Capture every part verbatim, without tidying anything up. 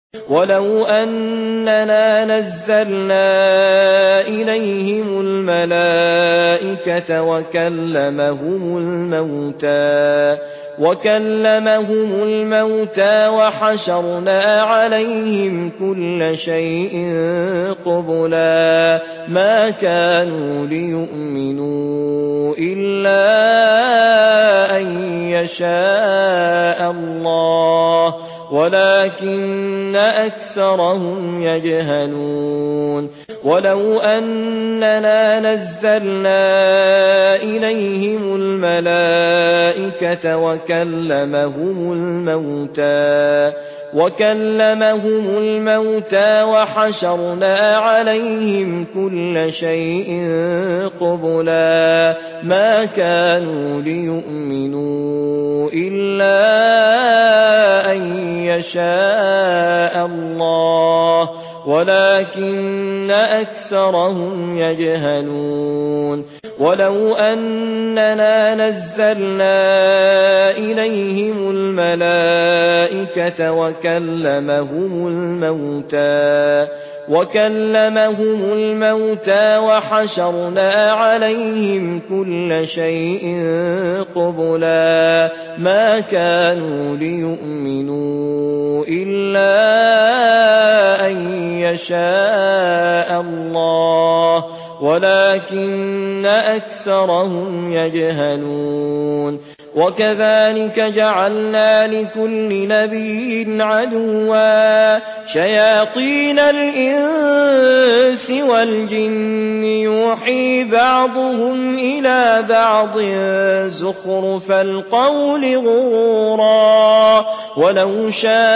ولو أننا نزلنا إليهم الملائكة وكلمهم الموتى وكلمهم الموتى وحشرنا عليهم كل شيء قبلا ما كانوا ليؤمنوا إلا أن يشاء الله ولكن أكثرهم يجهلون ولو أننا نزلنا إليهم الملائكة وكلمهم الموتى وكلمهم الموتى وحشرنا عليهم كل شيء قبلا ما كانوا ليؤمنوا إلا أن يشاء الله ولكن أكثرهم يجهلون ولو أننا نزلنا إليهم الملائكة وكلمهم الموتى وكلمهم الموتى وحشرنا عليهم كل شيء قبلا ما كانوا ليؤمنوا إلا أن يشاء الله ولكن أكثرهم يجهلون وكذلك جعلنا لكل نبي عدوا شياطين الإنس والجن يوحي بعضهم إلى بعض زخرف القول غرورا ولو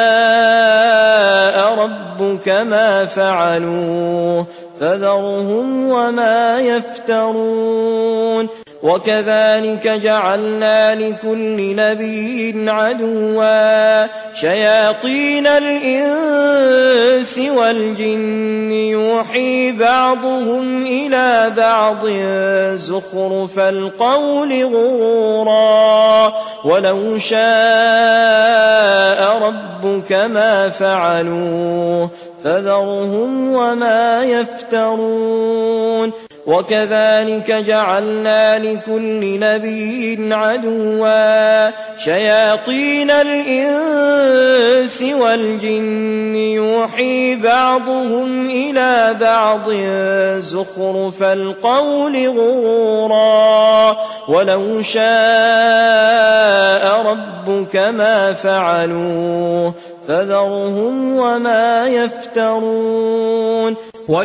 شاء ربك ما فعلوه فذرهم وما يفترون وكذلك جعلنا لكل نبي عدوا شياطين الإنس والجن يوحي بعضهم إلى بعض زخرف القول غرورا ولو شاء ربك ما فعلوه فذرهم وما يفترون وكذلك جعلنا لكل نبي عدوا شياطين الإنس والجن يوحي بعضهم إلى بعض زخرف القول غرورا ولو شاء ربك ما فعلوه فذرهم وما يفترون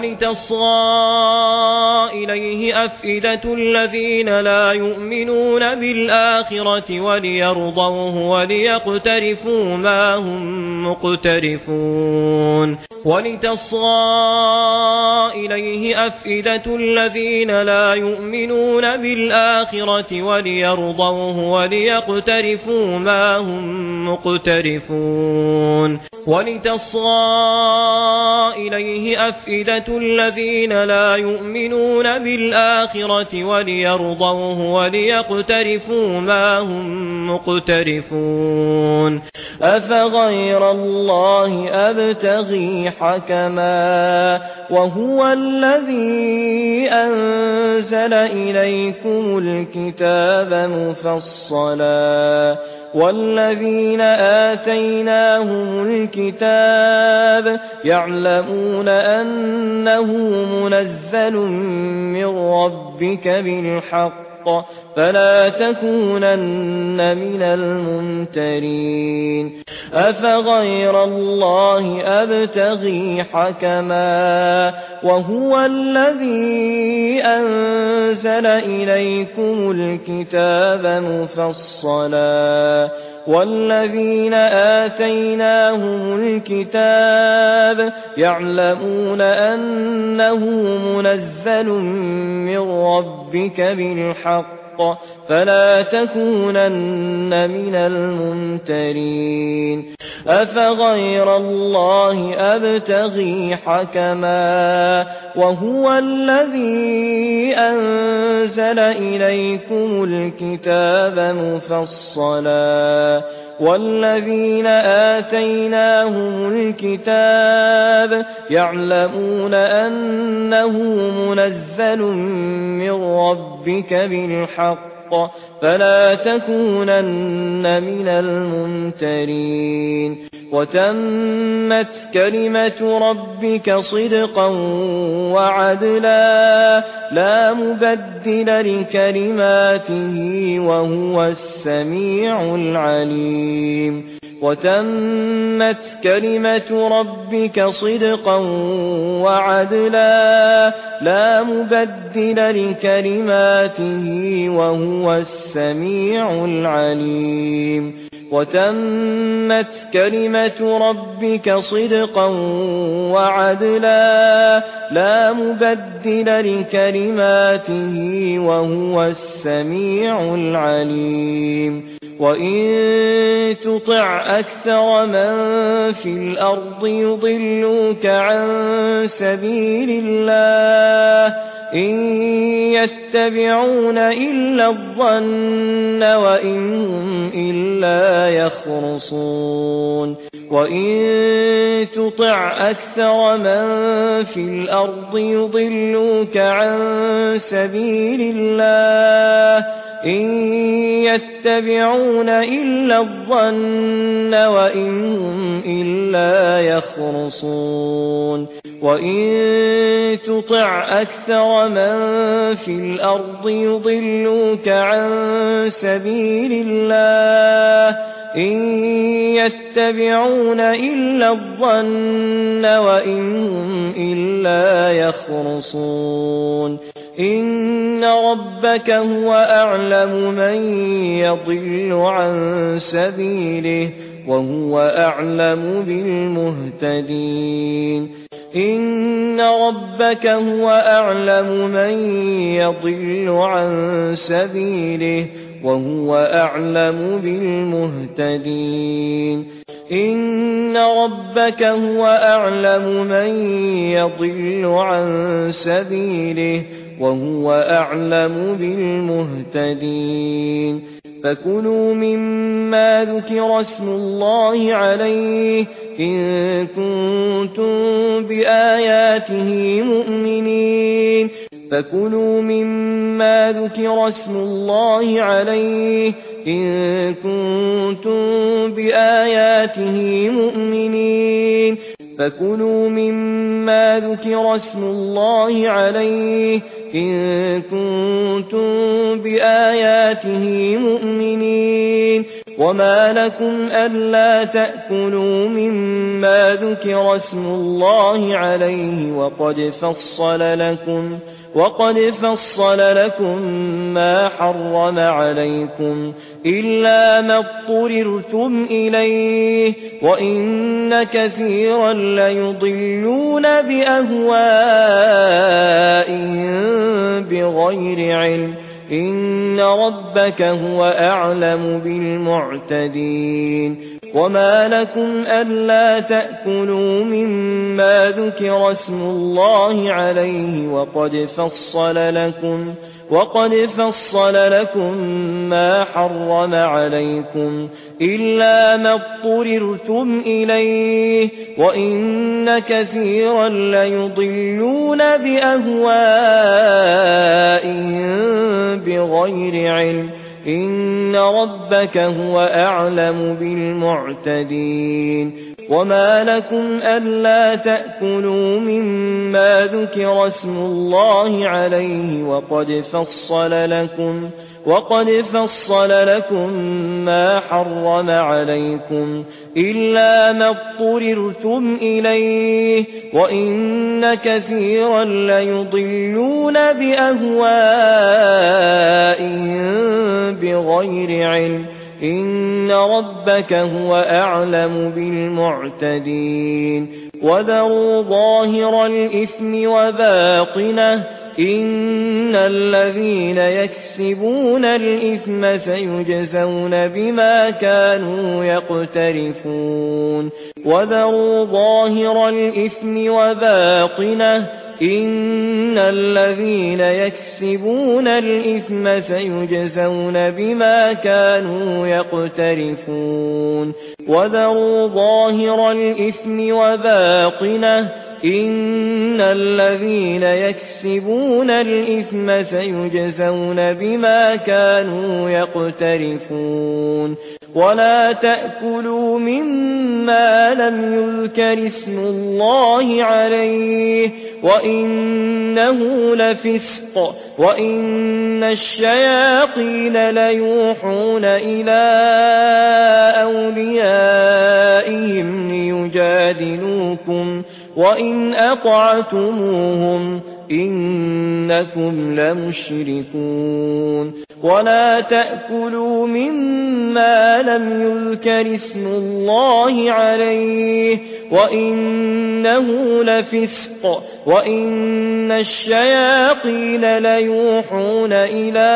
ولتصغى إليه أفئدة الذين لا يؤمنون بالآخرة وليرضوه وليقترفوا ما هم مقترفون ولتصغى إليه أفئدة الذين لا يؤمنون بالآخرة وليرضوه وليقترفوا ما هم مقترفون ولتصغى إليه أفئدة الذين لا يؤمنون بالآخرة وليرضوه وليقترفوا ما هم مقترفون أفغير الله أبتغي حكما وهو الذي أنزل إليكم الكتاب مفصلا والذين آتيناهم الكتاب يعلمون أنه منزل من ربك بالحق فلا تكونن من الممترين أفغير الله أبتغي حكما وهو الذي أنزل إليكم الكتاب مفصلا والذين آتيناهم الكتاب يعلمون أنه منزل من ربك بالحق فلا تكونن من الممترين أفغير الله أبتغي حكما وهو الذي أنزل إليكم الكتاب مفصلا والذين آتيناهم الكتاب يعلمون أنه منزل من ربك بالحق فلا تكونن من الممترين وتمت كلمة ربك صدقا وعدلا لا مبدل لكلماته وهو السميع العليم وتمت كلمة ربك صدقا وعدلا لا مبدل لكلماته وهو السميع العليم وتمت كلمة ربك صدقا وعدلا لا مبدل لكلماته وهو السميع العليم وإن تطع أكثر من في الأرض يضلوك عن سبيل الله إن يتبعون إلا الظن وإن هم إلا يخرصون وإن تطع أكثر من في الأرض يضلوك عن سبيل الله إن يتبعون إلا الظن وإن هم إلا يخرصون وإن تطع أكثر من في الأرض يضلوك عن سبيل الله إن يتبعون إلا الظن وإن هم إلا يخرصون إن ربك هو أعلم من يضل عن سبيله وهو أعلم بالمهتدين إن ربك هو أعلم من يضل عن سبيله وهو أعلم بالمهتدين إن ربك هو أعلم من يضل عن سبيله وهو أعلم بالمهتدين فكلوا مما ذكر اسم الله عليه إن كنتم بآياته مؤمنين فكلوا مما ذكر اسم الله عليه إن كنتم بآياته مؤمنين فكلوا مما ذكر اسم الله عليه إن كنتم بآياته مؤمنين وما لكم ألا تأكلوا مما ذكر اسم الله عليه وقد فصل لكم وقد فصل لكم ما حرم عليكم إلا ما اضطررتم إليه وإن كثيرا ليضلون بأهوائهم بغير علم إن ربك هو أعلم بالمعتدين وما لكم ألا تأكلوا مما ذكر اسم الله عليه وقد فصل لكم وقد فصل لكم ما حرم عليكم إلا ما اضطررتم إليه وإن كثيرا ليضلون بأهوائهم بغير علم إن ربك هو أعلم بالمعتدين وما لكم ألا تأكلوا مما ذكر اسم الله عليه وقد فصل لكم وقد فصل لكم ما حرم عليكم إلا ما اضطررتم إليه وإن كثيرا ليضلون بأهوائهم بغير علم إن ربك هو أعلم بالمعتدين وذروا ظاهر الإثم وباطنه إن الذين يكسبون الإثم سيجزون بما كانوا يقترفون وذروا ظاهر الإثم وباطنه إن الذين يكسبون الإثم سيجزون بما كانوا يقترفون وذروا ظاهر الإثم وباطنه إن الذين يكسبون الإثم سيجزون بما كانوا يقترفون ولا تأكلوا مما لم يذكر اسم الله عليه وإنه لفسق وإن الشياطين ليوحون إلى أوليائهم ليجادلوكم وإن أطعتموهم إنكم لمشركون ولا تأكلوا مما لم يذكر اسم الله عليه وإنه لفسق وإن الشياطين ليوحون إلى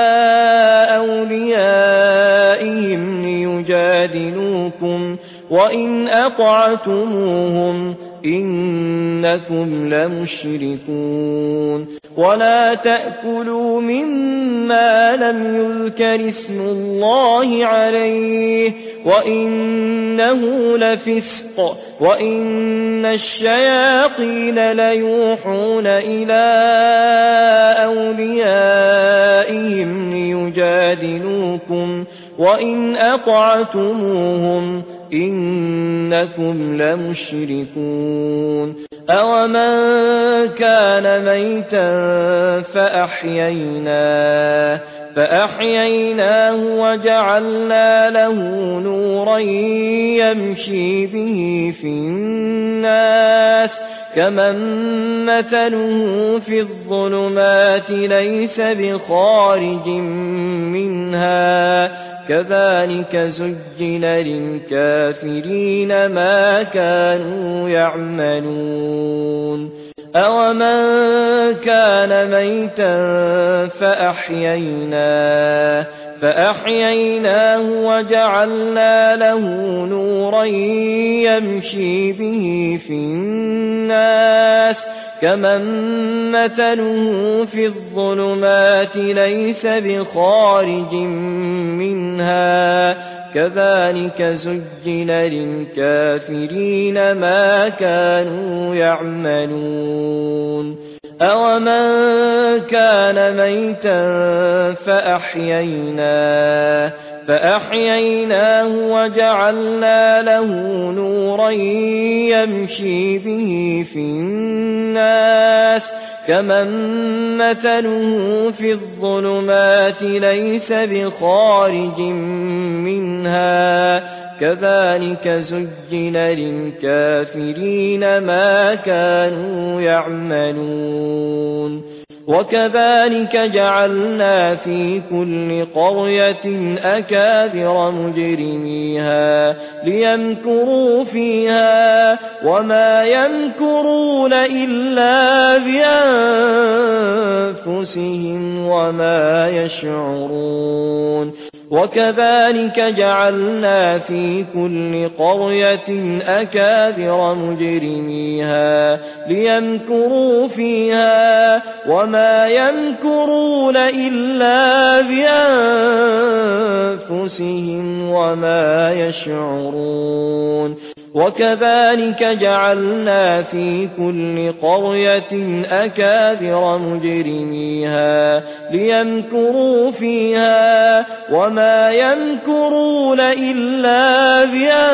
أوليائهم ليجادلوكم وإن أطعتموهم إنكم لمشركون ولا تأكلوا مما لم يذكر اسم الله عليه وإنه لفسق وإن الشياطين ليوحون إلى أوليائهم ليجادلوكم وإن أطعتموهم إنكم لمشركون أومن كان ميتا فأحييناه فأحييناه وجعلنا له نورا يمشي به في الناس كمن مثله في الظلمات ليس بخارج منها كذلك زين للكافرين ما كانوا يعملون أومن كان ميتا فأحييناه فأحييناه وجعلنا له نورا يمشي به في الناس كمن مثله في الظلمات ليس بخارج منها كذلك زين للكافرين ما كانوا يعملون أومن كان ميتا فأحييناه فأحييناه وجعلنا له نورا يمشي به في الناس كمن مثله في الظلمات ليس بخارج منها كذلك زين للكافرين ما كانوا يعملون وكذلك جعلنا في كل قرية أكابر مجرميها ليمكروا فيها وما يمكرون إلا بأنفسهم وما يشعرون وكذلك جعلنا في كل قرية أكابر مجرميها ليمكروا فيها وما يمكرون إلا بأنفسهم وما يشعرون وكذلك جعلنا في كل قرية أكابر مجرميها ليمكروا فيها وما يمكرون إلا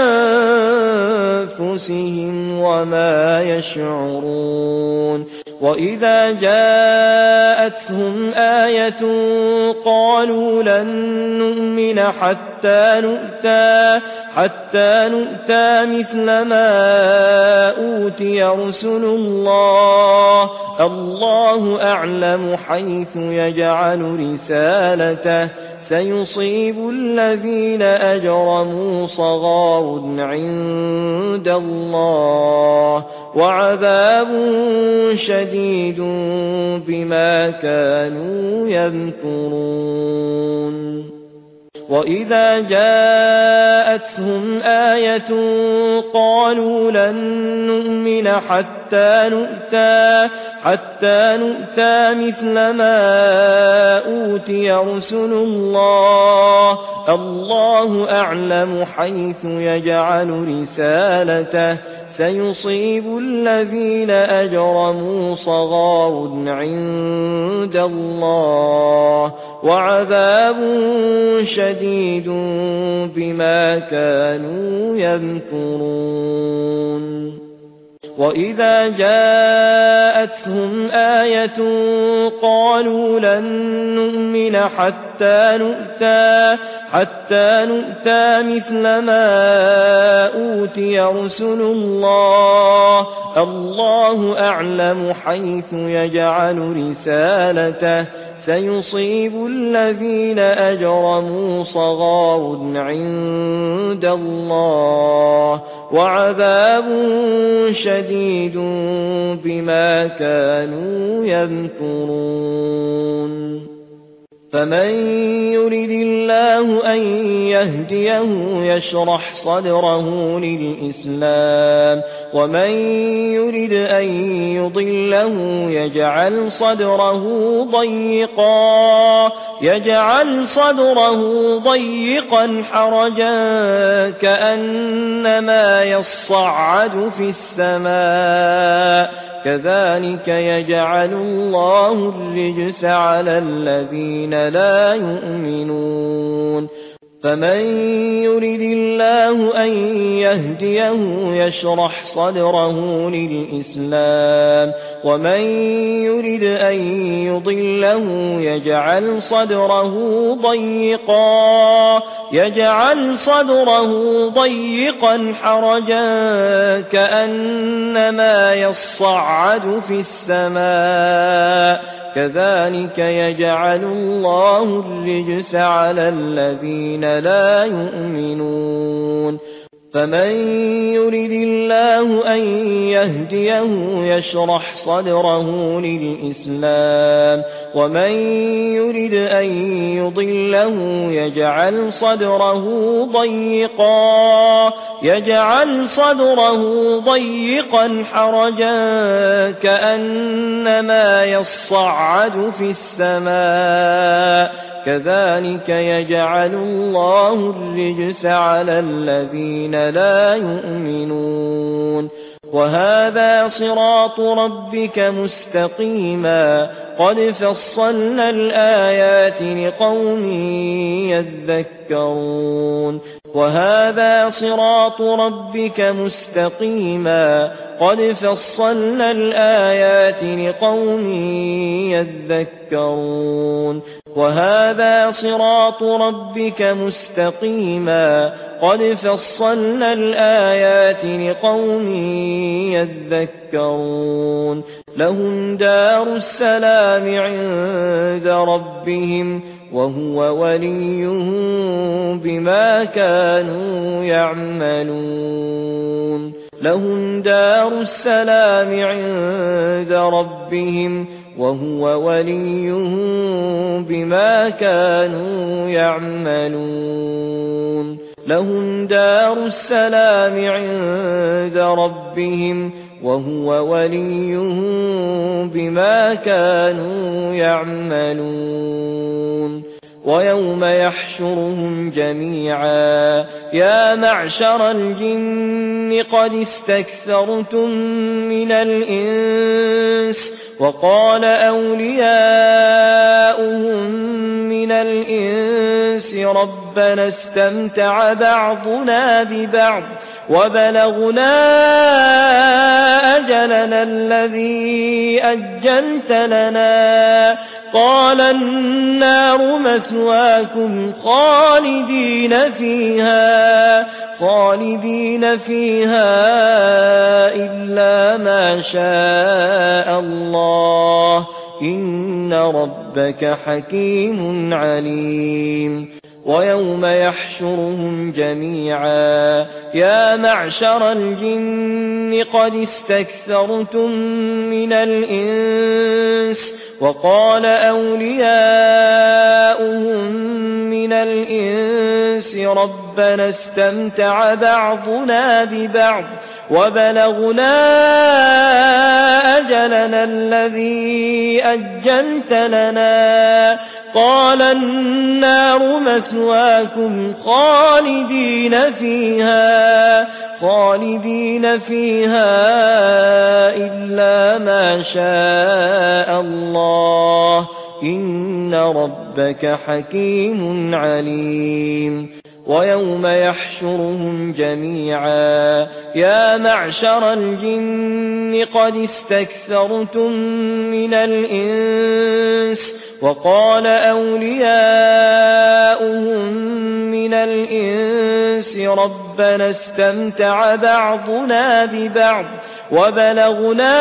بأنفسهم وما يشعرون وإذا جاءتهم آية قالوا لن نؤمن حتى نؤتى حتى نؤتى مثل ما أوتي رسل الله الله أعلم حيث يجعل رسالته سيصيب الذين أجرموا صغار عند الله وعذاب شديد بما كانوا يمكرون وإذا جاءتهم آية قالوا لن نؤمن حتى نؤتى حتى نؤتى مثل ما أوتي رسل الله الله أعلم حيث يجعل رسالته سيصيب الذين أجرموا صغار عند الله وعذاب شديد بما كانوا يمكرون وإذا جاءتهم آية قالوا لن نؤمن حتى نؤتى حتى نؤتى مثل ما أوتي رسل الله الله أعلم حيث يجعل رسالته سيصيب الذين أجرموا صغار عند الله وعذاب شديد بما كانوا يمكرون فمن يرد الله أن يهديه يشرح صدره للإسلام ومن يرد أن يضله يجعل صدره ضيقا يجعل صدره ضيقا حرجا كأنما يصعد في السماء كذلك يجعل الله الرجس على الذين لا يؤمنون فمن يرد الله أن يهديه يشرح صدره للإسلام ومن يرد أن يضله يجعل صدره ضيقا يجعل صدره ضيقا حرجا كأنما يصعد في السماء كذلك يجعل الله الرجس على الذين لا يؤمنون فمن يرد الله أن يهديه يشرح صدره للإسلام ومن يرد أن يضله يجعل صدره ضيقا يجعل صدره ضيقا حرجا كأنما يصعد في السماء كذلك يجعل الله الرجس على الذين لا يؤمنون وهذا صراط ربك مستقيما قد فصلنا الآيات لقوم يذكرون وهذا صراط ربك مستقيما قد فصلنا الآيات لقوم يذكرون وهذا صراط ربك مستقيما قد فصلنا الآيات لقوم يذكرون لهم دار السلام عند ربهم وهو وليهم بما كانوا يعملون لهم دار السلام عند ربهم وهو وليهم بما كانوا يعملون لهم دار السلام عند ربهم وهو وليهم بما كانوا يعملون ويوم يحشرهم جميعا يا معشر الجن قد استكثرتم من الإنس وقال أولياؤهم من الإنس ربنا استمتع بعضنا ببعض وبلغنا أجلنا الذي أجلت لنا قال النار مثواكم خالدين فيها خالدين فيها إلا ما شاء الله إن ربك حكيم عليم ويوم يحشرهم جميعا يا معشر الجن قد استكثرتم من الإنس وقال أولياؤهم من الإنس ربنا استمتع بعضنا ببعض وبلغنا أجلنا الذي أجلت لنا قال النار مثواكم خالدين فيها خالدين فيها إلا ما شاء الله إن ربك حكيم عليم ويوم يحشرهم جميعا يا معشر الجن قد استكثرتم من الإنس وقال أولياؤهم من الإنس ربنا استمتع بعضنا ببعض وبلغنا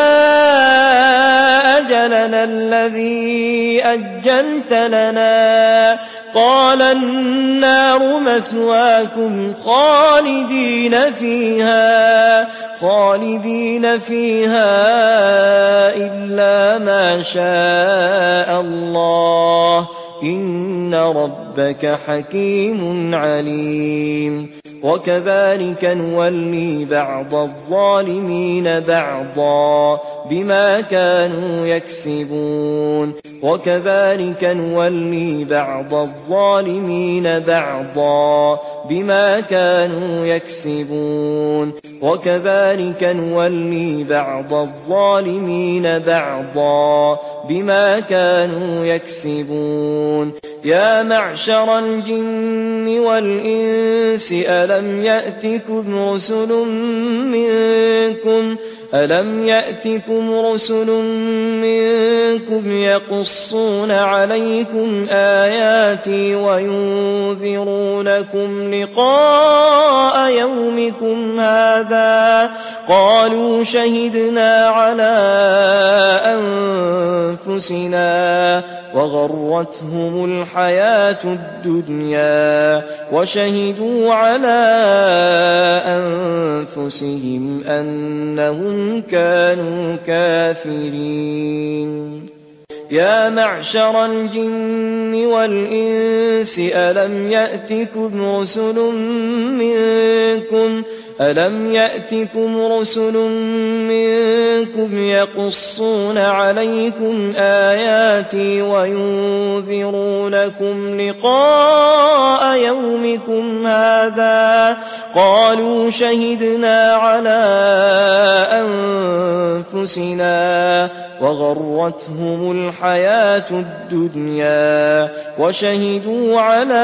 أجلنا الذي أجلت لنا قال النار مثواكم خالدين فيها خالدين فيها إلا ما شاء الله إن ربك حكيم عليم وكذلك نولي بعض الظالمين بعضا بما كانوا يكسبون وكذلك نولي بعض الظالمين بعضا بما كانوا يكسبون وكذلك نولي بعض الظالمين بعضا بما كانوا يكسبون يا معشر الجن والإنس ألم يأتكم رسل منكم ألم يأتكم رسل منكم يقصون عليكم آياتي وينذرونكم لقاء يومكم هذا قالوا شهدنا على أنفسنا وغرتهم الحياة الدنيا وشهدوا على أنفسهم أنهم كانوا كافرين يا معشر الجن والإنس ألم يأتكم رسل منكم ألم يأتكم رسل منكم يقصون عليكم آياتي وينذرونكم لقاء يومكم هذا قالوا شهدنا على أنفسنا وغرتهم الحياة الدنيا وشهدوا على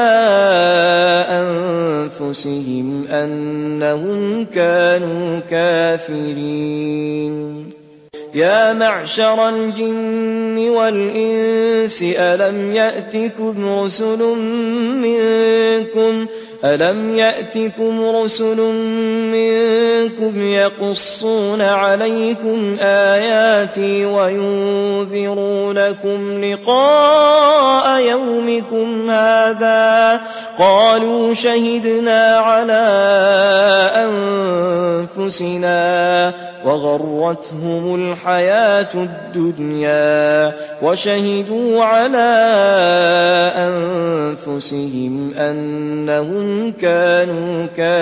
أنفسهم أنهم كانوا كافرين يا معشر الجن والإنس ألم يأتكم رسل منكم ألم يأتكم رسل منكم يقصون عليكم آياتي وينذرونكم لقاء يومكم هذا قالوا شهدنا على أنفسنا وغرتهم الحياة الدنيا وشهدوا على أنفسهم أنهم كانوا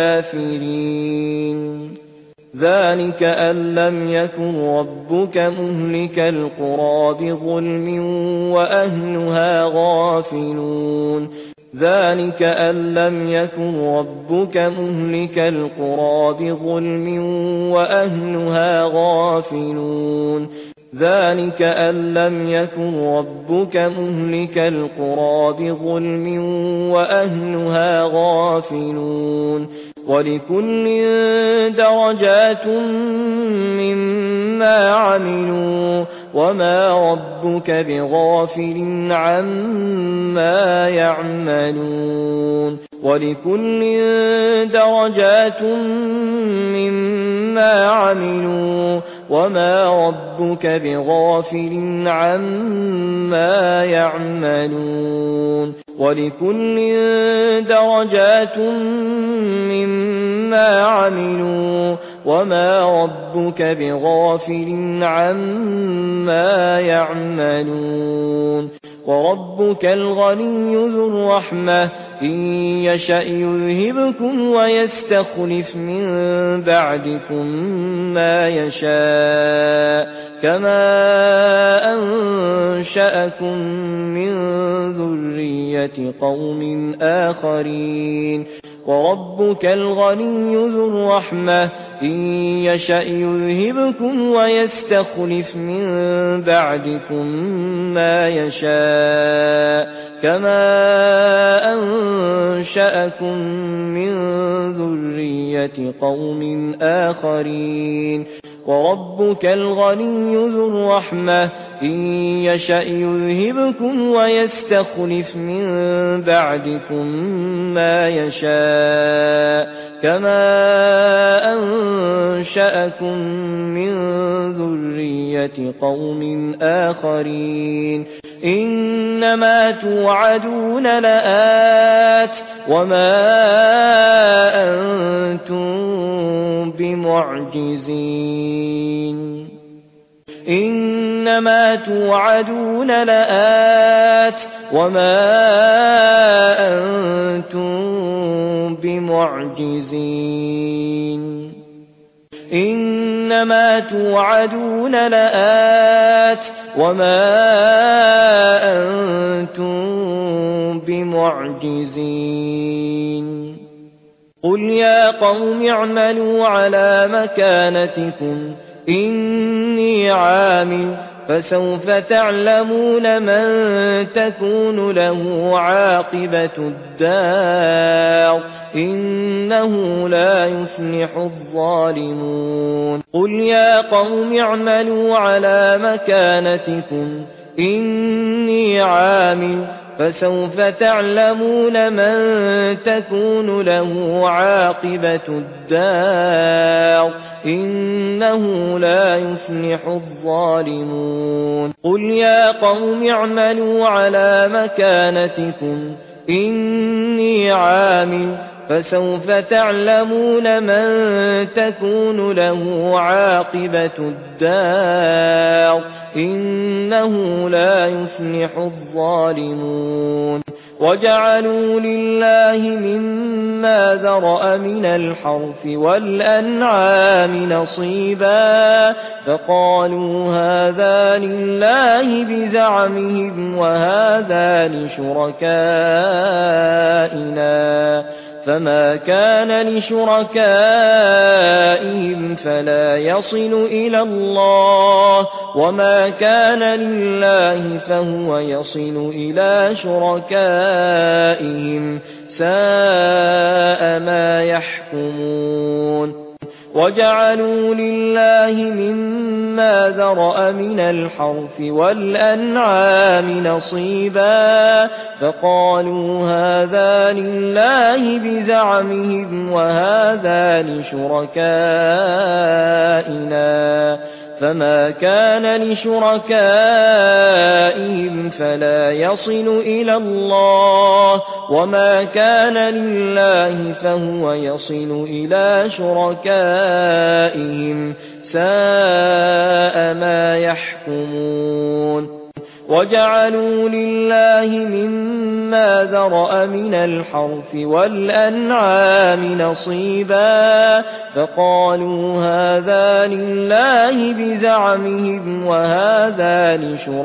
كافرين ذلك أن لم يكن ربك مهلك القرى بظلم وأهلها غافلون ذلك أن لم يكن ربك مهلك القرى بظلم وأهلها غافلون ذلك أن لم يكن ربك مهلك القرى بظلم وأهلها غافلون ولكل درجات مما عملوا وما ربك بغافل عما يعملون ولكل درجات مما عملوا وما ربك بغافل عما يعملون ولكل درجات مما عملوا وما ربك بغافل عما يعملون وربك الغني ذو الرحمة إن يشأ يذهبكم ويستخلف من بعدكم ما يشاء كما أنشأكم من ذرية قوم آخرين وربك الغني ذو الرحمة إن يشأ يذهبكم ويستخلف من بعدكم ما يشاء كما أنشأكم من ذرية قوم آخرين وربك الغني ذو الرحمة إن يشأ يذهبكم ويستخلف من بعدكم ما يشاء كما أنشأكم من ذرية قوم آخرين إنما توعدون لآت وما أنتم بمعجزين إنما توعدون لآت وما أنتم بمعجزين إنما توعدون لآت وما أنتم بمعجزين قل يا قوم اعملوا على مكانتكم إني عامل فسوف تعلمون من تكون له عاقبة الدار إنه لا يفلح الظالمون قل يا قوم اعملوا على مكانتكم إني عامل فسوف تعلمون من تكون له عاقبة الدار إنه لا يفلح الظالمون قل يا قوم اعملوا على مكانتكم إني عامل فسوف تعلمون من تكون له عاقبة الدار إنه لا يفلح الظالمون وجعلوا لله مما ذرأ من الحرث والأنعام نصيبا فقالوا هذا لله بزعمهم وهذا لشركائنا فما كان لشركائهم فلا يصل إلى الله وما كان لله فهو يصل إلى شركائهم ساء ما يحكمون وجعلوا لله مما ذرأ من الحرث والأنعام نصيبا فقالوا هذا لله بزعمهم وهذا لشركائنا فما كان لشركائهم فلا يصل إلى الله وما كان لله فهو يصل إلى شركائهم ساء ما يحكمون وجعلوا لله مما ذرأ من الحرث والأنعام نصيبا فقالوا هذا لله بزعمهم وهذا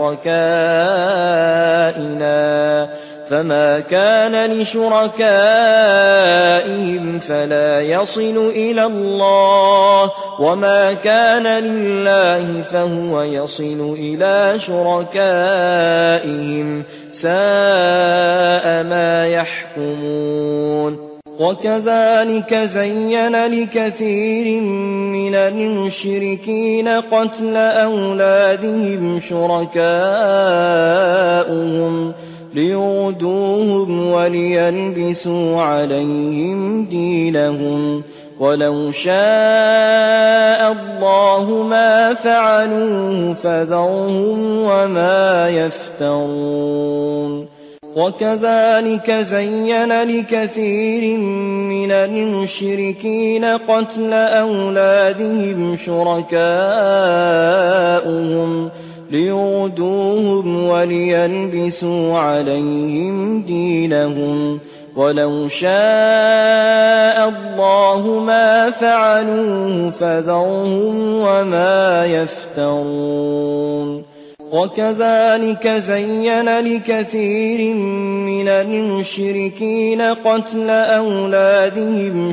لشركائنا فما كان لشركائهم فلا يصل إلى الله وما كان لله فهو يصل إلى شركائهم ساء ما يحكمون وكذلك زين لكثير من المشركين قتل أولادهم شركاؤهم ليردوهم وليلبسوا عليهم دينهم ولو شاء الله ما فعلوه فذرهم وما يفترون وكذلك زين لكثير من المشركين قتل أولادهم شركاؤهم ليردوهم وليلبسوا عليهم دينهم ولو شاء الله ما فعلوه فذرهم وما يفترون وكذلك زين لكثير من المشركين قتل أولادهم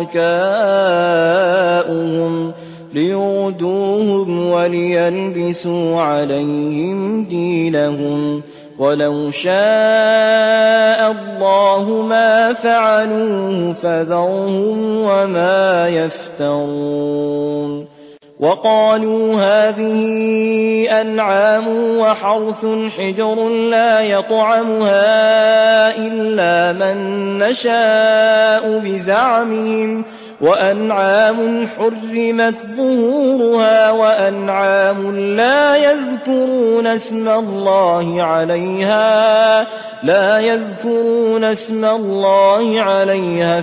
شركاؤهم ليردوهم وليلبسوا عليهم دينهم ولو شاء الله ما فعلوه فذرهم وما يفترون وقالوا هذه أنعام وحرث حجر لا يطعمها إلا من نشاء بزعمهم وأنعام حرمت ظهورها وأنعام لا يذكرون اسم الله عليها لا يذكرون اسم الله عليها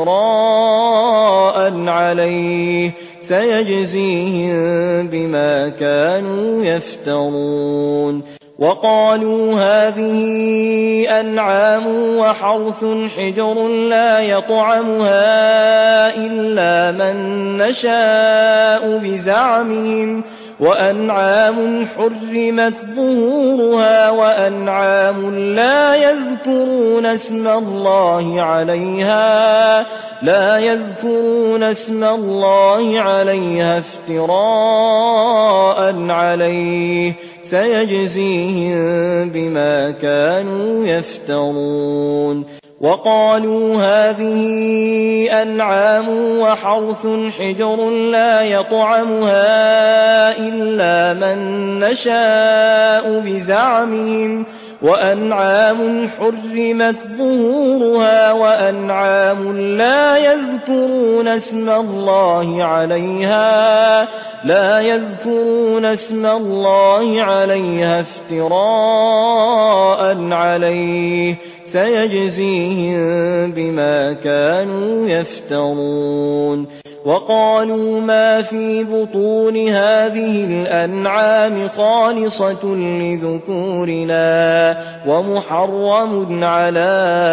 افتراء عليه سيجزيهم بما كانوا يفترون وقالوا هذه أنعام وحرث حجر لا يطعمها إلا من نشاء بزعمهم وأنعام حرمت ظهورها وأنعام لا يذكرون اسم الله عليها لا يذكرون اسم الله عليها افتراء عليه سيجزيهم بما كانوا يفترون وقالوا هذه أنعام وحرث حجر لا يطعمها إلا من نشاء بزعمهم وأنعام حرمت ظهورها وأنعام لا يذكرون اسم الله عليها لا يذكرون اسم الله عليها افتراء عليه سيجزيهم بما كانوا يفترون وقالوا ما في بطون هذه الأنعام خالصة لذكورنا ومحرم على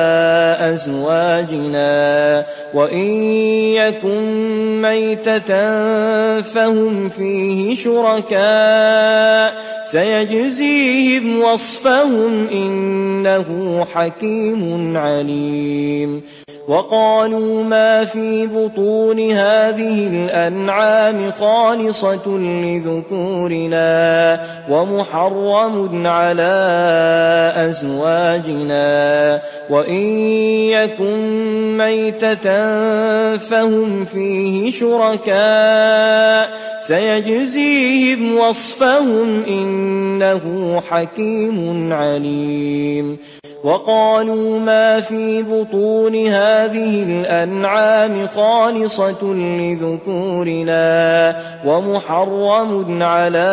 أزواجنا وإن يكن ميتة فهم فيه شركاء سيجزيهم وصفهم إنه حكيم عليم وقالوا ما في بطون هذه الأنعام خالصة لذكورنا ومحرم على أزواجنا وإن يكن ميتة فهم فيه شركاء سيجزيهم وصفهم إنه حكيم عليم وقالوا ما في بطون هذه الأنعام خالصة لذكورنا ومحرم على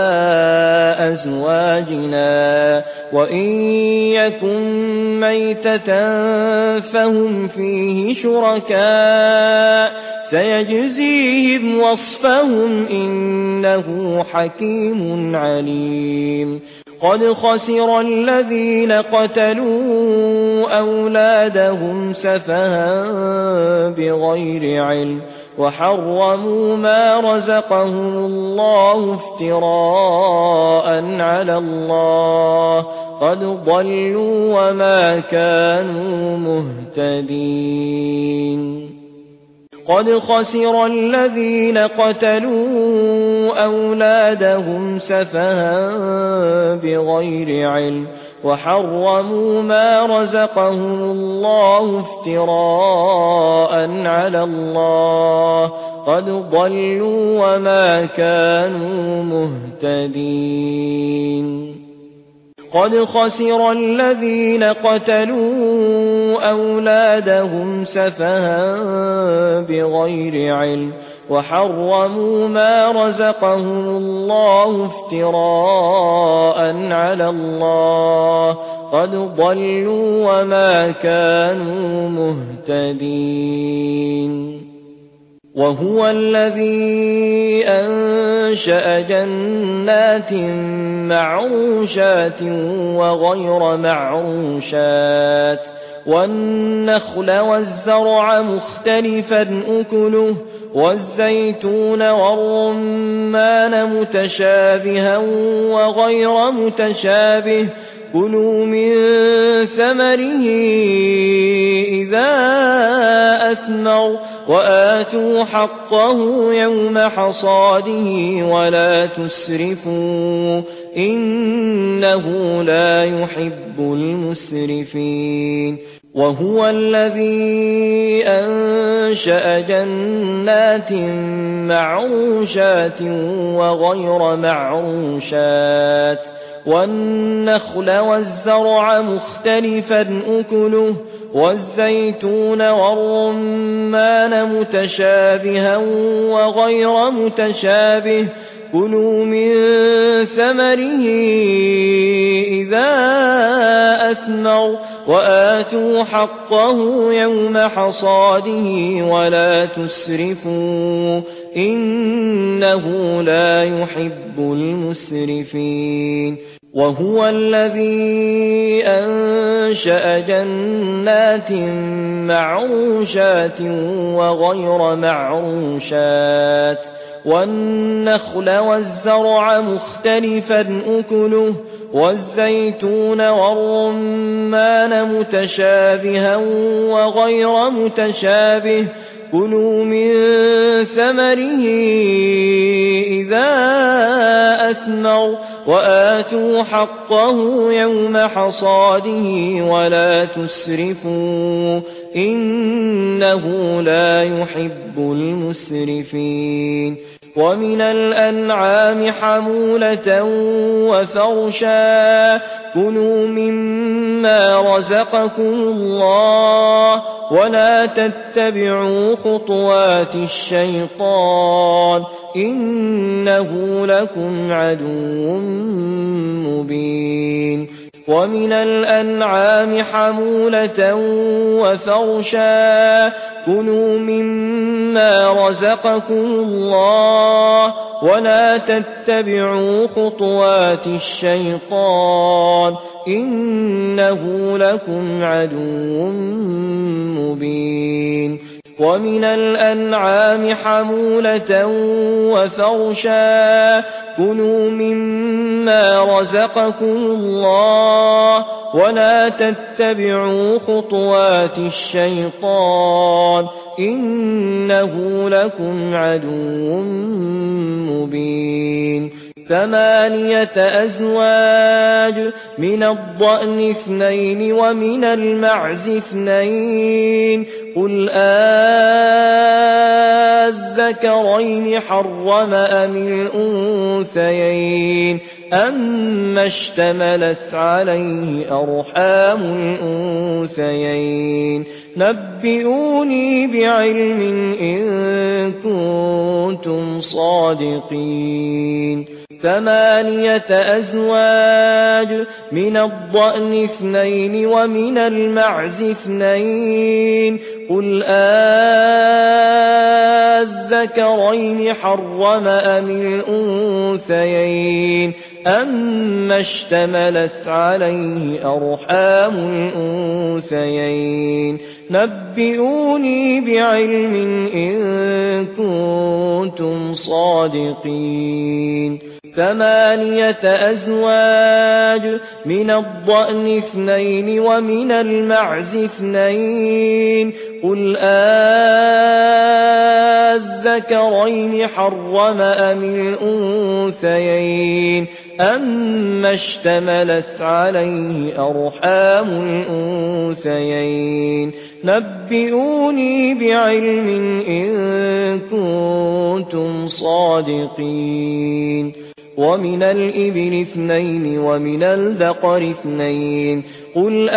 أزواجنا وإن يكن ميتة فهم فيه شركاء سيجزيهم وصفهم إنه حكيم عليم قد خسر الذين قتلوا أولادهم سفها بغير علم وحرموا ما رزقهم الله افتراء على الله قد ضلوا وما كانوا مهتدين قد خسر الذين قتلوا أولادهم سفها بغير علم وحرموا ما رزقهم الله افتراء على الله قد ضلوا وما كانوا مهتدين قد خسر الذين قتلوا أولادهم سفها بغير علم وحرموا ما رزقهم الله افتراء على الله قد ضلوا وما كانوا مهتدين وهو الذي أنشأ جنات معروشات وغير معروشات والنخل والزرع مختلفا أكله والزيتون والرمان متشابها وغير متشابه كلوا من ثمره إذا أثمر وآتوا حقه يوم حصاده ولا تسرفوا إنه لا يحب المسرفين وهو الذي أنشأ جنات معروشات وغير معروشات والنخل والزرع مختلفا أكله والزيتون والرمان متشابها وغير متشابه كلوا من ثمره إذا أثمر وآتوا حقه يوم حصاده ولا تسرفوا إنه لا يحب المسرفين وهو الذي أنشأ جنات معروشات وغير معروشات والنخل والزرع مختلفا أكله والزيتون والرمان متشابها وغير متشابه كلوا من ثمره إذا أثمر وآتوا حقه يوم حصاده ولا تسرفوا إنه لا يحب المسرفين ومن الأنعام حمولة وفرشا كلوا مما رزقكم الله ولا تتبعوا خطوات الشيطان إنه لكم عدو مبين ومن الأنعام حمولة وفرشا كلوا مما رزقكم الله ولا تتبعوا خطوات الشيطان إنه لكم عدو مبين ومن الأنعام حمولة وفرشا كلوا مما رزقكم الله ولا تتبعوا خطوات الشيطان إنه لكم عدو مبين ثمانية أزواج من الضأن اثنين ومن المعز اثنين قل أذكرين حرم أم الأنثيين أما اشتملت عليه أرحام الأنثيين نبئوني بعلم إن كنتم صادقين ثمانية أزواج من الضأن اثنين ومن المعز اثنين قل أذكرين حرم أم الأنثيين أما اشتملت عليه أرحام الأنثيين نبئوني بعلم إن كنتم صادقين ثمانية أزواج من الضأن اثنين ومن المعز اثنين قل أذكرين حرم أم الأنثيين أما اشتملت عليه أرحام الأنثيين نبئوني بعلم إن كنتم صادقين ومن الإبل اثنين ومن البقر اثنين قل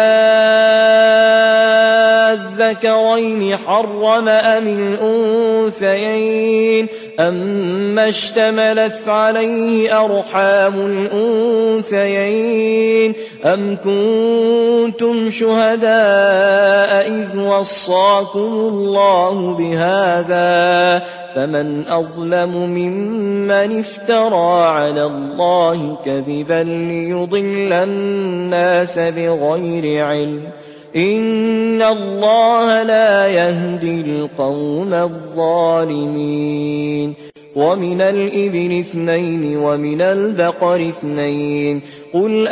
أذكرين حرم أم الأنثيين أما اشتملت عليه أرحام الأنثيين أَمْ كُنتُمْ شُهَدَاءَ إِذْ وَصَّاكُمُ اللَّهُ بِهَذَا فَمَنْ أَظْلَمُ مِمَّنِ افْتَرَىٰ عَلَى اللَّهِ كَذِبًا لِّيُضِلَّ النَّاسَ بِغَيْرِ عِلْمٍ إِنَّ اللَّهَ لَا يَهْدِي الْقَوْمَ الظَّالِمِينَ وَمِنَ الْإِبِلِ اثْنَيْنِ وَمِنَ الْبَقَرِ اثْنَيْنِ قُلْ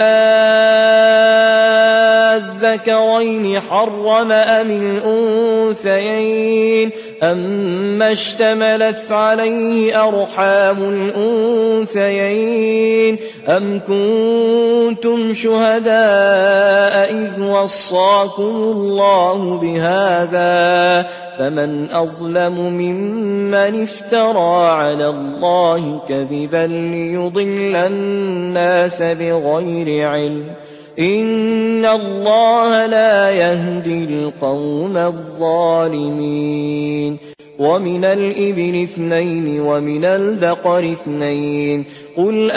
آلذَّكَرَيْنِ حَرَّمَ أَمِ الْأُنثَيَيْنِ أَمَّا اشْتَمَلَتْ عَلَيْهِ أَرْحَامُ الْأُنثَيَيْنِ أَمْ كُنتُمْ شُهَدَاءَ إِذْ وَصَّاكُمُ اللَّهُ بِهَذَا فَمَنْ أَظْلَمُ مِمَّنِ افْتَرَىٰ عَلَى اللَّهِ كَذِبًا لِّيُضِلَّ النَّاسَ بِغَيْرِ عِلْمٍ إِنَّ اللَّهَ لَا يَهْدِي الْقَوْمَ الظَّالِمِينَ وَمِنَ الْإِبِلِ اثْنَيْنِ وَمِنَ الْبَقَرِ اثْنَيْنِ قُلْ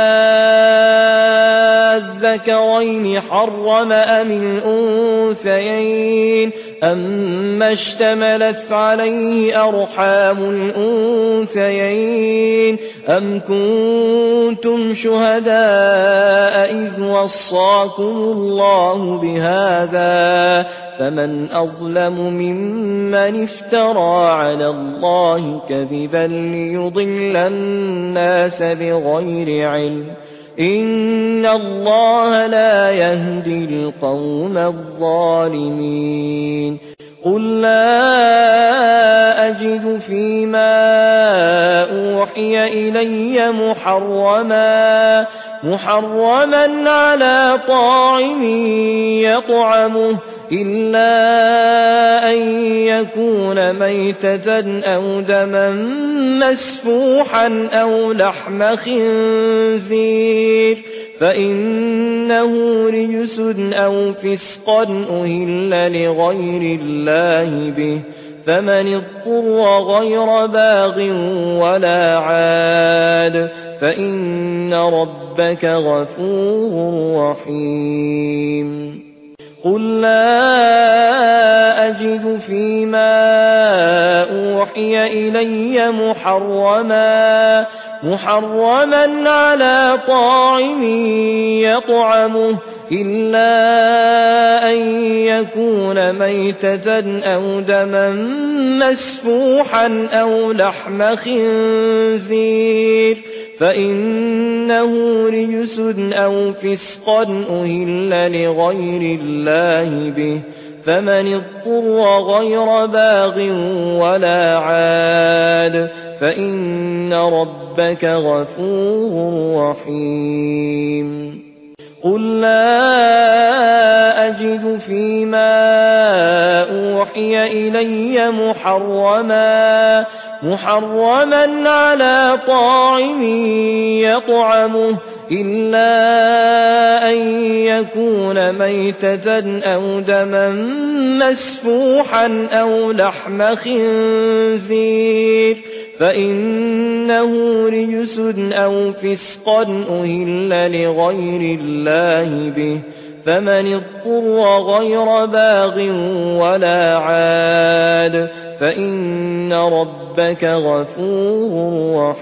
آلذَّكَرَيْنِ حَرَّمَ أَمِ الْأُنثَيَيْنِ أَمَّا اشْتَمَلَتْ عَلَيْهِ أَرْحَامُ الْأُنثَيَيْنِ أَمْ كُنتُمْ شُهَدَاءَ إِذْ وَصَّاكُمُ اللَّهُ بِهَذَا فَمَنْ أَظْلَمُ مِمَّنِ افْتَرَىٰ عَلَى اللَّهِ كَذِبًا لِّيُضِلَّ النَّاسَ بِغَيْرِ عِلْمٍ إِنَّ اللَّهَ لَا يَهْدِي الْقَوْمَ الظَّالِمِينَ قُل لَّا أَجِدُ فِيمَا أُوحِيَ إِلَيَّ مُحَرَّمًا مُحَرَّمًا عَلَىٰ طَاعِمٍ يَطْعَمُهُ إِلَّا أَن يَكُونَ مَيْتَةً أَوْ دَمًا مَّسْفُوحًا أَوْ لَحْمَ خِنزِيرٍ فَإِنَّهُ رِجْسٌ أَوْ فِسْقًا أُهِلَّ لِغَيْرِ اللَّهِ بِهِ فَمَنِ اضْطُرَّ غَيْرَ بَاغٍ وَلَا عَادٍ فَإِنَّ رَبَّكَ غَفُورٌ رَّحِيمٌ قُل لَّا أَجِدُ فِيمَا أُوحِيَ إِلَيَّ مُحَرَّمًا مُحَرَّمًا عَلَىٰ طَاعِمٍ يَطْعَمُهُ إِلَّا أَن يَكُونَ مَيْتَةً أَوْ دَمًا مَّسْفُوحًا أَوْ لَحْمَ خِنزِيرٍ فَإِنَّهُ رِجْسٌ أَوْ فِسْقًا أُهِلَّ لِغَيْرِ اللَّهِ بِهِ فَمَنِ اضْطُرَّ غَيْرَ بَاغٍ وَلَا عَادٍ فَإِنَّ رَبَّكَ غَفُورٌ رَّحِيمٌ قُل لَّا أَجِدُ فِيمَا أُوحِيَ إِلَيَّ مُحَرَّمًا مُحَرَّمًا عَلَىٰ طَاعِمٍ يَطْعَمُهُ إِلَّا أَن يَكُونَ مَيْتَةً أَوْ دَمًا مَّسْفُوحًا أَوْ لَحْمَ خِنزِيرٍ فَإِنَّهُ رِجْسٌ أَوْ فِسْقًا أُهِلَّ لِغَيْرِ اللَّهِ بِهِ فَمَنِ اضْطُرَّ غَيْرَ بَاغٍ وَلَا عَادٍ فَإِنَّ رَبَّكَ غَفُورٌ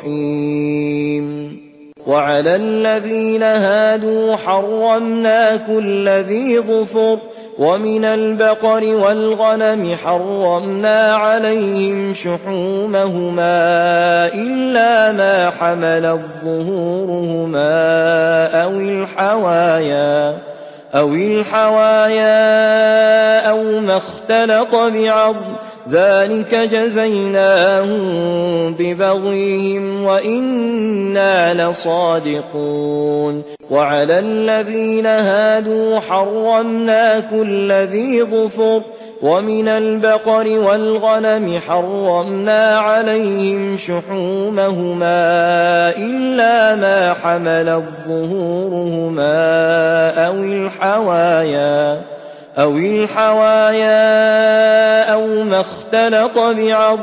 رَّحِيمٌ وَعَلَى الَّذِينَ هَادُوا حَرَّمْنَا كُلَّ ذِي ظُفُرٍ وَمِنَ الْبَقَرِ وَالْغَنَمِ حَرَّمْنَا عَلَيْهِمْ شُحُومَهُمَا إِلَّا مَا حَمَلَتْ ظُهُورُهُمَا أَوِ الْحَوَايَا أَوِ الْحَوَايَا أَوْ مَا اخْتَلَطَ بِعَظْمٍ ذَلِكَ جَزَيْنَاهُم بِبَغْيِهِمْ وَإِنَّا لَصَادِقُونَ وَعَلَى الَّذِينَ هَادُوا حَرَّمْنَا كُلَّ ذِي ظُفُرٍ وَمِنَ الْبَقَرِ وَالْغَنَمِ حَرَّمْنَا عَلَيْهِمْ شُحُومَهُمَا إِلَّا مَا حَمَلَتْ ظُهُورُهُمَا أَوِ الْحَوَايَا أَوِ الْحَوَايَا أَوْ مَا اخْتَلَطَ بِعَظْمٍ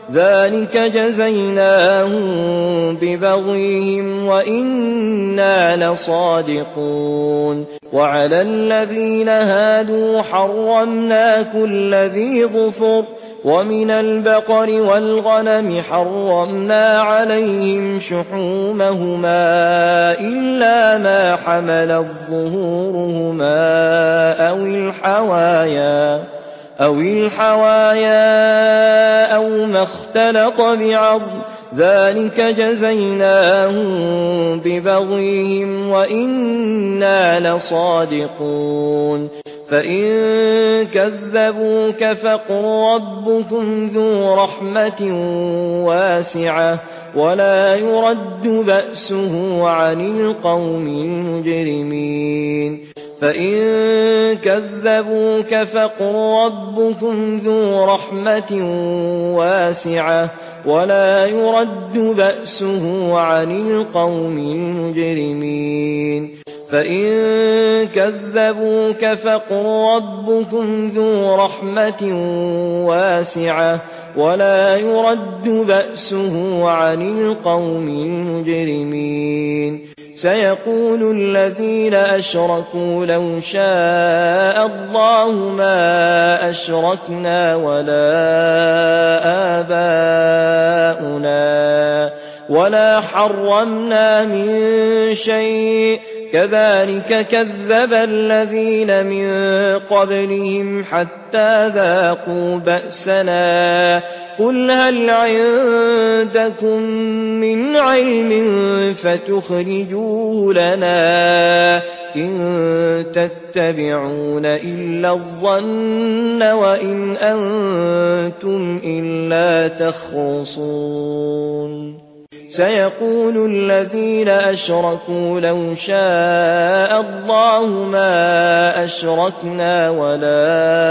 ذلك جزيناهم ببغيهم وإنا لصادقون وعلى الذين هادوا حرمنا كل ذي ظفر ومن البقر والغنم حرمنا عليهم شحومهما إلا ما حملت ظهورهما أو الحوايا أو الحوايا أو ما اختلط بعظم ذلك جزيناهم ببغيهم وإنا لصادقون فإن كذبوك فقل ربكم ذو رحمة واسعة ولا يرد بأسه عن القوم المجرمين فإن كذبوك فقل ربكم ذو رحمة واسعة ولا يرد بأسه عن القوم المجرمين فإن كذبوك فقل ربكم ذو رحمة واسعة ولا يرد بأسه عن القوم المجرمين سيقول الذين أشركوا لو شاء الله ما أشركنا ولا آباؤنا ولا حرمنا من شيء كذلك كذب الذين من قبلهم حتى ذاقوا بأسنا قل هل عندكم من علم فتخرجوه لنا إن تتبعون إلا الظن وإن أنتم إلا تخرصون سيقول الذين أشركوا لو شاء الله ما أشركنا ولا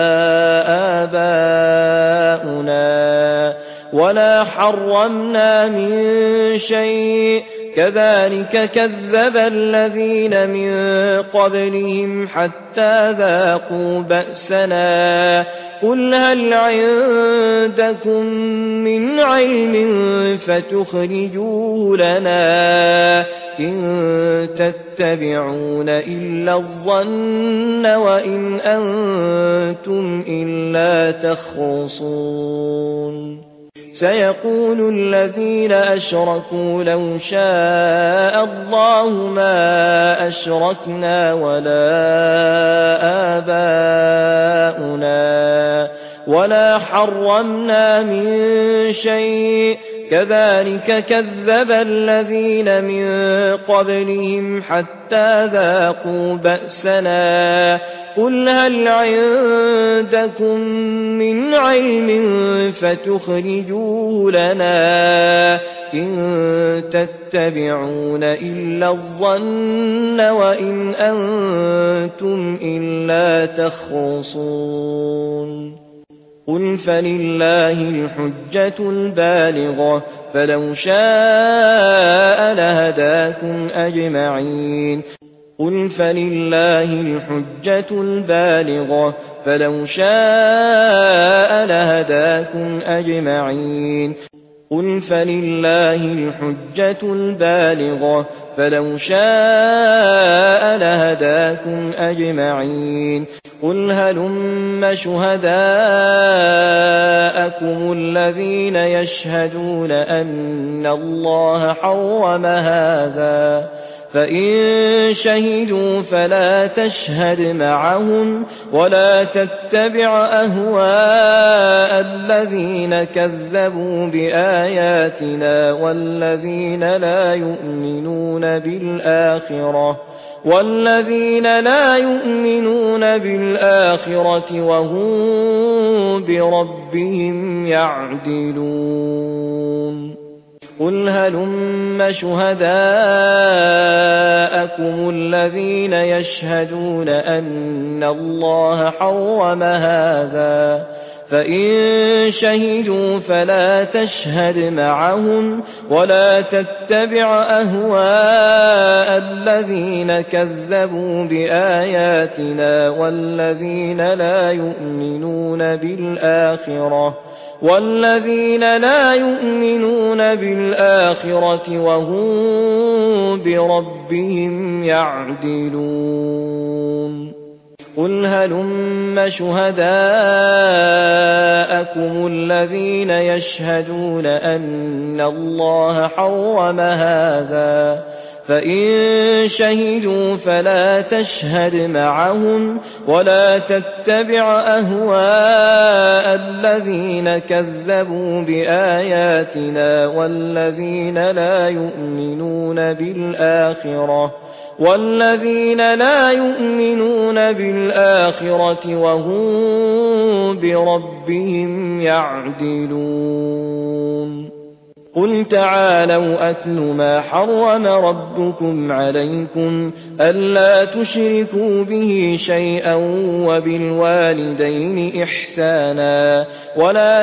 آباؤنا ولا حرمنا من شيء كذلك كذب الذين من قبلهم حتى ذاقوا بأسنا قل هل عندكم من علم فتخرجوه لنا إن تتبعون إلا الظن وإن أنتم إلا تخرصون سيقول الذين أشركوا لو شاء الله ما أشركنا ولا آباؤنا ولا حرمنا من شيء كذلك كذب الذين من قبلهم حتى ذاقوا بأسنا قل هل عندكم من علم فتخرجوه لنا إن تتبعون إلا الظن وإن أنتم إلا تخرصون قل فلله الحجة البالغة فلو شاء لهداكم أجمعين قل فلله الحجة البالغة فلو شاء لهداكم أجمعين قل فلله الحجة البالغة فلو شاء لهداكم أجمعين قل هلم شهداءكم الذين يشهدون أن الله حرم هذا فإن شهدوا فلا تشهد معهم ولا تتبع أهواء الذين كذبوا بآياتنا والذين لا يؤمنون بالآخرة والذين لا يؤمنون بالآخرة وهم بربهم يعدلون قل هلم شهداءكم الذين يشهدون أن الله حرم هذا فإن شهدوا فلا تشهد معهم ولا تتبع أهواء الذين كذبوا بآياتنا والذين لا يؤمنون بالآخرة والذين لا يؤمنون بالآخرة وهم بربهم يعدلون قل هلم شهداءكم الذين يشهدون أن الله حرم هذا فإن شهدوا فلا تشهد معهم ولا تتبع أهواء الذين كذبوا بآياتنا والذين لا يؤمنون بالآخرة والذين لا يؤمنون بالآخرة وهم بربهم يعدلون قل تعالوا أتل ما حرم ربكم عليكم ألا تشركوا به شيئا وبالوالدين إحسانا ولا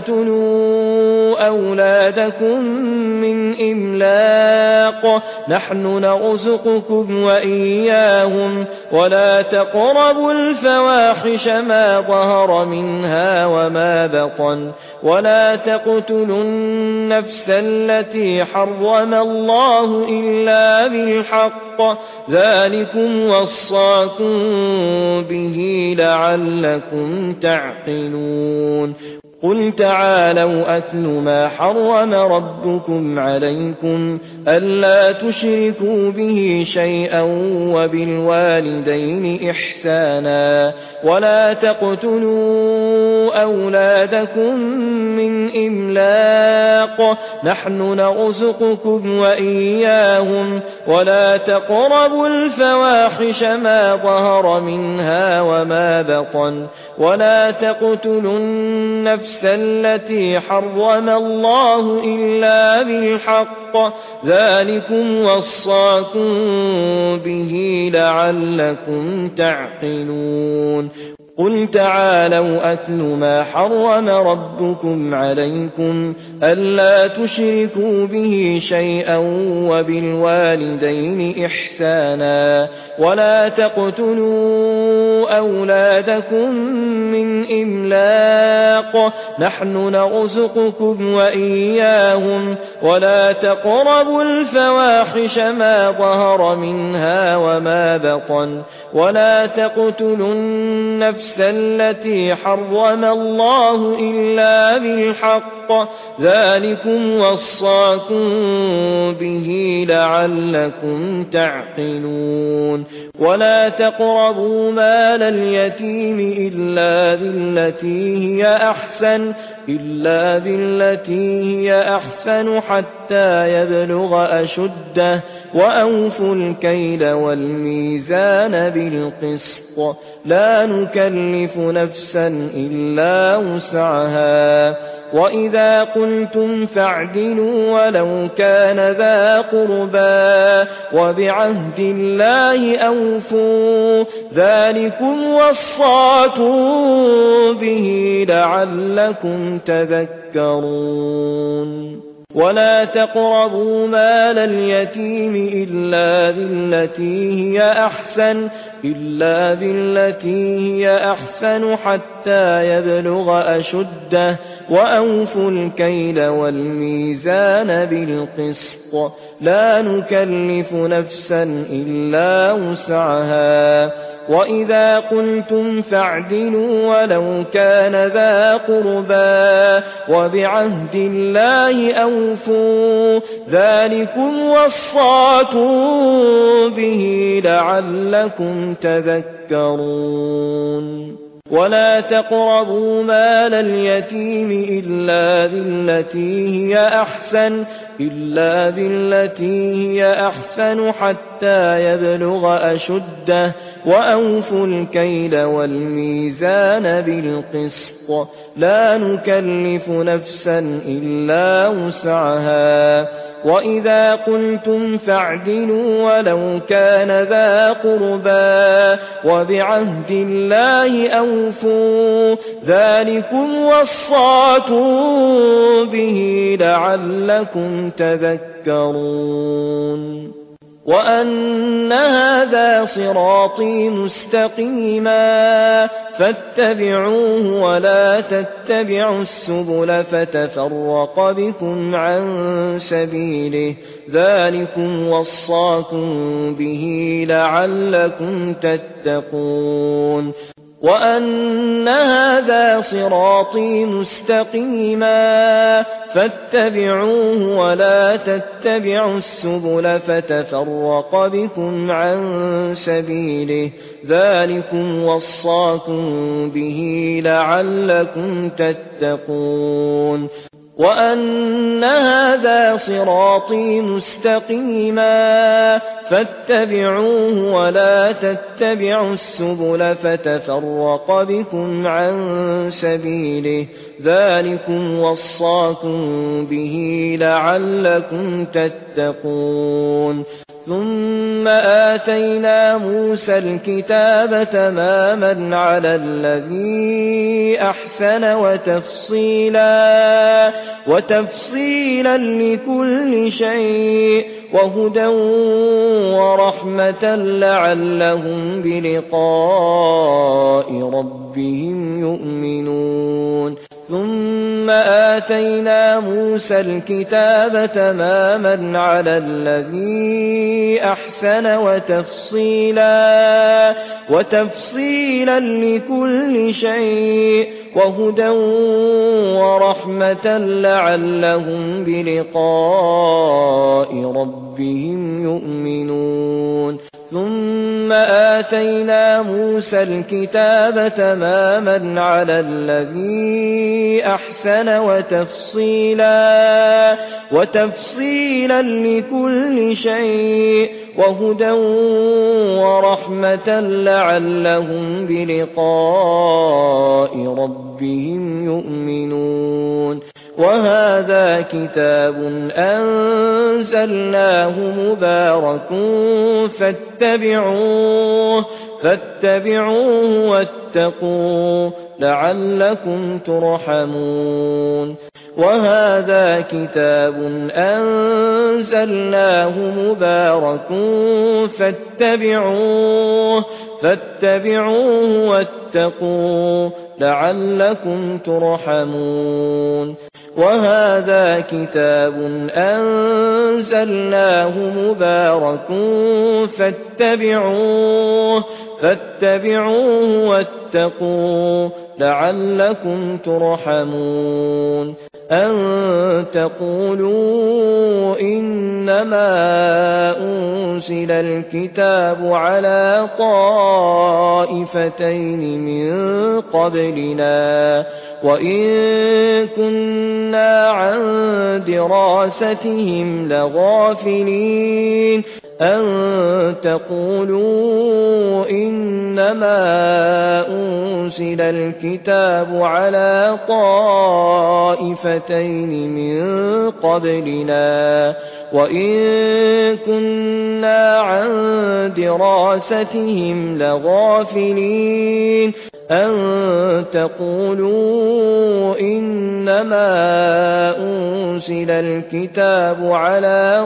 تقتلوا أولادكم من إملاق نحن نرزقكم وإياهم ولا تقربوا الفواحش ما ظهر منها وما بطن ولا تقتلوا النفس التي حرم الله إلا بالحق ذلكم وصاكم به لعلكم تعقلون قل تعالوا أتل ما حرم ربكم عليكم ألا تشركوا به شيئا وبالوالدين إحسانا ولا تقتلوا أولادكم من إملاق نحن نرزقكم وإياهم ولا تقربوا الفواحش ما ظهر منها وما بطن ولا تقتلوا النفس التي حرم الله إلا بالحق ذلكم وصاكم به لعلكم تعقلون قل تعالوا أتل ما حرم ربكم عليكم ألا تشركوا به شيئا وبالوالدين إحسانا ولا تقتلوا أولادكم من إملاق نحن نرزقكم وإياهم ولا تقربوا الفواحش ما ظهر منها وما بطن ولا تقتلوا النفس التي حرم الله إلا بالحق ذلكم وصاكم به لعلكم تعقلون ولا تقربوا مال اليتيم إلا بالتي هي أحسن إلا بالتي هي أحسن حتى يبلغ أشده وأوفوا الكيل والميزان بالقسط لا نكلف نفسا إلا وسعها وإذا قلتم فاعدلوا ولو كان ذا قربى وبعهد الله أوفوا ذلكم وصاكم به لعلكم تذكرون ولا تقربوا مال اليتيم إلا بالتي هي أحسن إلا بالتي هي أحسن حتى يبلغ أشده وأوفوا الكيل والميزان بالقسط لا نكلف نفسا إلا وسعها وإذا قلتم فاعدلوا ولو كان ذا قربى وبعهد الله أوفوا ذلكم وصاكم به لعلكم تذكرون ولا تقربوا مال اليتيم إلا بالتي هي أحسن إلا بالتي هي أحسن حتى يبلغ أشده وأوفوا الكيل والميزان بالقسط لا نكلف نفسا إلا وسعها وإذا قلتم فاعدلوا ولو كان ذا قربى وبعهد الله أوفوا ذلكم وصاكم به لعلكم تذكرون وأن هذا صراطي مستقيما فاتبعوه ولا تتبعوا السبل فتفرق بكم عن سبيله ذلكم وصاكم به لعلكم تتقون وأن هذا صراطي مستقيما فاتبعوه ولا تتبعوا السبل فتفرق بكم عن سبيله ذلكم وصاكم به لعلكم تتقون وأن هذا صراطي مستقيما فاتبعوه ولا تتبعوا السبل فتفرق بكم عن سبيله ذلكم وصاكم به لعلكم تتقون ثم آتينا موسى الكتاب تماما على الذي أحسن وتفصيلا وتفصيلا لكل شيء وهدى ورحمة لعلهم بلقاء ربهم يؤمنون ثم آتينا موسى الكتاب تماما على الذي أحسن وتفصيلا وتفصيلا لكل شيء وهدى ورحمة لعلهم بلقاء ربهم يؤمنون ثم آتينا موسى الكتاب تماما على الذي أحسن وتفصيلا وتفصيلا لكل شيء وهدى ورحمة لعلهم بلقاء ربهم يؤمنون وهذا كتاب أنزلناه مبارك فاتبعوه فاتبعوه واتقوا لعلكم ترحمون وهذا كتاب أنزلناه مبارك فاتبعوه فاتبعوه واتقوا لعلكم ترحمون وهذا كتاب أنزلناه مبارك فاتبعوه فاتبعوه واتقوا لعلكم ترحمون أن تقولوا إنما أنزل الكتاب على طائفتين من قبلنا وإن كنا عن دراستهم لغافلين أن تقولوا إنما أنزل الكتاب على طائفتين من قبلنا وإن كنا عن دراستهم لغافلين أن تقولوا إنما أنزل الكتاب على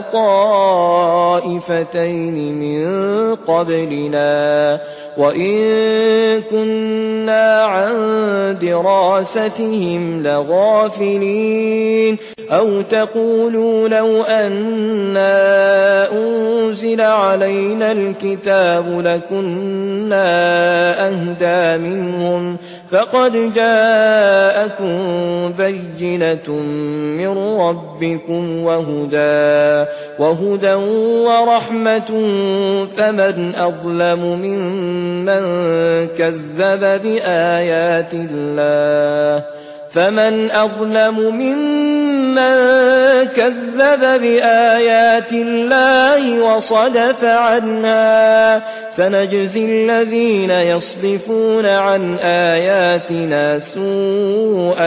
طائفتين من قبلنا وإن كنا عن دراستهم لغافلين أو تقولوا لو أنا أنزل علينا الكتاب لكنا أهدى منهم فقد جاءكم بينة من ربكم وهدى وهدى ورحمة فمن أظلم ممن كذب بآيات الله فمن أظلم ممن كذب بآيات الله وصدف عنها سنجزي الذين يصدفون عن آياتنا سوء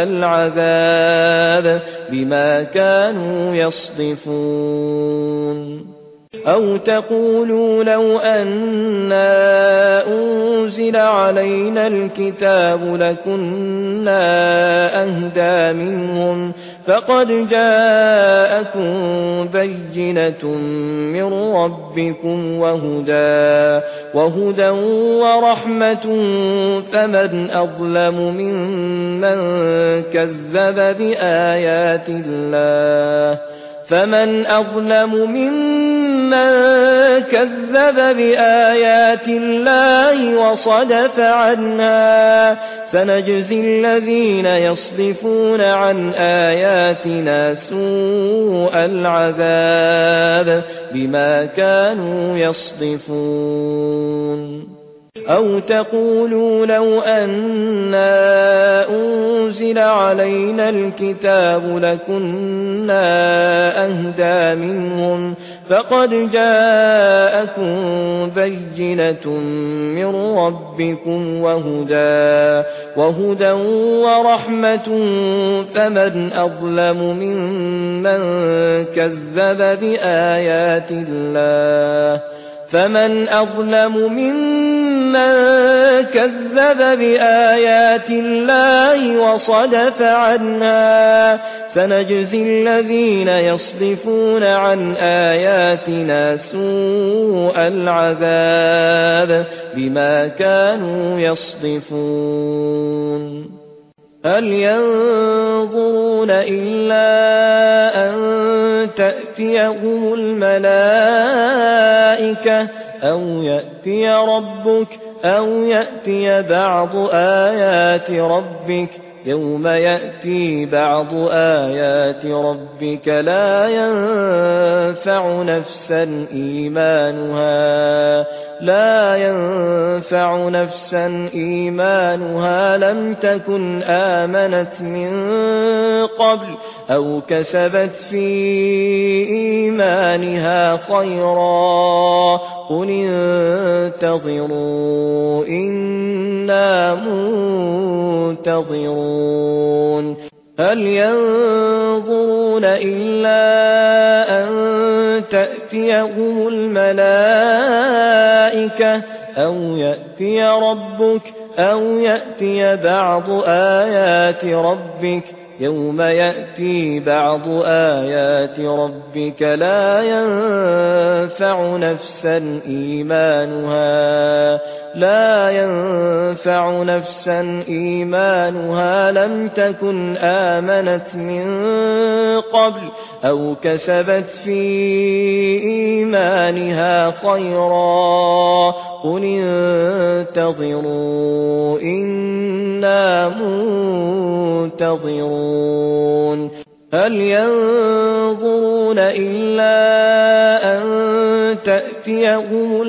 العذاب بما كانوا يصدفون أو تقولوا لو أنا أنزل علينا الكتاب لكنا أهدى منهم فقد جاءكم بينة من ربكم وهدى وهدى ورحمة فمن أظلم ممن كذب بآيات الله فمن أظلم ممن كذب بآيات الله وصدف عنها سنجزي الذين يصدفون عن آياتنا سوء العذاب بما كانوا يصدفون أو تقولوا لو أنا أنزل علينا الكتاب لكنا أهدى منهم فقد جاءكم بينة من ربكم وهدى وهدى ورحمة فمن أظلم ممن كذب بآيات الله فمن أظلم ممن كذب بآيات الله وصدف عنها سنجزي الذين يصدفون عن آياتنا سوء العذاب بما كانوا يصدفون هل ينظرون إلا أن تأتيهم الملائكة أو يأتي ربك أو يأتي بعض آيات ربك يوم يأتي بعض آيات ربك لا ينفع نفسا إيمانها لا ينفع نفسا إيمانها لم تكن آمنت من قبل أو كسبت في إيمانها خيرا قل انتظروا إنا منتظرون هل ينظرون إلا أن تأتيهم الملائكة أو يأتي ربك أو يأتي بعض آيات ربك يوم يأتي بعض آيات ربك لا ينفع نفسا إيمانها لا ينفع نفسا إيمانها لم تكن آمنت من قبل أو كسبت في إيمانها خيرا قل انتظروا إنا منتظرون هل ينظرون إلا أن تأتيهم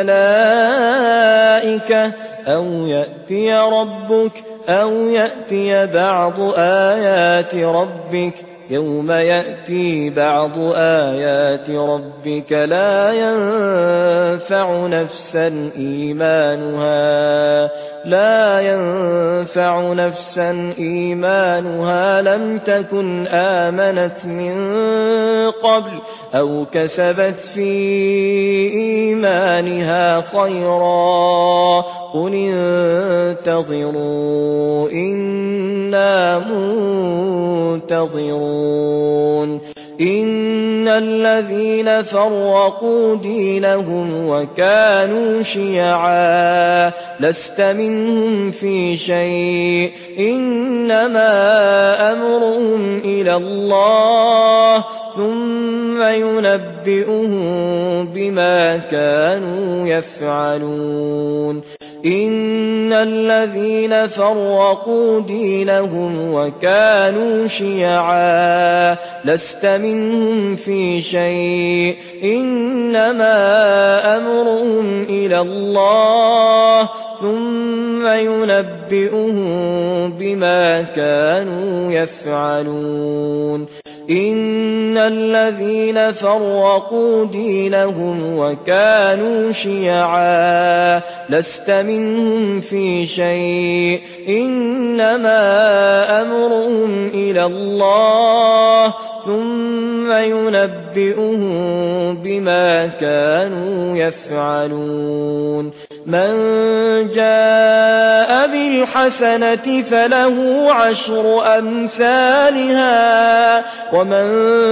الملائكة أو يأتي ربك أو يأتي بعض آيات ربك يوم يأتي بعض آيات ربك لا ينفع نفسا إيمانها لا ينفع نفسا إيمانها لم تكن آمنت من قبل أو كسبت في إيمانها خيرا قل انتظروا إنا منتظرون إن الذين فرقوا دينهم وكانوا شيعا لست منهم في شيء إنما أمرهم إلى الله ثم ينبئهم بما كانوا يفعلون إن الذين فرقوا دينهم وكانوا شيعا لست منهم في شيء إنما أمرهم إلى الله ثم ينبئهم بما كانوا يفعلون إن الذين فرقوا دينهم وكانوا شيعا لست منهم في شيء إنما أمرهم إلى الله ثم ثم ينبئهم بما كانوا يفعلون من جاء بالحسنة فله عشر أمثالها ومن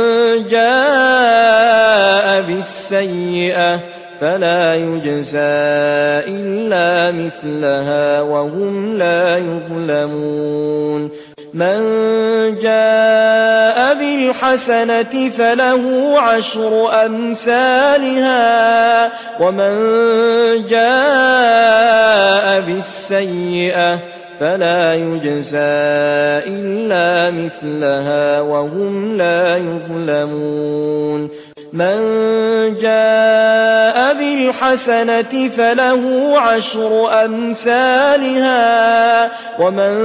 جاء بالسيئة فلا يجزى إلا مثلها وهم لا يظلمون من جاء بالحسنة فله عشر أمثالها ومن جاء بالسيئة فلا يجزى إلا مثلها وهم لا يظلمون من جاء بالحسنة فله عشر أمثالها ومن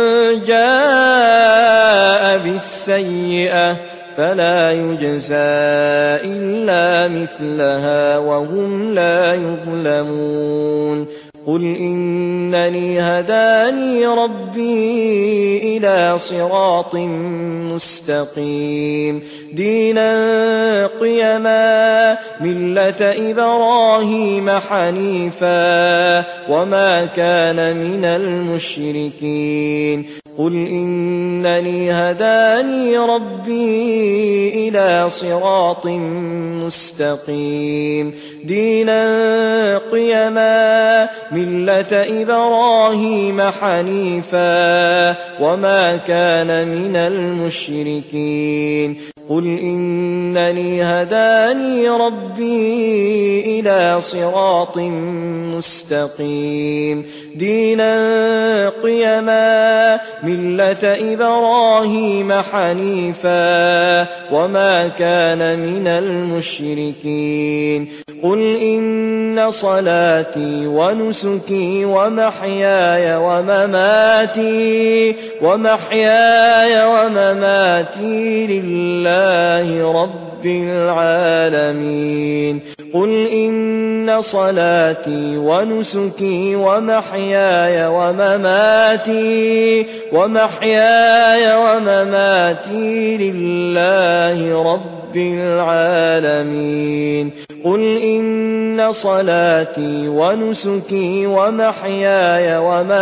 جاء بالسيئة فلا يجزى إلا مثلها وهم لا يظلمون قل إنني هداني ربي إلى صراط مستقيم دينا قيما ملة إبراهيم حنيفا وما كان من المشركين قل إنني هداني ربي إلى صراط مستقيم دينا قيما ملة إبراهيم حنيفا وما كان من المشركين قل إنني هداني ربي إلى صراط مستقيم دينا قيما ملة إبراهيم حنيفا وما كان من المشركين قل إن صلاتي ونسكي ومحياي ومماتي ومحياي ومماتي لله رب العالمين قل إن صلاتي ونسكي ومحياي ومماتي ومحياي ومماتي لله رب العالمين قل إن صلاتي ونسكي ومحياي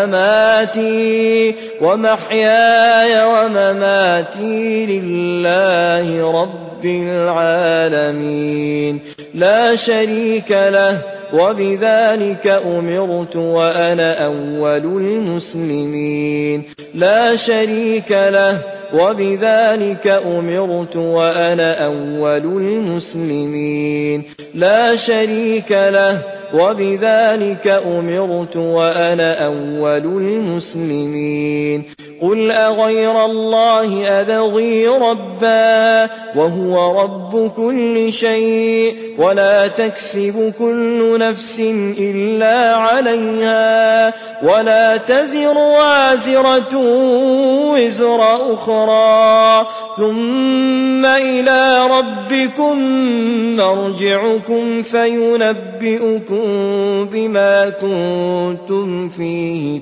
ومماتي ومحياي ومماتي لله رب العالمين لا شريك له وبذلك أمرت وأنا أول المسلمين لا شريك له وبذلك أمرت وأنا أول المسلمين لا شريك له وبذلك أمرت وأنا أول المسلمين قل أغير الله أبغي ربا وهو رب كل شيء ولا تكسب كل نفس إلا عليها ولا تزر وازرة وزر أخرى ثم إلى ربكم مرجعكم فينبئكم بما كنتم فيه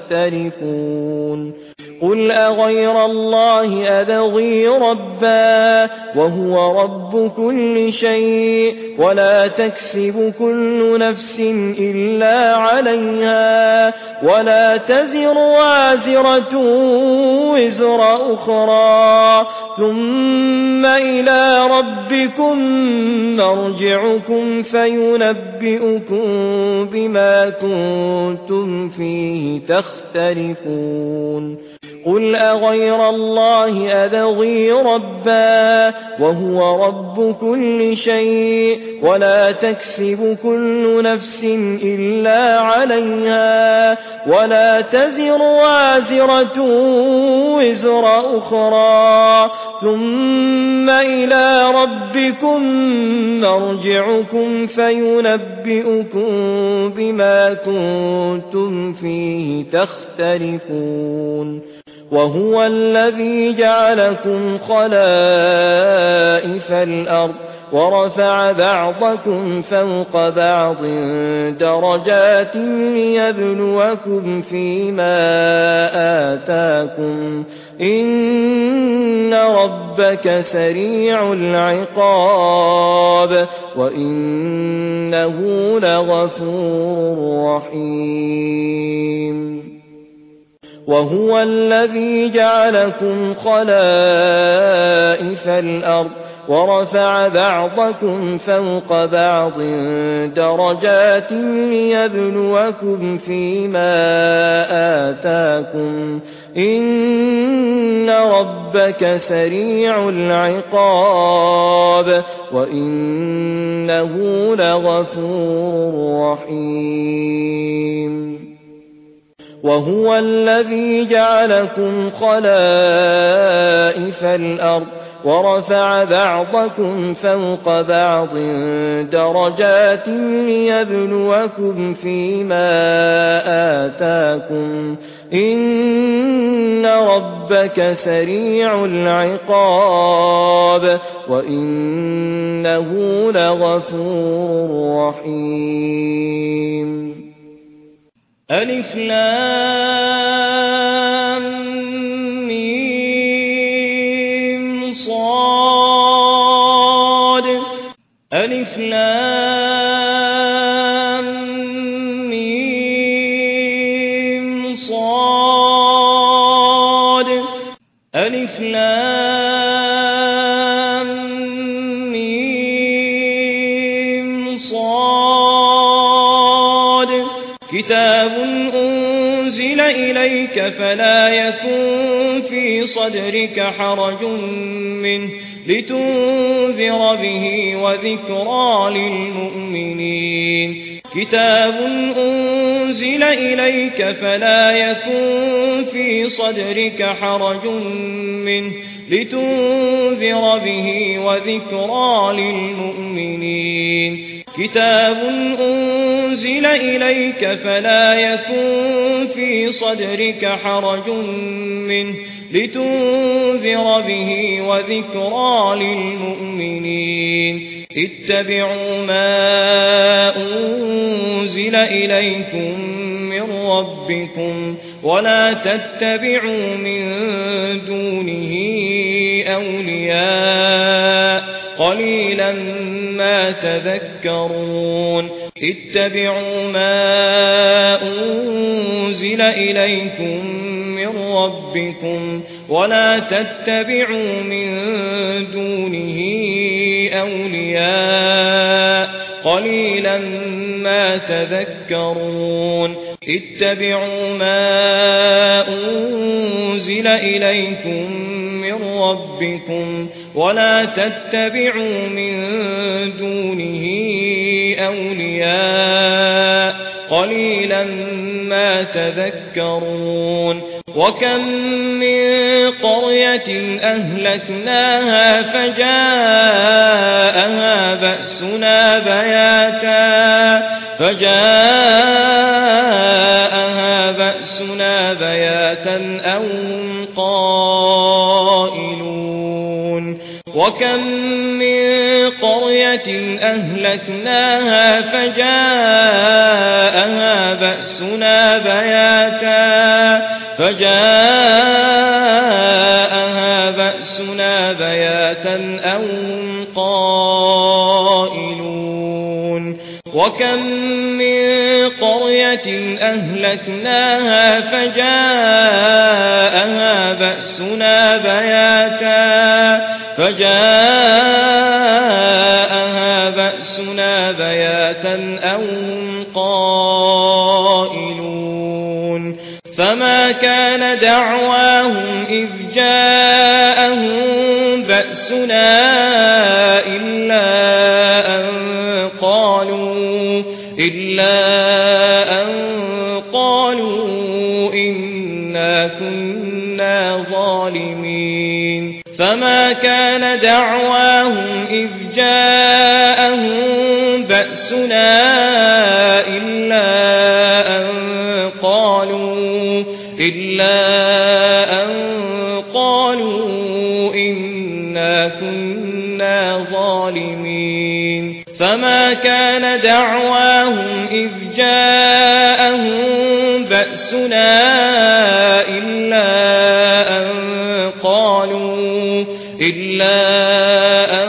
تختلفون قل أغير الله أبغي ربا وهو رب كل شيء ولا تكسب كل نفس إلا عليها ولا تزر وازرة وزر أخرى ثم إلى ربكم مرجعكم فينبئكم بما كنتم فيه تختلفون قل أغير الله أبغي ربا وهو رب كل شيء ولا تكسب كل نفس إلا عليها ولا تزر وازرة وزر أخرى ثم إلى ربكم مرجعكم فينبئكم بما كنتم فيه تختلفون وهو الذي جعلكم خلائف الأرض ورفع بعضكم فوق بعض درجات ليبلوكم فيما آتاكم إن ربك سريع العقاب وإنه لغفور رحيم وهو الذي جعلكم خلائف الأرض ورفع بعضكم فوق بعض درجات ليبلوكم فيما آتاكم إن ربك سريع العقاب وإنه لغفور رحيم وهو الذي جعلكم خلائف الأرض ورفع بعضكم فوق بعض درجات ليبلوكم فيما آتاكم إن ربك سريع العقاب وإنه لغفور رحيم ألف لام ميم صاد ألف لام ميم صاد ألف لام ميم صاد كتاب أنزل إليك فلا يكن في صدرك حرج منه لتنذر به وذكرى للمؤمنين كتاب أنزل إليك فلا يكن في صدرك حرج منه لتنذر به وذكرى للمؤمنين كتاب أنزل إليك فلا يكن في صدرك حرج منه لتنذر به وذكرى للمؤمنين اتبعوا ما أنزل إليكم من ربكم ولا تتبعوا من دونه أولياء قليلا ما تذكرون اتبعوا ما أنزل إليكم من ربكم ولا تتبعوا من دونه أولياء قليلا ما تذكرون اتبعوا ما أنزل إليكم من ربكم ولا تتبعوا من دونه أولياء قليلا ما تذكرون وكم من قرية أهلكناها فجاءها بأسنا بياتا فجاءها بأسنا بياتا أو هم قائلون وكم من قرية أهلكناها فجاءها بأسنا بياتا فجاءها بأسنا بياتا أو هم قائلون وكم من قرية أهلكناها فجاءها بأسنا بياتا فجاءها بأسنا بياتا أو هم قائلون فما كان دعواهم إذ جاءهم بأسنا إلا أن قالوا إلا أن قالوا إنا كنا ظالمين فما كان دعواهم إذ جاءهم بأسنا إلا أن قالوا إلا أن قالوا إنا كنا ظالمين إذ جاءهم بأسنا إلا أن قالوا إلا أن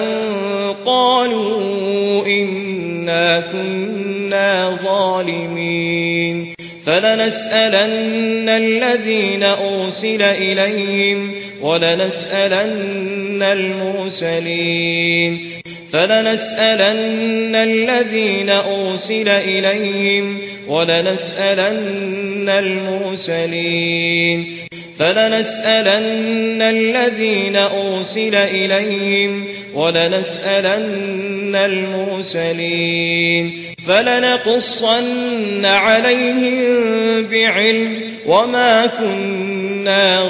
قالوا إنا كنا ظالمين فلنسألن الذين أرسل إليهم ولنسألن المرسلين فلنسألن الذين أرسل إليهم ولنسألن المرسلين فلنسألن الذين أرسل إليهم ولنسألن المرسلين فلنقصن عليهم بعلم وما كنا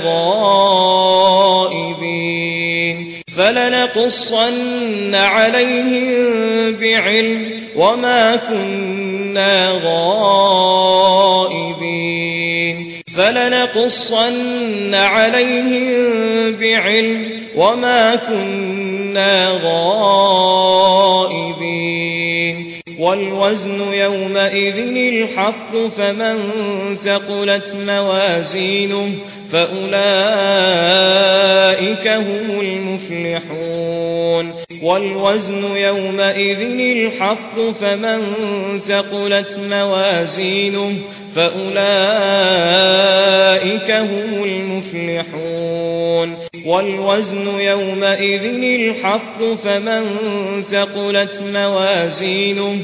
غائبين فلنقصن عليهم بعلم وما كنا غائبين فلنقصن عليهم بعلم وما كنا غائبين والوزن يومئذ الحق فمن ثقلت موازينه فأولئك هم المفلحون والوزن يومئذ الحق فمن ثقلت موازينه فأولئك هم المفلحون والوزن يومئذ الحق فمن ثقلت موازينه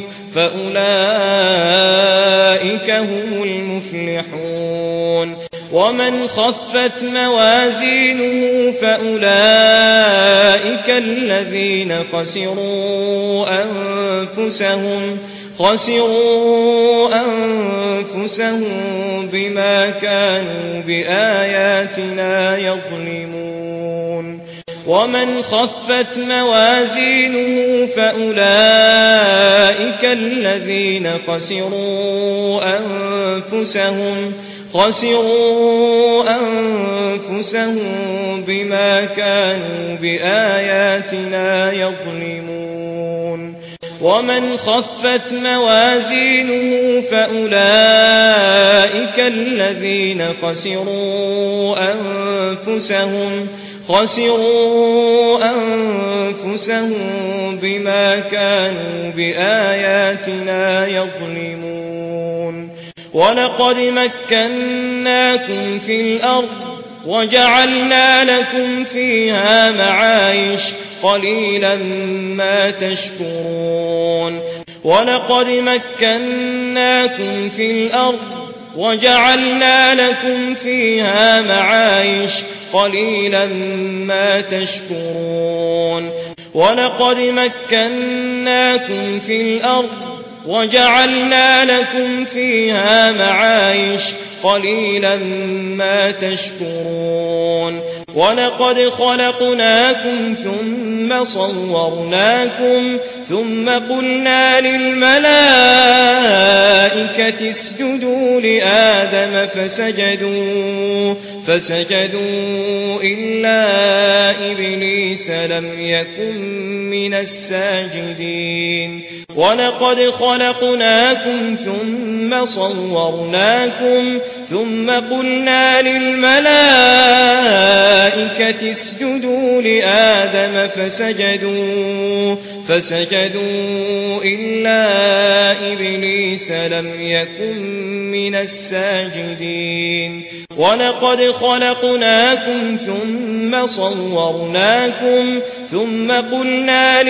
فأولئك هم المفلحون ومن خفت موازينه فأولئك الذين خسروا أنفسهم خسروا أنفسهم بما كانوا بآياتنا يظلمون ومن خفت موازينه فأولئك الذين خسروا أنفسهم خسروا أنفسهم بما كانوا بآياتنا يظلمون ومن خفت موازينه فأولئك الذين خسروا أنفسهم خسروا أنفسهم بما كانوا بآياتنا يظلمون ولقد مكناكم في الأرض وجعلنا لكم فيها معايش قليلا ما تشكرون ولقد مكناكم في الأرض وجعلنا لكم فيها معايش قليلا ما تشكرون ولقد مكناكم في الأرض وجعلنا لكم فيها معايش قليلا ما تشكرون ولقد خلقناكم ثم صورناكم ثم قلنا للملائكة اسجدوا لآدم فسجدوا فسجدوا إلا إبليس لم يكن من الساجدين ولقد خلقناكم ثم صورناكم ثم قلنا للملائكة اسجدوا لآدم فسجدوا فسجدوا إلا إبليس لم يكن من الساجدين ولقد خلقناكم ثم صورناكم ثم قلنا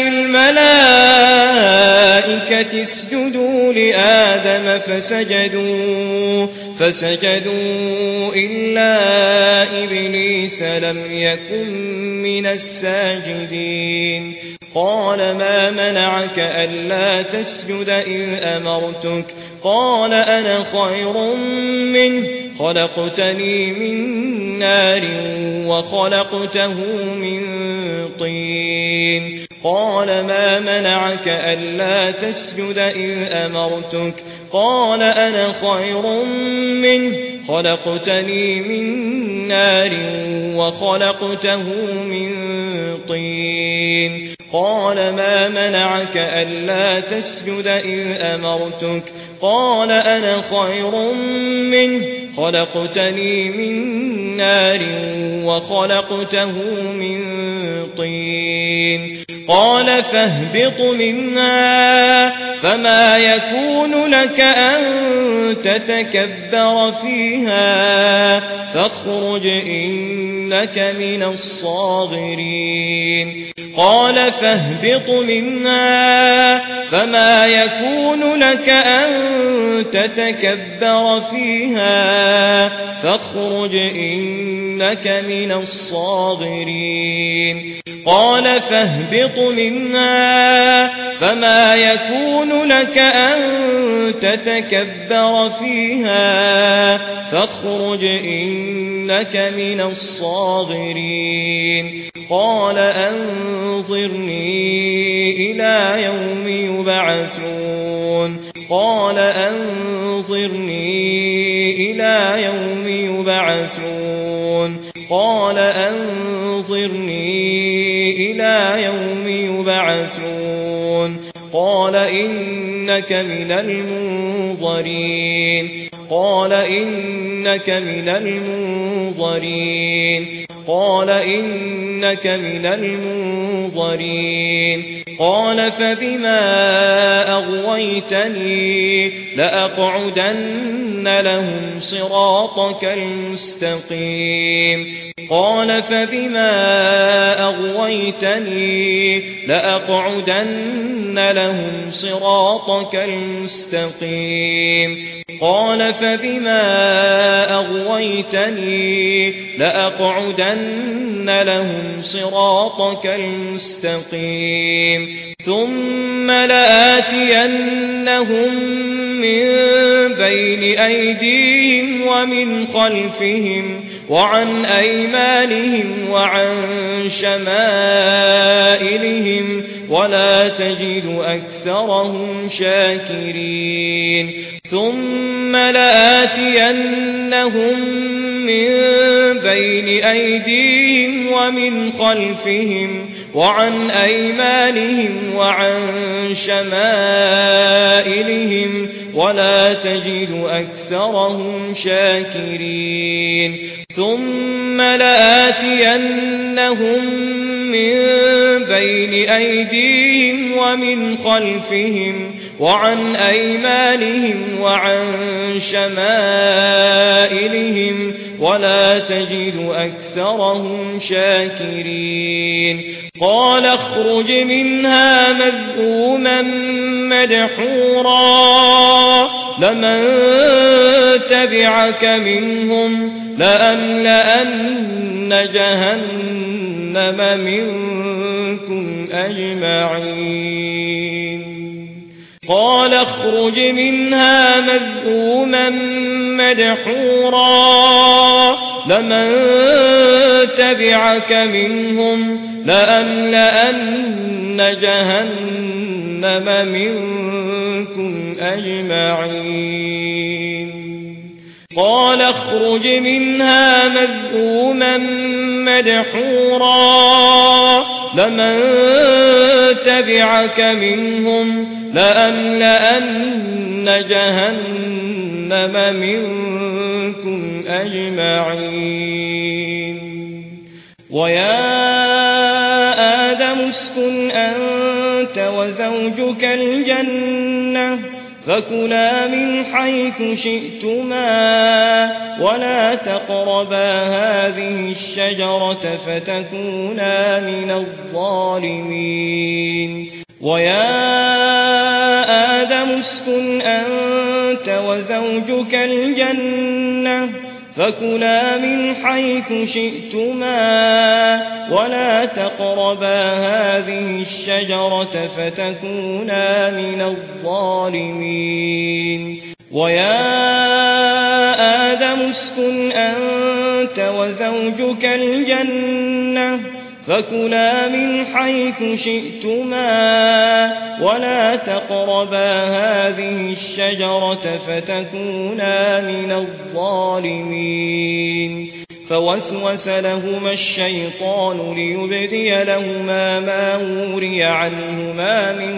للملائكة اسجدوا لآدم فسجدوا فسجدوا إلا إبليس لم يكن من الساجدين قال ما منعك ألا تسجد إذ أمرتك قال أنا خير منه خلقتني من نار وخلقته من طين قال ما منعك ألا تسجد إذ أمرتك قال أنا خير منه خلقتني من نار وخلقته من طين قال ما منعك ألا تسجد إذ أمرتك قال أنا خير منه خلقتني من نار وخلقته من طين قال فاهبط منها فما يكون لك أن تتكبر فيها فاخرج إنك من الصاغرين قال فاهبط منها فما يكون لك أن تتكبر فيها فاخرج إنك من الصاغرين قال فاهبط منها فما يكون لك أن تتكبر فيها فاخرج إنك من الصاغرين قال أنظرني إلى يوم يبعثون قال أنظرني إلى يوم يبعثون قال أنظرني إلى يوم يبعثون قال إنك من المنظرين قال إنك من المنظرين قال إنك من المنظرين قال فبما أغويتني لأقعدن لهم صراطك المستقيم قال فبما أغويتني لأقعدن لهم صراطك المستقيم قال فبما أغويتني لأقعدن لهم صراطك المستقيم ثم لآتينهم من بين أيديهم ومن خلفهم وعن أيمانهم وعن شمائلهم ولا تجد أكثرهم شاكرين ثم لآتينهم من بين أيديهم ومن خلفهم وعن أيمانهم وعن شمائلهم ولا تجد أكثرهم شاكرين ثم لآتينهم من بين أيديهم ومن خلفهم وعن أيمانهم وعن شمائلهم ولا تجد أكثرهم شاكرين قال اخرج منها مذءوما مدحورا لمن تبعك منهم لأملأن جهنم منكم أجمعين قال اخرج منها مذءوما مدحورا لمن تبعك منهم لأملأن جهنم منكم أجمعين قال اخرج منها مذءوما مدحورا لمن تبعك منهم لأملأن جهنم منكم أجمعين ويا آدم اسكن أنت وزوجك الجنة فكلا من حيث شئتما ولا تقربا هذه الشجرة فتكونا من الظالمين ويا آدم اسكن أنت وزوجك الجنة فكلا من حيث شئتما ولا تقربا هذه الشجرة فتكونا من الظالمين ويا آدم اسكن أنت وزوجك الجنة فكلا من حيث شئتما ولا تقربا هذه الشجرة فتكونا من الظالمين فوسوس لهما الشيطان ليبدي لهما ما وري عنهما من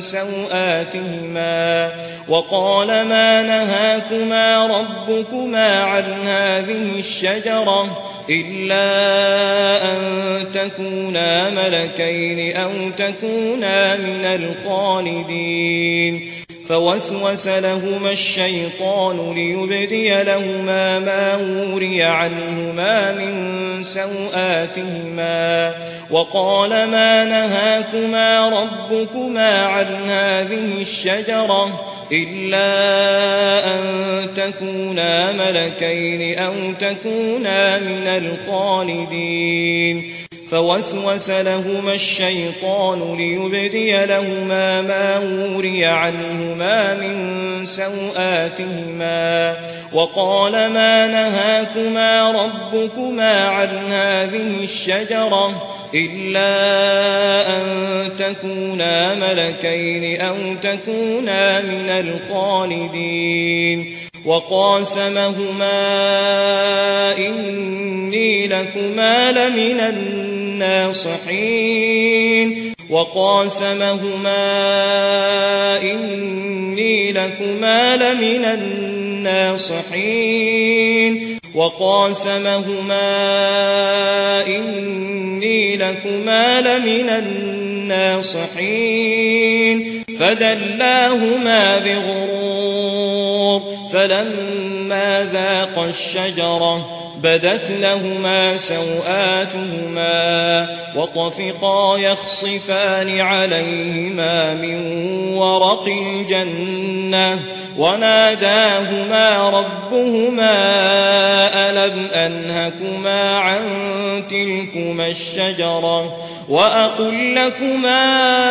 سوآتهما وقال ما نهاكما ربكما عن هذه الشجرة إلا أن تكونا ملكين أو تكونا من الخالدين فوسوس لهما الشيطان ليبدي لهما ما وري عنهما من سوآتهما وقال ما نهاكما ربكما عن هذه الشجرة إلا أن تكونا ملكين أو تكونا من الخالدين فوسوس لهما الشيطان ليبدي لهما ما وري عنهما من سوآتهما وقال ما نهاكما ربكما عن هذه الشجرة إلا أن تكونا ملكين أو تكونا من الخالدين وقاسمهما إني لكما لمن الناصحين وقاسمهما إني لكما لمن الناصحين وقاسمهما إني لكما لمن الناصحين فدلاهما بغرور فلما ذاقا الشجرة بدت لهما سوآتهما وطفقا يخصفان عليهما من ورق الجنة وناداهما ربهما ألم أنهكما عن تلكما الشجرة وأقل لكما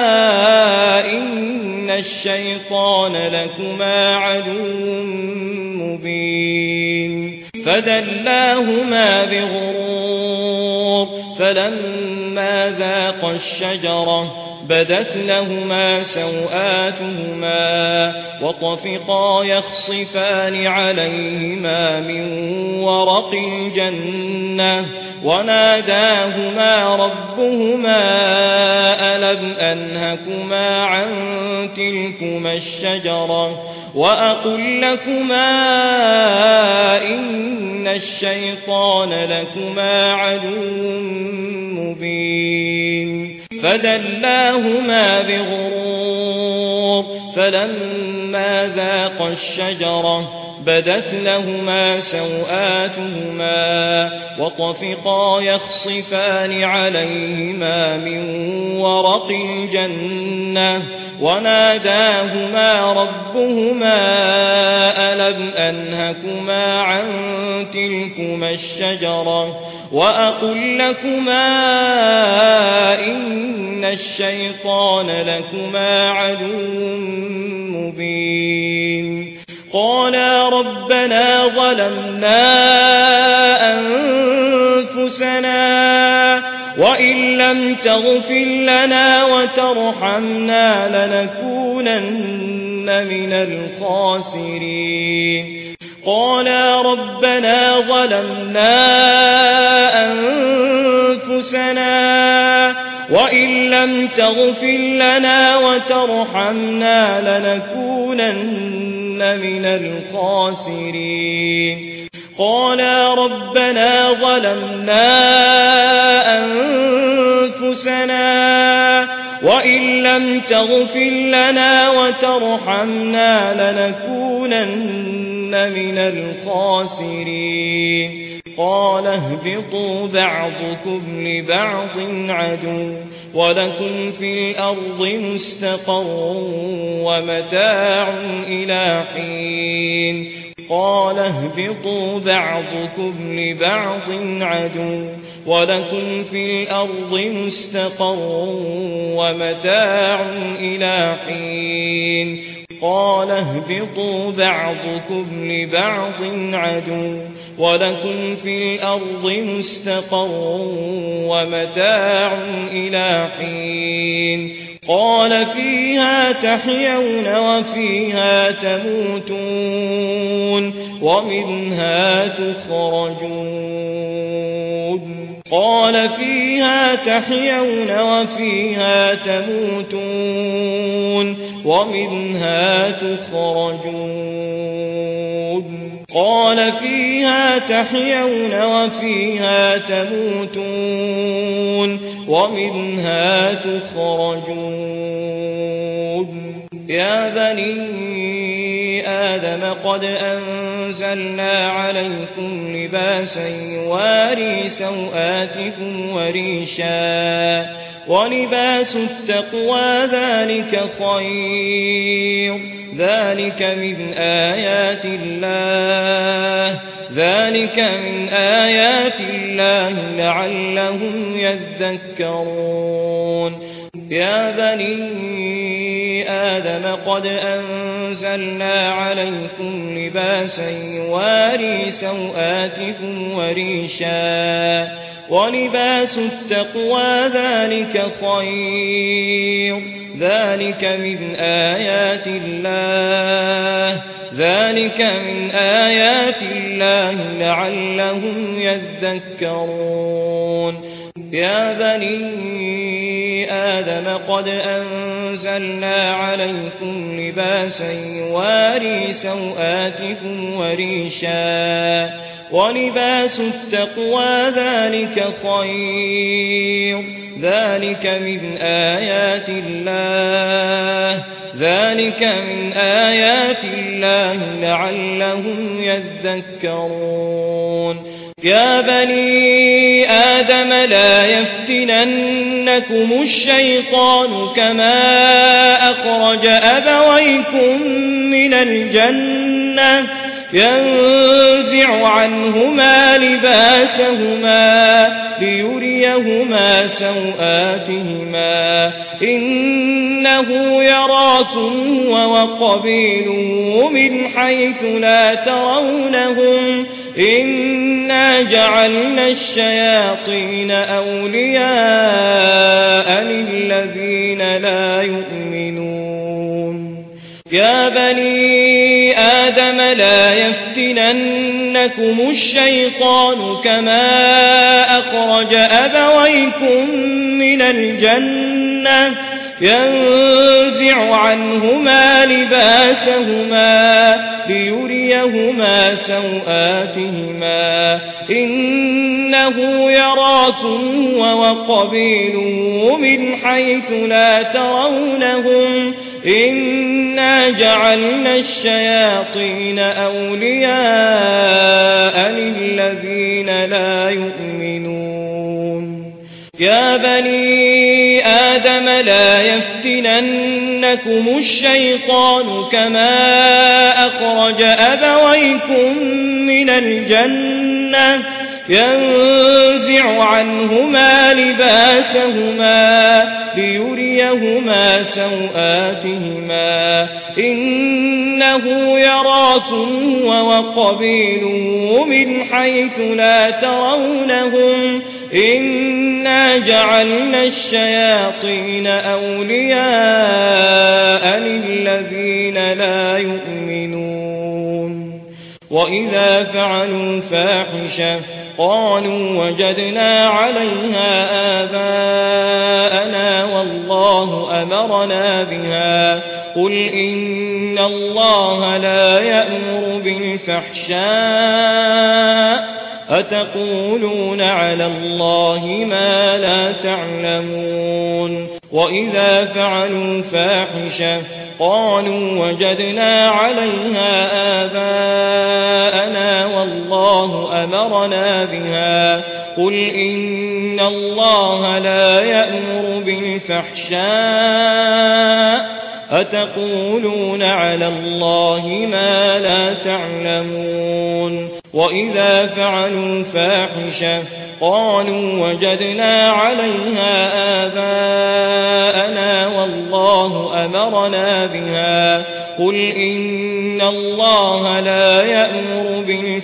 إن الشيطان لكما عدو مبين فدلاهما بغرور فلما ذاقا الشجرة بدت لهما سوآتهما وطفقا يخصفان عليهما من ورق الجنة وناداهما ربهما ألم أنهكما عن تلكما الشجرة وأقل لكما إن الشيطان لكما عدو مبين فدلاهما بغرور فلما ذاقا الشجرة بدت لهما سوآتهما وطفقا يخصفان عليهما من ورق الجنة وناداهما ربهما ألم أنهكما عن تلكما الشجرة وأقل لكما إن الشيطان لكما عدو مبين قالا ربنا ظلمنا أنفسنا وإن لم تغفر لنا وترحمنا لنكونن من الخاسرين قالا ربنا ظلمنا أنفسنا وإن لم تغفر لنا وترحمنا لنكونن من الخاسرين قالا ربنا ظلمنا أنفسنا وإن لم تغفر لنا وترحمنا لنكونن من الخاسرين قال اهبطوا بعضكم لبعض عدو ولكم في الأرض مستقر ومتاع إلى حين قال اهبطوا بعضكم لبعض عدو ولكم في الأرض مستقر ومتاع إلى حين قال اهبطوا بعضكم لبعض عدو ولكم في الأرض مستقر ومتاع إلى حين قال فيها تحيون وفيها تموتون ومنها تخرجون قال فيها تحيون وفيها تموتون ومنها تخرجون قال فيها تحيون وفيها تموتون ومنها تخرجون يا بني آدم قد أنزلنا عليكم لباسا يواري سوآتكم وريشا ولباس التقوى ذلك خير ذلك من آيات الله ذلك من آيات الله لعلهم يذكرون يا بني آدم قد أنزلنا عليكم لباسا يواري سوآتكم وريشا ولباس التقوى ذلك خير ذلك من آيات الله ذلك من آيات الله لعلهم يذكرون يا بني آدم قد أنزلنا عليكم لباسا يواري سوآتكم وريشا ولباس التقوى ذلك خير ذلك من آيات الله ذلك من آيات الله لعلهم يذكرون يا بني آدم لا يفتننكم الشيطان كما أخرج أبويكم من الجنة ينزع عنهما لباسهما ليريهما سوآتهما إنه يراكم هو وقبيله من حيث لا ترونهم إنا جعلنا الشياطين أولياء للذين لا يؤمنون يا بني آدم لا يفتننكم الشيطان كما أخرج أبويكم من الجنة ينزع عنهما لباسهما ليريهما سوآتهما إنه يراكم هو وقبيله من حيث لا ترونهم إنا جعلنا الشياطين أولياء للذين لا يؤمنون يا بني آدم لا يفتننكم الشيطان كما أخرج أبويكم من الجنة ينزع عنهما لباسهما ليريهما سوآتهما إنه يراكم هو وقبيله من حيث لا ترونهم إنا جعلنا الشياطين أولياء للذين لا يؤمنون وإذا فعلوا فاحشة قالوا وجدنا عليها آباءنا والله أمرنا بها قل إن الله لا يأمر بالفحشاء أتقولون على الله ما لا تعلمون وإذا فعلوا فاحشة قالوا وجدنا عليها آباءنا والله أمرنا بها قل إن الله لا يأمر بالفحشاء أتقولون على الله ما لا تعلمون وإذا فعلوا فاحشة قالوا وجدنا عليها آباءنا والله أمرنا بها قل إن الله لا يأمر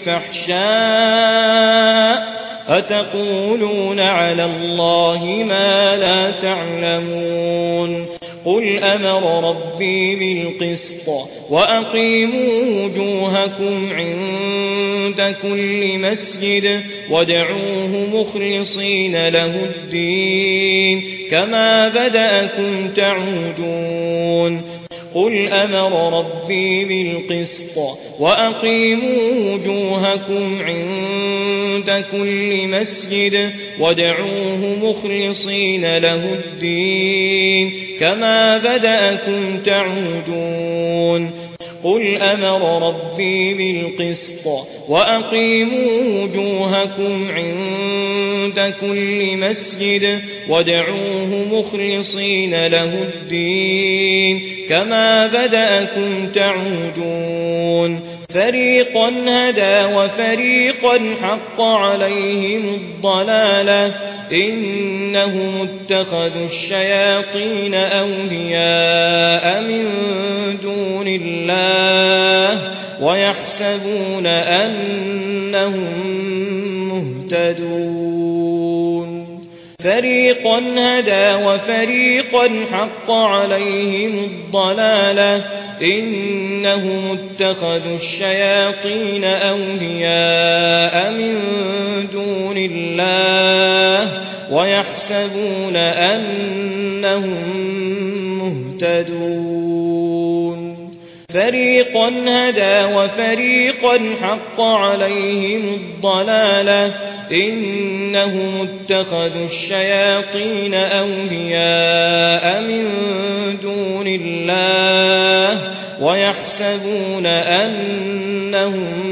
بالفحشاء أتقولون على الله ما لا تعلمون قل أمر ربي بالقسط وأقيموا وجوهكم عند عند كل مسجد وادعوه مخلصين له الدين كما بدأكم تعودون قل أمر ربي بالقسط وأقيموا وجوهكم عند كل مسجد وادعوه مخلصين له الدين كما بدأكم تعودون قل أمر ربي بالقسط وأقيموا وجوهكم عند كل مسجد وادعوه مخلصين له الدين كما بدأكم تعودون فريقا هدى وفريقا حق عليهم الضلالة إنهم اتخذوا الشياطين أولياء من دون الله ويحسبون أنهم مهتدون فريقا هدى وفريقا حق عليهم الضلالة إنهم اتخذوا الشياطين أولياء من دون الله ويحسبون أنهم مهتدون فريقا هدى وفريقا حق عليهم الضلالة إنهم اتخذوا الشياطين أولياء من دون الله ويحسبون أنهم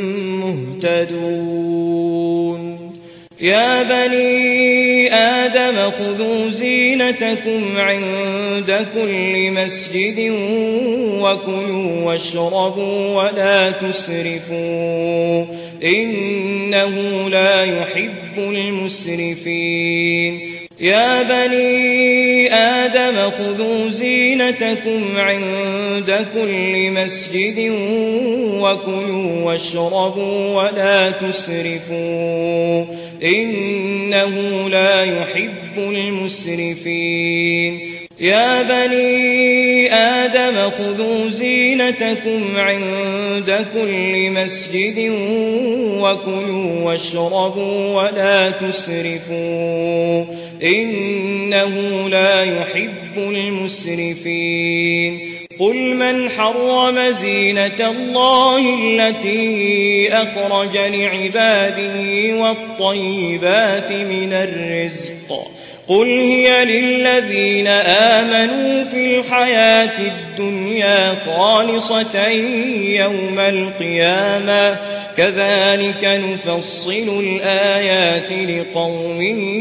مهتدون يا بني آدم خذوا زينتكم عند كل مسجد وكلوا واشربوا ولا تسرفوا إنه لا يحب المسرفين يا بني آدم خذوا زينتكم عند كل مسجد وكلوا واشربوا ولا تسرفوا إنه لا يحب المسرفين يا بني آدم خذوا زينتكم عند كل مسجد وكلوا واشربوا ولا تسرفوا إنه لا يحب المسرفين قل من حرم زينة الله التي أخرج لعباده والطيبات من الرزق قل هي للذين آمنوا في الحياة الدنيا خالصة يوم القيامة كذلك نفصل الآيات لقوم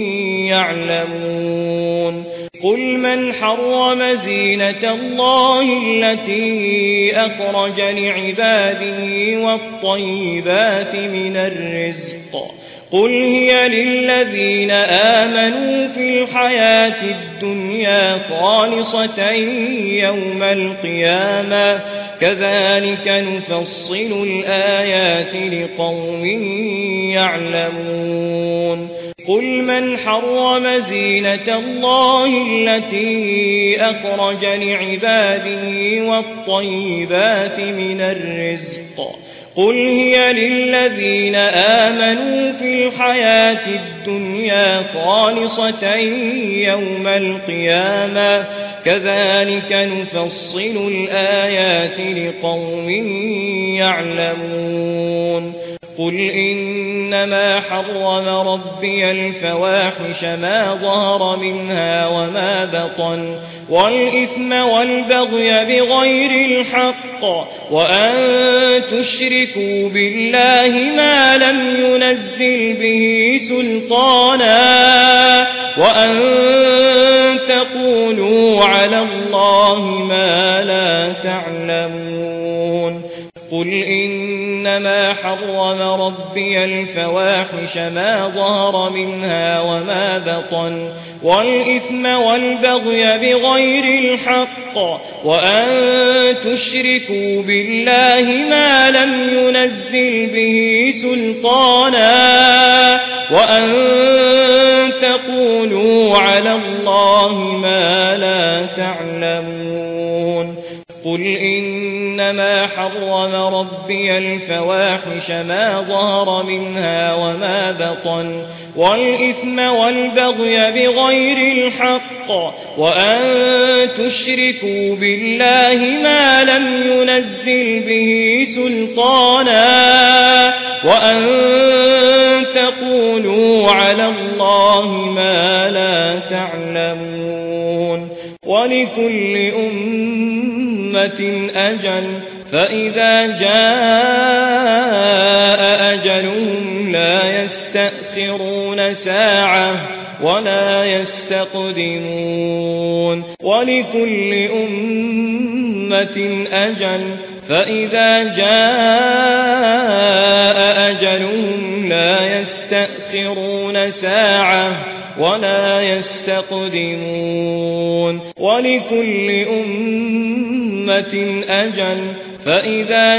يعلمون قل من حرم زينة الله التي أخرج لعباده والطيبات من الرزق قل هي للذين آمنوا في الحياة الدنيا خالصة يوم القيامة كذلك نفصل الآيات لقوم يعلمون قل من حرم زينة الله التي أخرج لعباده والطيبات من الرزق قل هي للذين آمنوا في الحياة الدنيا خالصة يوم القيامة كذلك نفصل الآيات لقوم يعلمون قل إنما حرم ربي الفواحش ما ظهر منها وما بطن والإثم والبغي بغير الحق وأن تشركوا بالله ما لم ينزل به سلطانا وأن تقولوا على الله ما لا تعلمون قل إنما حرم ربي الفواحش ما ظهر منها وما بطن والإثم والبغي بغير الحق وأن تشركوا بالله ما لم ينزل به سلطانا وأن تقولوا على الله ما لا تعلمون قل إنما حرم ربي وقي الفواحش ما ظهر منها وما بطن والإثم والبغي بغير الحق وأن تشركوا بالله ما لم ينزل به سلطانا وأن تقولوا على الله ما لا تعلمون ولكل أمة أجل فإذا جاء أجلهم لا يستأخرون ساعة ولا يستقدمون ولكل أمة أجل فإذا جاء أجلهم لا يستأخرون ساعة ولا يستقدمون ولكل أمة أجل فإذا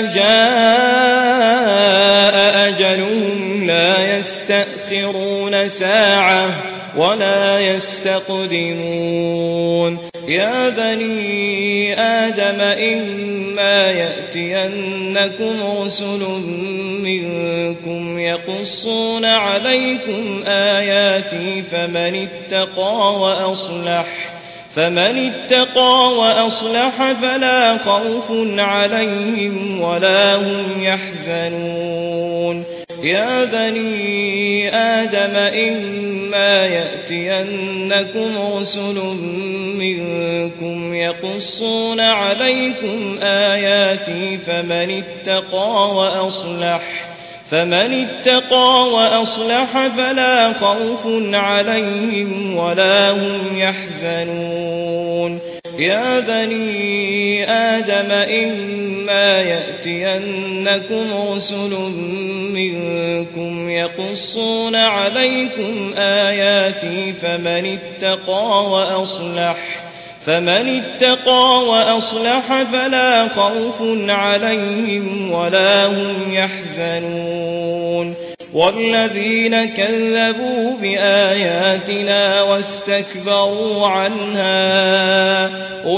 جاء أجلهم لا يستأخرون ساعة ولا يستقدمون يا بني آدم إما يأتينكم رسل منكم يقصون عليكم آياتي فمن اتقى وأصلح فمن اتقى وأصلح فلا خوف عليهم ولا هم يحزنون يا بني آدم إما يأتينكم رسل منكم يقصون عليكم آياتي فمن اتقى وأصلح فمن اتقى وأصلح فلا خوف عليهم ولا هم يحزنون يا بني آدم إما يأتينكم رسل منكم يقصون عليكم آياتي فمن اتقى وأصلح فمن اتقى وأصلح فلا خوف عليهم ولا هم يحزنون والذين كذبوا بآياتنا واستكبروا عنها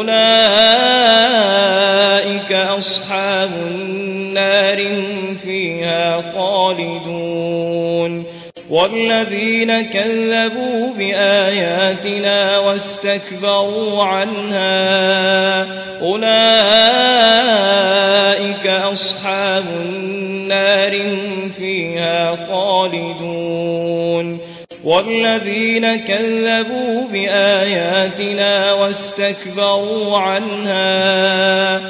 أولئك أصحاب النار هم فيها خالدون والذين كذبوا بآياتنا واستكبروا عنها أولئك أصحاب النار هم فيها خالدون والذين كذبوا بآياتنا واستكبروا عنها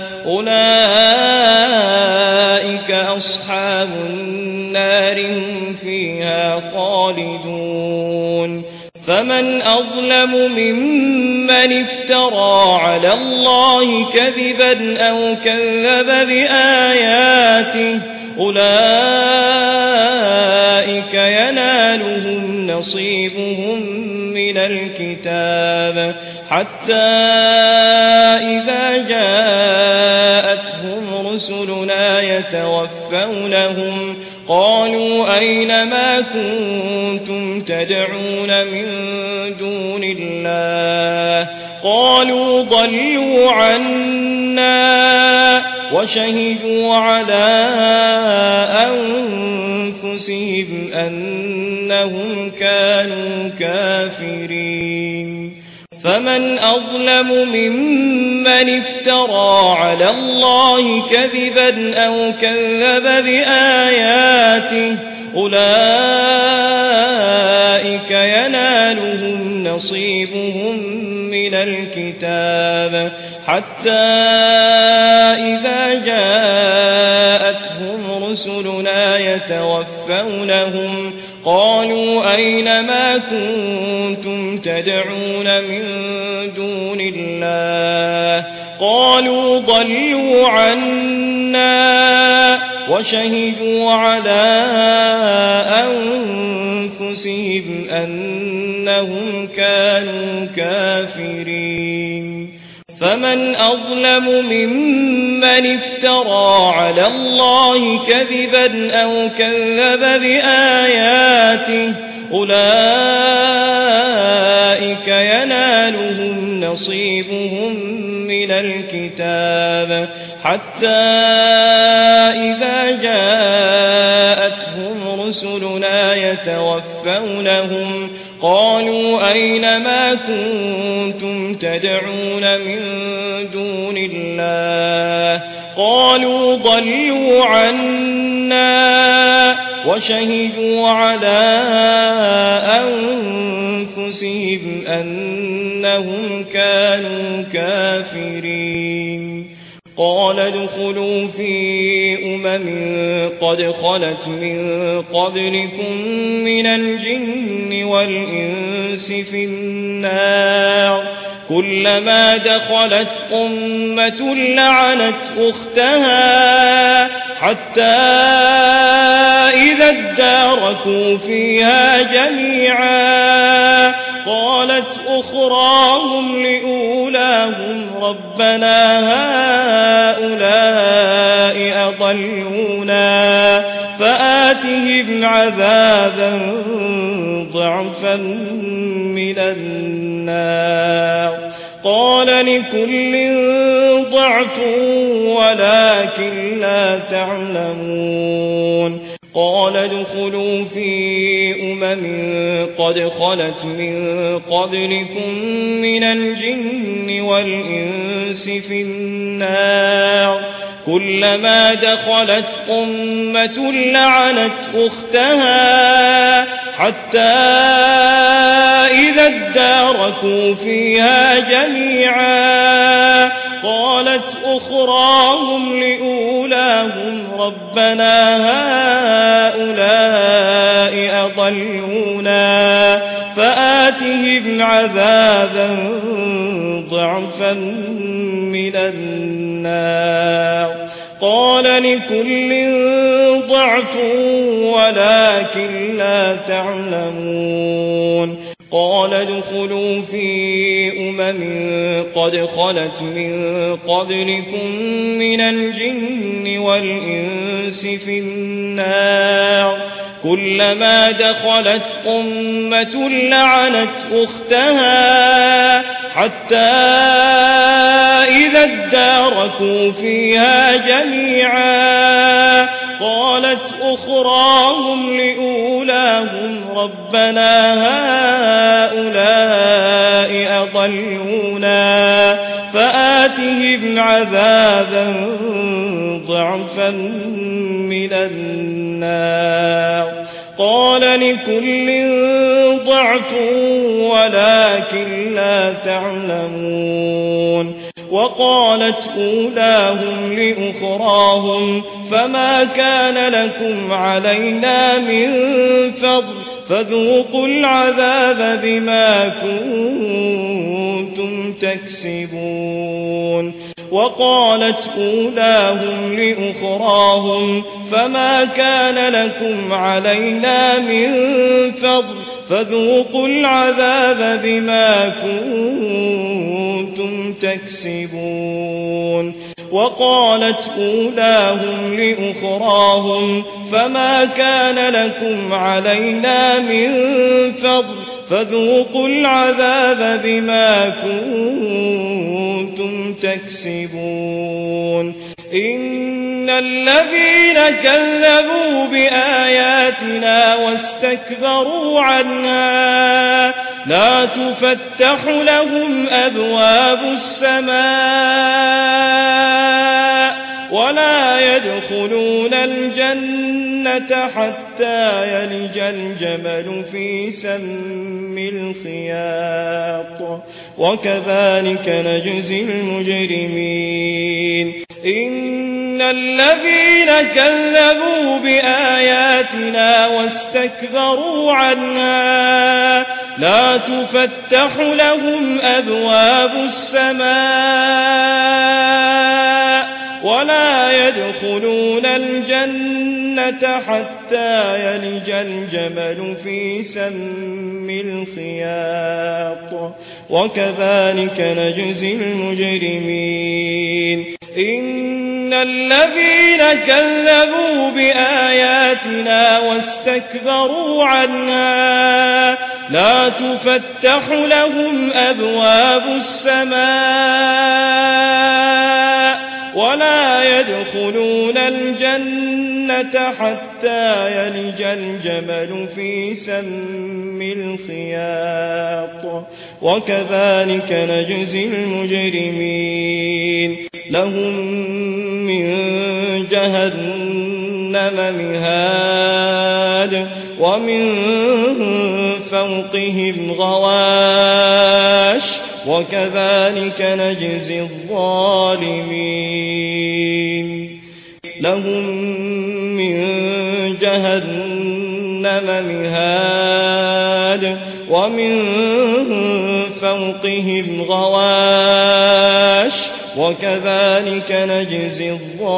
أولئك أصحاب النار هم فيها خالدون فمن أظلم ممن افترى على الله كذبا أو كذب بآياته أولئك ينالهم نصيبهم من الكتاب حتى إذا جاءتهم رسلنا يتوفونهم قالوا أين ما كنتم تدعون من دون الله قالوا ضلوا عنا وشهدوا على أنفسهم أنهم كانوا كافرين فمن أظلم ممن افترى على الله كذبا أو كذب بآياته أولئك ينالهم نصيبهم من الكتاب حتى إذا جاءتهم رسلنا يتوفونهم قالوا أين ما كنتم تدعون من دون الله قالوا ضلوا عنا وشهدوا على أنفسهم أنهم كانوا كافرين فمن أظلم ممن افترى على الله كذبا أو كذب بآياته أولئك ينالهم نصيبهم من الكتاب حتى إذا يتوفونهم قالوا أين ما كنتم تدعون من دون الله قالوا ضلوا عنا وشهدوا على أنفسهم أنهم كانوا كافرين قال ادخلوا في أمم قد خلت من قبلكم من الجن والإنس في النار كلما دخلت أمة لعنت أختها حتى إذا اداركوا فيها جميعا قالت أخراهم لأولاهم ربنا هؤلاء أضلونا فآتهم عذابا ضعفا من النار قال لكل ضعف ولكن لا تعلمون قال ادخلوا في أمم قد خلت من قبلكم من الجن والإنس في النار كلما دخلت أمة لعنت أختها حتى إذا اداركوا فيها جميعا قالت أخراهم لأولاهم ربنا هؤلاء أضلونا فآتهم عذابا ضعفا من النار قال لكل ضعف ولكن لا تعلمون قال ادخلوا في أمم قد خلت من قبلكم من الجن والإنس في النار كلما دخلت أمة لعنت أختها حتى إذا اداركوا فيها جميعا قالت أخراهم لأولاهم ربنا هؤلاء أضلونا فآتهم عذابا ضعفا من النار قال لكل ضعف ولكن لا تعلمون وقالت أولاهم لأخراهم فما كان لكم علينا من فضل فذوقوا العذاب بما كنتم تكسبون وقالت أولاهم لأخراهم فما كان لكم علينا من فضل فذوقوا العذاب بما كنتم تكسبون وقالت أولاهم لأخراهم فما كان لكم علينا من فضل فذوقوا العذاب بما كنتم تكسبون إن الذين كذبوا بآياتنا واستكبروا عنها لا تفتح لهم أبواب السماء ولا يدخلون الجنة حتى يلج الجمل في سم الخياط وكذلك نجزي المجرمين إن الذين كذبوا بآياتنا واستكبروا عنها لا تفتح لهم أبواب السماء ولا يدخلون الجنة حتى يلج الجمل في سم الخياط وكذلك نجزي المجرمين إن الذين كذبوا بآياتنا واستكبروا عنها لا تفتح لهم أبواب السماء ولا يدخلون الجنة حتى يلج الجمل في سم الخياط وكذلك نجزي المجرمين لهم من جهنم مهاد ومن فوقهم غواش وكذلك نجزي الظالمين لهم من جهنم مهاد ومن فوقهم غواش وكذلك نجزي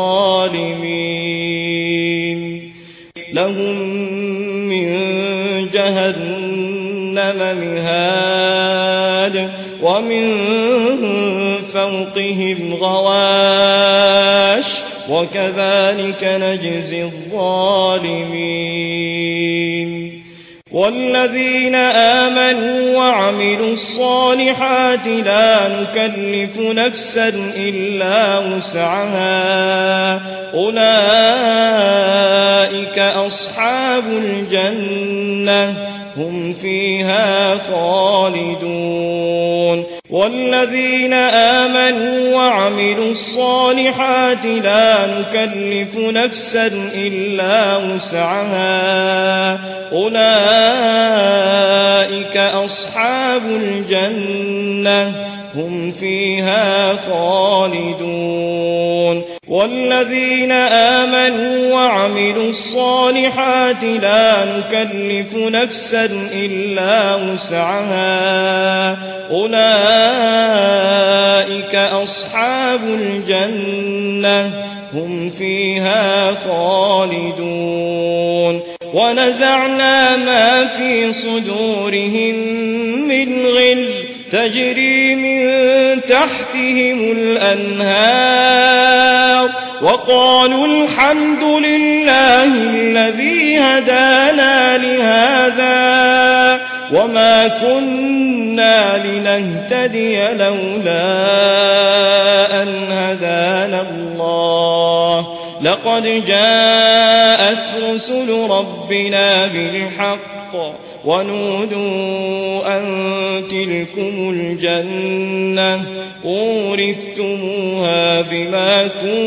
الظالمين لهم من جهنم مهاد ومن فوقهم غواش وكذلك نجزي الظالمين والذين آمنوا وعملوا الصالحات لا نكلف نفسا إلا وسعها أولئك أصحاب الجنة هم فيها خالدون والذين آمنوا وعملوا الصالحات لا نكلف نفسا إلا وسعها أولئك أصحاب الجنة هم فيها خالدون والذين آمنوا وعملوا الصالحات لا نكلف نفسا إلا وسعها أولئك أصحاب الجنة هم فيها خالدون ونزعنا ما في صدورهم من غل تجري من تحتهم الأنهار وقالوا الحمد لله الذي هدانا لهذا وما كنا لنهتدي لولا أن هدانا الله لقد جاءت رسل ربنا بالحق ونودوا أن تلكم الجنة أورثتموها بما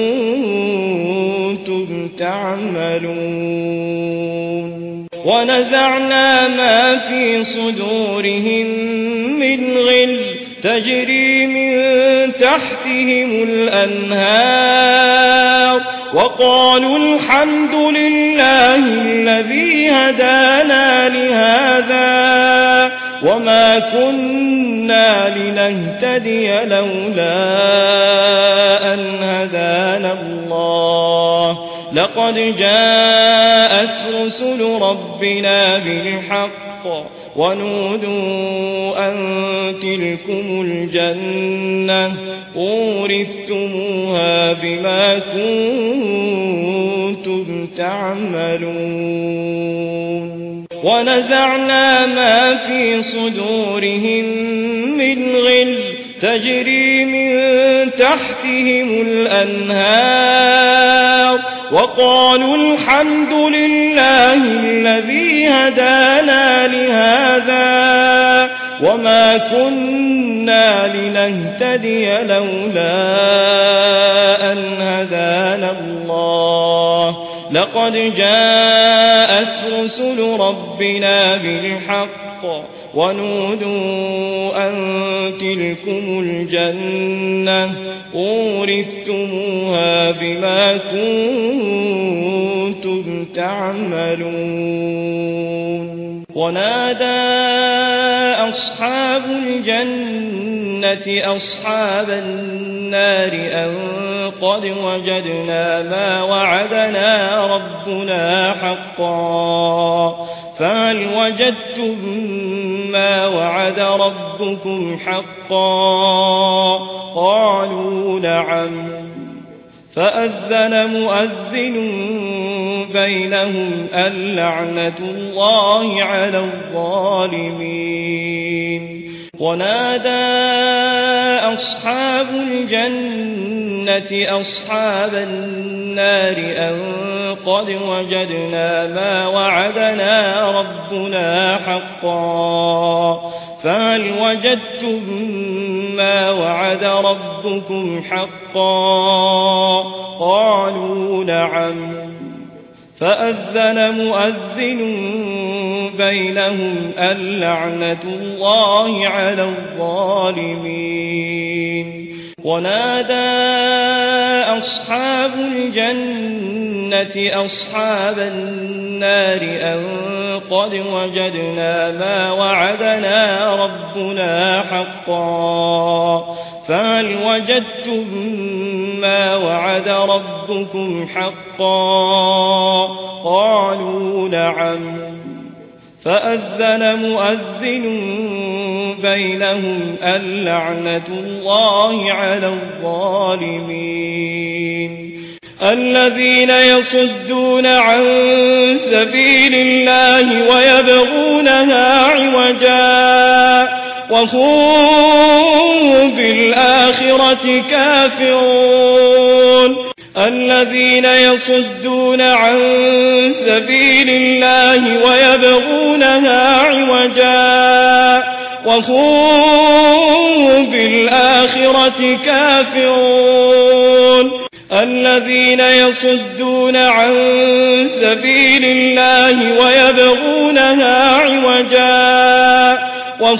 كنتم تعملون ونزعنا ما في صدورهم من غل تجري من تحتهم الأنهار وقالوا الحمد لله الذي هدانا لهذا وما كنا لنهتدي لولا أن هدانا الله لقد جاءت رسل ربنا بالحق ونودوا أن تلكم الجنة أورثتموها بما كنتم تعملون ونزعنا ما في صدورهم من غل تجري من تحتهم الأنهار وقالوا الحمد لله الذي هدانا لهذا وما كنا لنهتدي لولا أن هدانا الله لقد جاءت رسل ربنا بالحق ونودوا أن تلكم الجنة أورثتموها بما كنتم تعملون ونادى أصحاب الجنة أصحاب النار أن قد وجدنا ما وعدنا ربنا حقا فهل وجدتم ما وعد ربكم حقا قالوا نعم فأذن مؤذن بينهم اللعنة الله على الظالمين ونادى أصحاب الجنة أصحاب النار أن قد وجدنا ما وعدنا ربنا حقا فهل وجدتم ما وعد ربكم حقا قالوا نعم فأذن مؤذن بينهم اللعنة الله على الظالمين ونادى أصحاب الجنة أصحاب النار أن قد وجدنا ما وعدنا ربنا حقا فهل وجدتم ما وعد ربكم حقا قالوا نعم فأذن مؤذن بينهم اللعنة الله على الظالمين الذين يصدون عن سبيل الله ويبغونها عوجا وهم بالآخرة كافرون الذين يصدون عن سبيل الله ويبغونها عوجا وهم بالآخرة كافرون الذين يصدون عن سبيل الله ويبغونها عوجا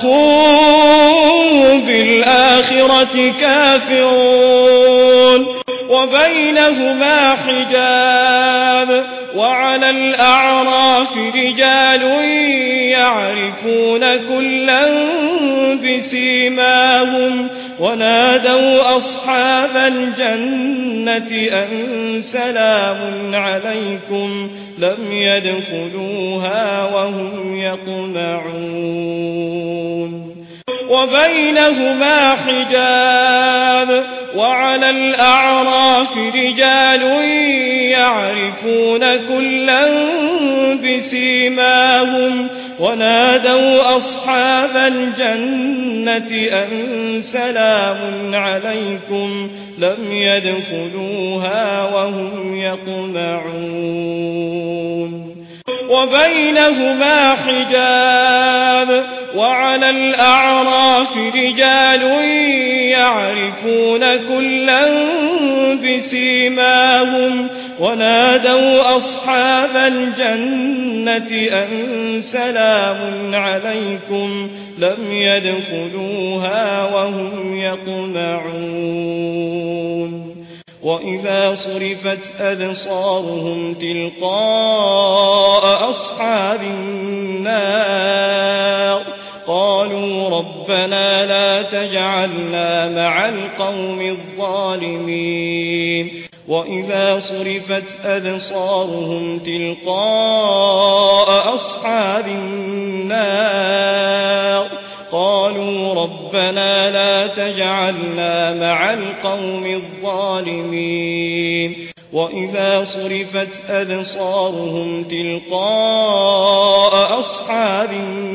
وهم بالآخرة كافرون وبينهما حجاب وعلى الأعراف رجال يعرفون كلا بسيماهم ونادوا أصحاب الجنة أن سلام عليكم لم يدخلوها وهم يطمعون وبينهما حجاب وعلى الأعراف رجال يعرفون كلا بسيماهم ونادوا أصحاب الجنة أن سلام عليكم لم يدخلوها وهم يطمعون وبينهما حجاب وعلى الأعراف رجال يعرفون كلا بسيماهم ونادوا أصحاب الجنة أن سلام عليكم لم يدخلوها وهم يطمعون وإذا صرفت أبصارهم تلقاء أصحاب النار قالوا ربنا لا تجعلنا مع القوم الظالمين وإذا صرفت أبصارهم تلقاء أصحاب النار قالوا ربنا لا تجعلنا مع القوم الظالمين وإذا صرفت أبصارهم تلقاء أصحاب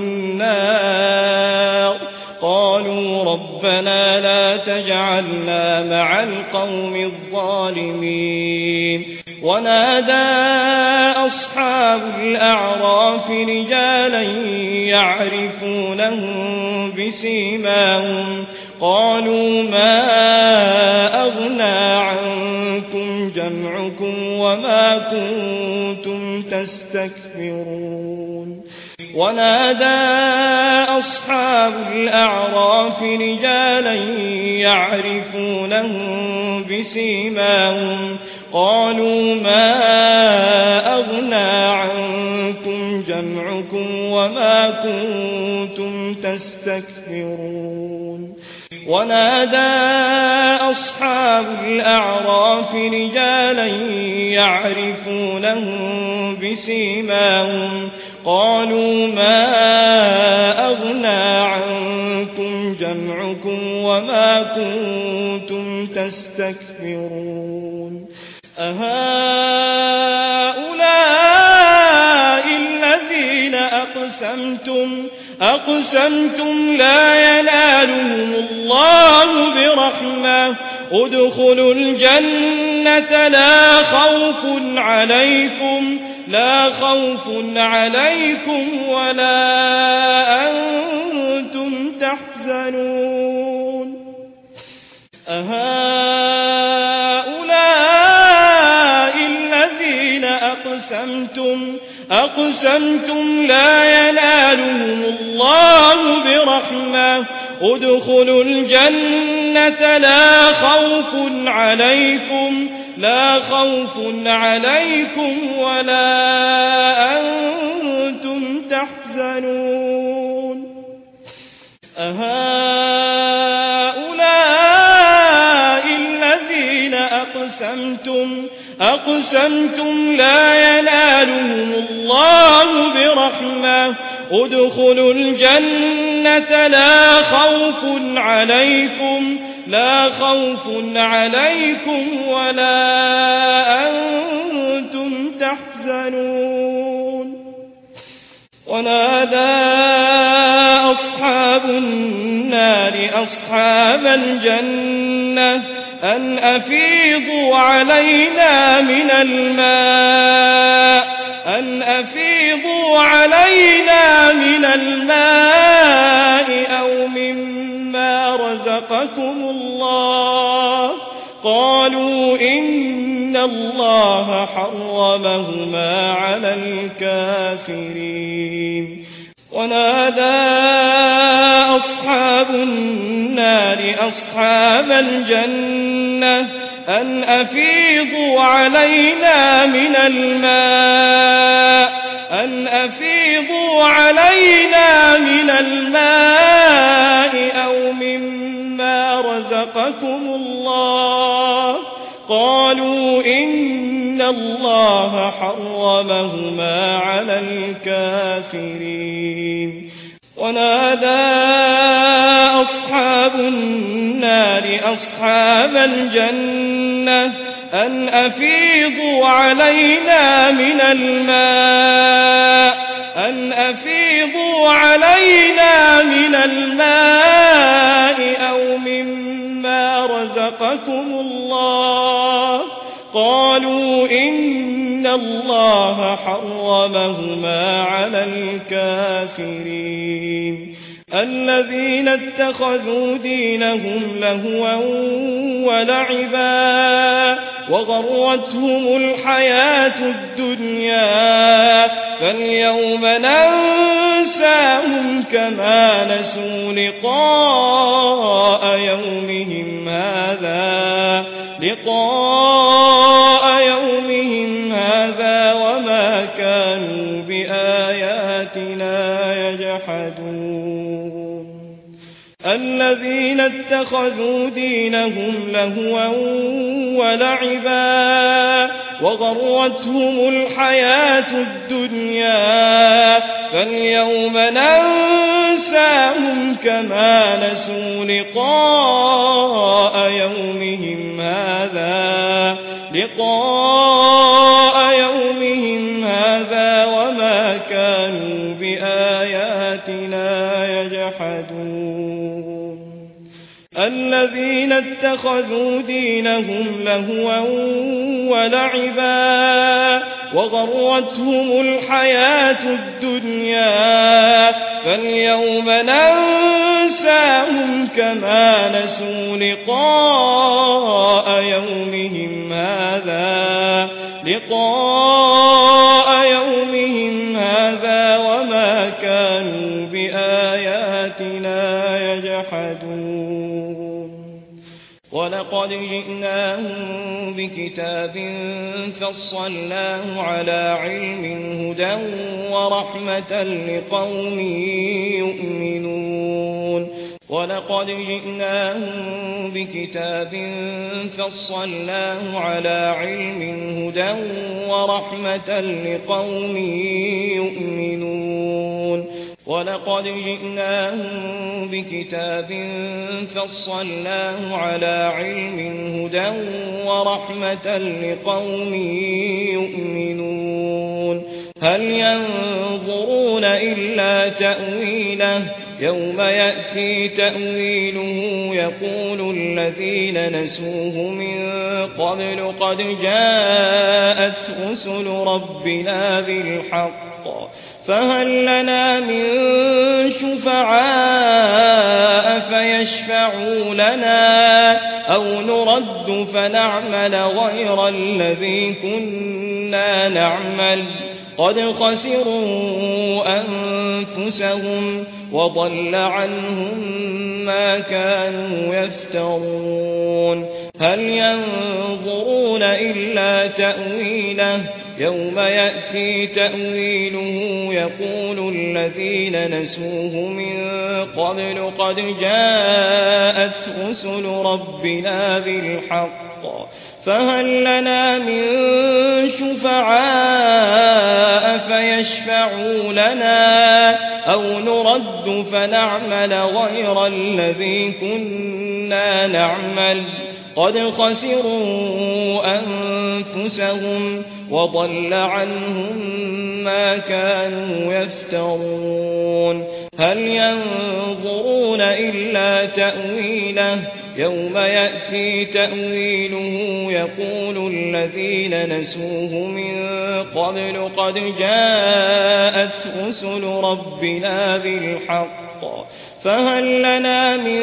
النار قالوا ربنا لا تجعلنا مع القوم الظالمين ونادى أصحاب الأعراف رجالا يعرفونهم بسيماهم قالوا ما أغنى عنكم جمعكم وما كنتم تستكبرون ونادى أصحاب الأعراف رجالا يعرفونهم بسيماهم قالوا ما أغنى عنكم جمعكم وما كنتم تستكبرون ونادى أصحاب الأعراف رجالا يعرفونهم بسيماهم قالوا ما أغنى عنكم جمعكم وما كنتم تستكبرون أهؤلاء الذين أقسموا أقسمتم أقسمتم لا ينالهم الله برحمة ادخلوا الجنة لا خوف عليكم لا خوف عليكم ولا أنتم تحزنون أهؤلاء الذين أقسمتم أقسمتم لا ينالهم الله برحمة ادخلوا الجنة لا خوف عليكم لا خوف عليكم ولا أنتم تحزنون أهؤلاء الذين أقسمتم أقسمتم لا ينالهم الله برحمة ادخلوا الجنة لا خوف عليكم لا خوف عليكم ولا أنتم تحزنون ونادى أصحاب النار أصحاب الجنة أن أفيضوا علينا من الماء أن أفيضوا علينا من الماء أو مما رزقكم الله قالوا إن الله حرمهما على الكافرين ونادى أصحاب النار أصحاب الجنة أن أفيضوا علينا من الماء أن أفيضوا علينا من الماء أو مما رزقكم الله قالوا إن الله حرمهما على الكافرين ونادى أصحاب النار أصحاب الجنة أن أفيضوا علينا من الماء أن أفيضوا علينا من الماء أو مما رزقكم الله قالوا إن الله حرمهما على الكافرين الذين اتخذوا دينهم لهوا ولعبا وغرتهم الحياة الدنيا فاليوم ننساهم كما نسوا لقاء يومهم هذا لقاء يومهم هذا وما كانوا بآياتنا يجحدون الذين اتخذوا دينهم لهوا ولعبا وغرتهم الحياة الدنيا فاليوم ننساهم كما نسوا لقاء يومهم هذا لقاء يومهم هذا وما كانوا بآياتنا يجحدون الذين اتخذوا دينهم لهوا ولعبا وغرتهم الحياة الدنيا فاليوم ننساهم كما نسوا لقاء يومهم هذا لقاء يومهم هذا وما كانوا بآياتنا يجحدون ولقد جئناهم بكتاب فصلناه على علم هدى ورحمة لقوم يؤمنون ولقد جئناهم بكتاب فصلناه على علم هدى ورحمة لقوم يؤمنون ولقد جئناهم بكتاب فصلناه على علم هدى ورحمة لقوم يؤمنون هل ينظرون إلا تأويله يوم يأتي تأويله يقول الذين نسوه من قبل قد جاءت رسل ربنا بالحق فهل لنا من شفعاء فيشفعوا لنا أو نرد فنعمل غير الذي كنا نعمل قد خسروا أنفسهم وضل عنهم ما كانوا يفترون هل ينظرون إلا تأويله يوم يأتي تأويله يقول الذين نسوه من قبل قد جاءت رسل ربنا بالحق فهل لنا من شفعاء فيشفعوا لنا أو نرد فنعمل غير الذي كنا نعمل قد خسروا أنفسهم وضل عنهم ما كانوا يفترون هل ينظرون إلا تأويله يوم يأتي تأويله يقول الذين نسوه من قبل قد جاءت رسل ربنا بالحق فهل لنا من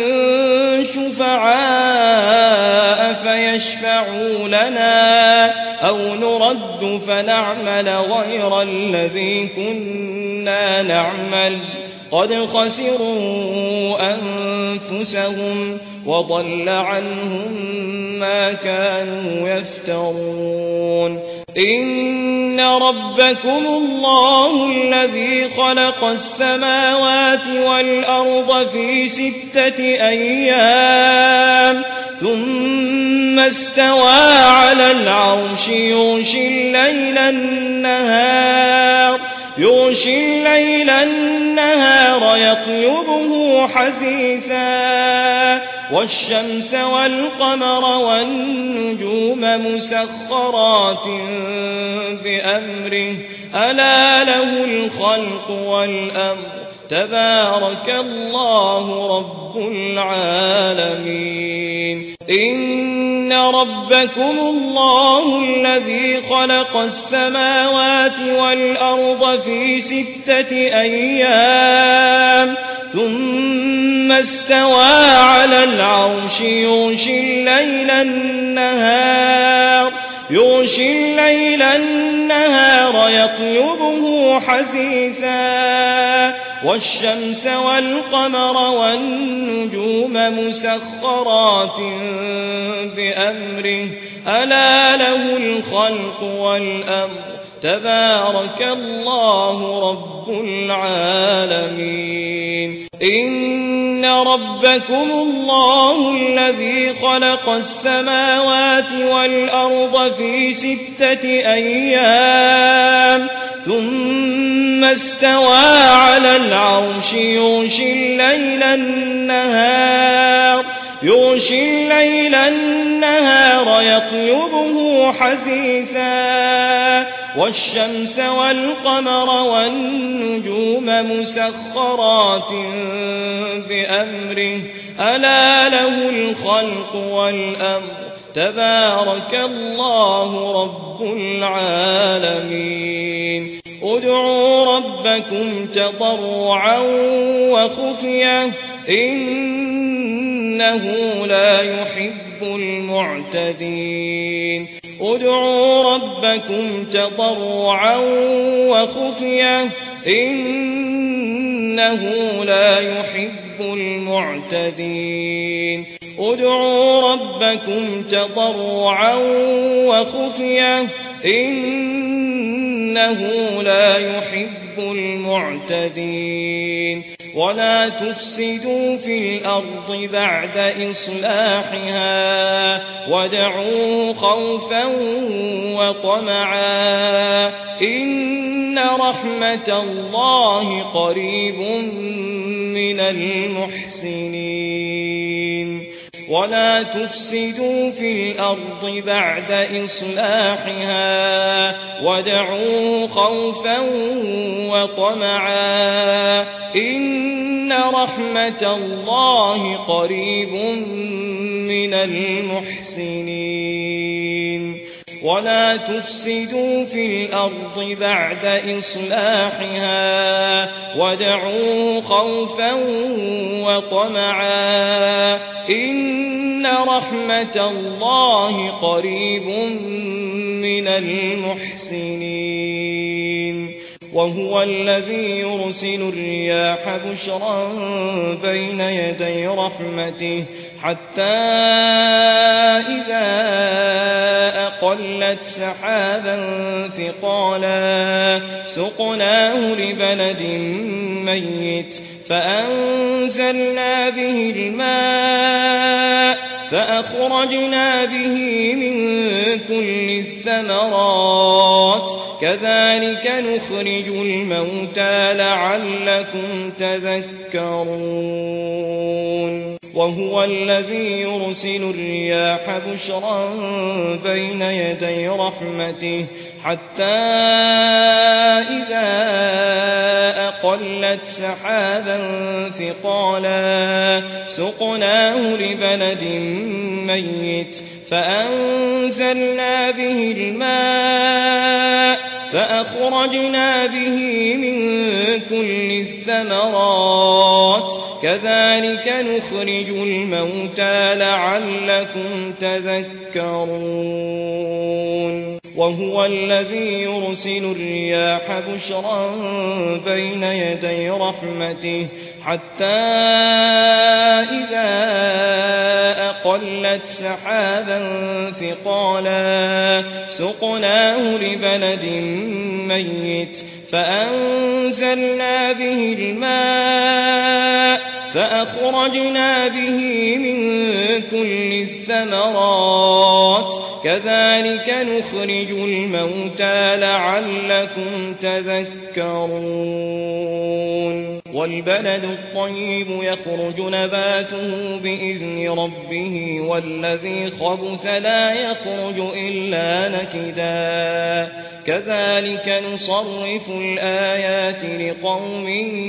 شفعاء فيشفعوا لنا أو نرد فنعمل غير الذي كنا نعمل قد خسروا أنفسهم وضل عنهم ما كانوا يفترون إن ربكم الله الذي خلق السماوات والأرض في ستة أيام ثم استوى على العرش يغشي الليل النهار يغشي الليل النهار يطلبه حثيثا والشمس والقمر والنجوم مسخرات بأمره ألا له الخلق والأمر تبارك الله رب العالمين إن ربكم الله الذي خلق السماوات والأرض في ستة أيام ثم استوى على العرش يغشي الليل النهار يغشي الليل النهار يطلبه حثيثا والشمس والقمر والنجوم مسخرات بأمره ألا له الخلق والأمر تبارك الله رب العالمين إن ربكم الله الذي خلق السماوات والأرض في ستة أيام ثم استوى على العرش يغشي الليل النهار يغشي الليل النهار يطلبه حثيثا والشمس والقمر والنجوم مسخرات بأمره ألا له الخلق والأمر تبارك الله رب العالمين ادعوا ربكم تضرعا وخفية إنه لا يحب المعتدين ادعوا ربكم تضرعا وخفية إنه لا يحب المعتدين ادعوا ربكم تضرعا وخفية إنه لا يحب المعتدين ولا تفسدوا في الأرض بعد إصلاحها وادعوه خوفا وطمعا إن رحمة الله قريب من المحسنين ولا تفسدوا في الأرض بعد إصلاحها وادعوه خوفا وطمعا إن رحمة الله قريب من المحسنين ولا تفسدوا في الأرض بعد إصلاحها وادعوه خوفا وطمعا إن رحمة الله قريب من المحسنين وهو الذي يرسل الرياح بشرا بين يدي رحمته حتى إذا أقلت سحابا ثقالا سقناه لبلد ميت فأنزلنا به الماء فأخرجنا به من كل الثمرات كذلك نخرج الموتى لعلكم تذكرون وهو الذي يرسل الرياح بشرا بين يدي رحمته حتى إذا أقلت سحابا ثقالا سقناه لبلد ميت فأنزلنا به الماء فأخرجنا به من كل الثمرات كذلك نخرج الموتى لعلكم تذكرون وهو الذي يرسل الرياح بشرا بين يدي رحمته حتى إذا أقلت سحابا ثقالا سقناه لبلد ميت فأنزلنا به الماء فأخرجنا به من كل الثمرات كذلك نخرج الموتى لعلكم تذكرون والبلد الطيب يخرج نباته بإذن ربه والذي خبث لا يخرج إلا نكدا كذلك نصرف الآيات لقوم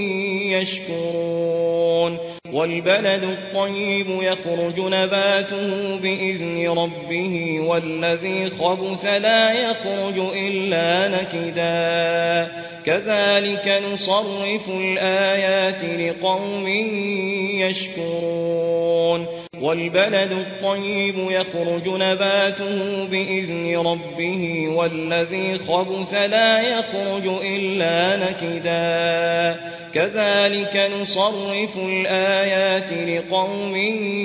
يشكرون والبلد الطيب يخرج نباته بإذن ربه والذي خبث لا يخرج إلا نكدا كذلك نصرف الآيات لقوم يشكرون والبلد الطيب يخرج نباته بإذن ربه والذي خبث لا يخرج إلا نكدا كذلك نصرف الآيات لقوم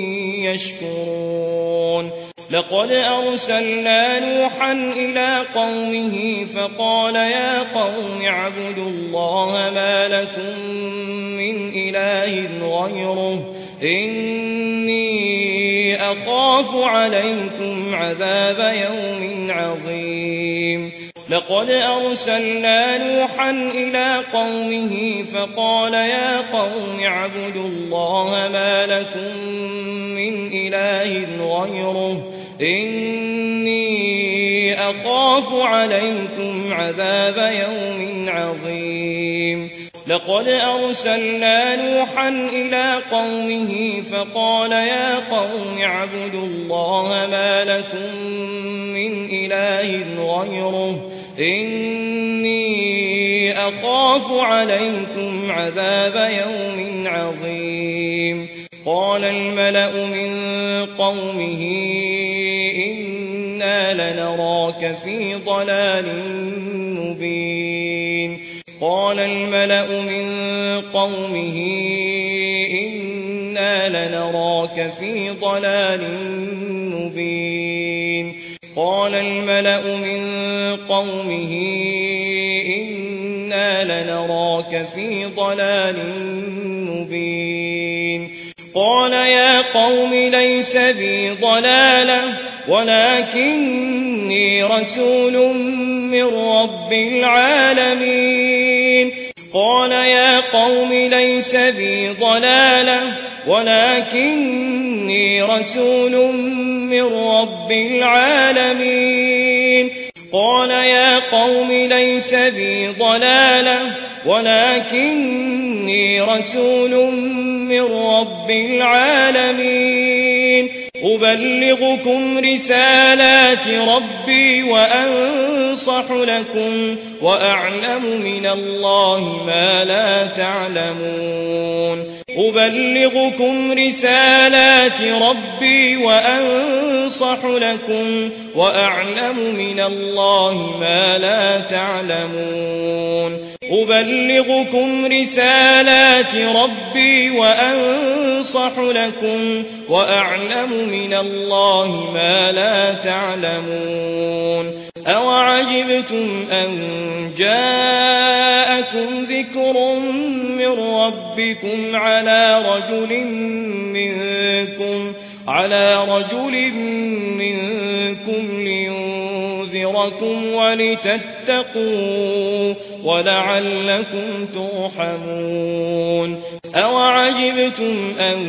يشكرون لقد أرسلنا نوحا إلى قومه فقال يا قوم اعبدوا الله ما لكم من إله غيره إني أخاف عليكم عذاب يوم عظيم لقد أرسلنا نوحا إلى قومه فقال يا قوم اعبدوا الله ما لكم من إله غيره إني أخاف عليكم عذاب يوم عظيم لقد أرسلنا نوحا إلى قومه فقال يا قوم اعبدوا الله ما لكم من إله غيره إني أخاف عليكم عذاب يوم عظيم قال الملأ من قومه إنا لنراك في ضلال مبين قال الملأ من قومه إنا لنراك في ضلال مبين قال الملأ من قومه إنا لنراك في ضلال مبين قال يا قوم ليس بي ضلالة ولكني رسول من رب العالمين قال يا قوم ليس بي ضلالة ولكني رسول من رب العالمين قال يا قوم ليس بي ضلالة ولكني رسول من رب العالمين أبلغكم رسالات ربي وأنصح لكم وأعلم من الله ما لا تعلمون أبلغكم رسالات ربي وأنصح لكم وأعلم من الله ما لا تعلمون أبلغكم رسالات ربي وأنصح لكم وأعلم من الله ما لا تعلمون أوعجبتم أن جاءكم ذكر من ربكم على رجل منكم على رجل منكم لينذركم ولتتقوا ولعلكم ترحمون أوعجبتم أن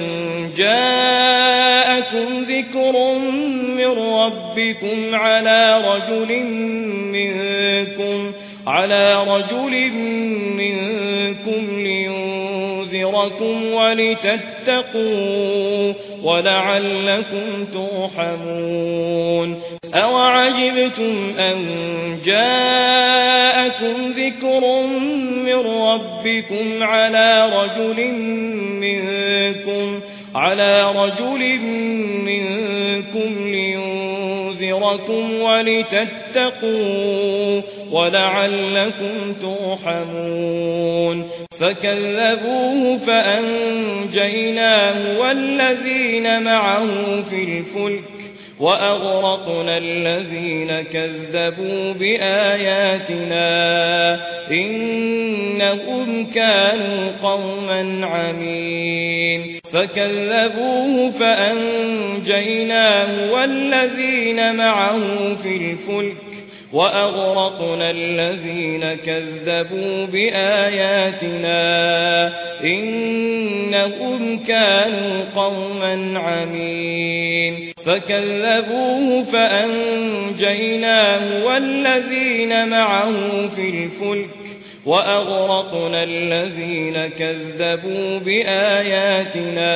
جاءكم ذكر من ربكم على رجل منكم على رجل منكم لينذركم ولتتقوا ولعلكم ترحمون أوعجبتم أن جاءكم ذكر من ربكم على رجل منكم على رجل منكم لينذركم ولتتقوا ولعلكم ترحمون فكذبوه فأنجيناه والذين معه في الفلك وأغرقنا الذين كذبوا بآياتنا إنهم كانوا قوما عمين فكذبوه فأنجيناه والذين معه في الفلك وأغرقنا الذين كذبوا بآياتنا إنهم كانوا قوما عمين فكذبوه فأنجيناه والذين معه في الفلك وأغرقنا الذين كذبوا بآياتنا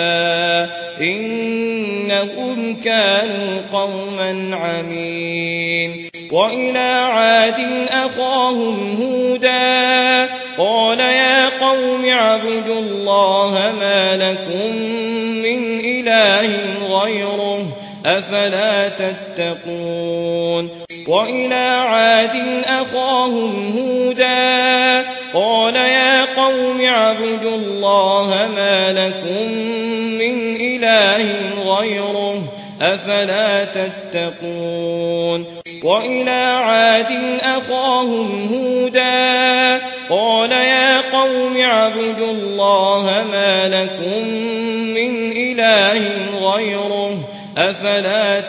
إنهم كانوا قوما عمين وإلى عاد أخاهم هودا قال يا قوم اعبدوا الله ما لكم من إله غيره أفلا تتقون وإلى عاد أخاهم هودا قال يا قوم اعبدوا الله ما لكم من إله غيره أفلا تتقون وإلى عاد أخاهم هودا قال يا قوم اعبدوا الله ما لكم من إله غيره أفلا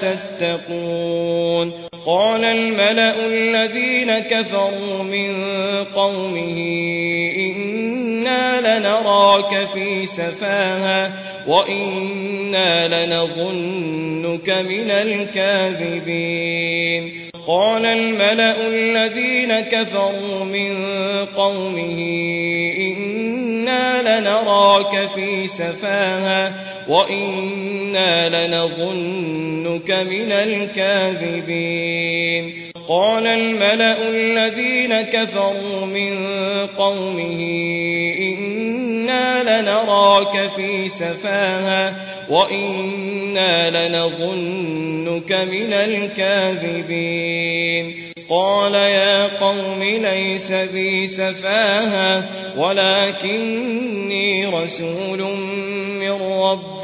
تتقون قال الملأ الذين كفروا من قومه إنا لنراك في سفاهة وإنا لنظنك من الكاذبين قال الملأ الذين كفروا من قومه إنا لنراك في سفاهة وإنا لنظنك من الكاذبين قال الملأ الذين كفروا من قومه إنا لنراك في سفاهة وإنا لنظنك من الكاذبين قال يا قوم ليس بي سفاهة ولكني رسول من رب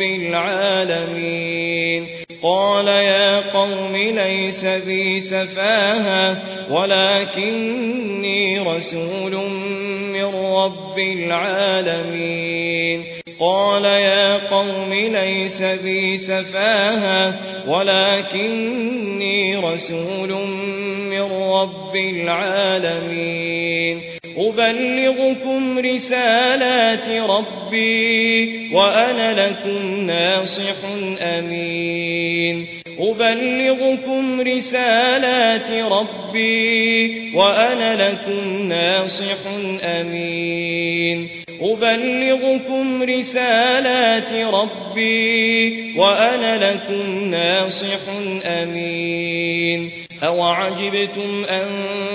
العالمين قال يا قوم ليس بي سفاهة ولكني رسول من رب العالمين قال يا قوم ليس بي سفاهة ولكني رسول من رب العالمين أبلغكم رسالات ربي وأنا لكم ناصح أمين أبلغكم رسالات ربي وأنا لكم ناصح أمين أبلغكم رسالات ربي وأنا لكم ناصح أمين أوعجبتم أن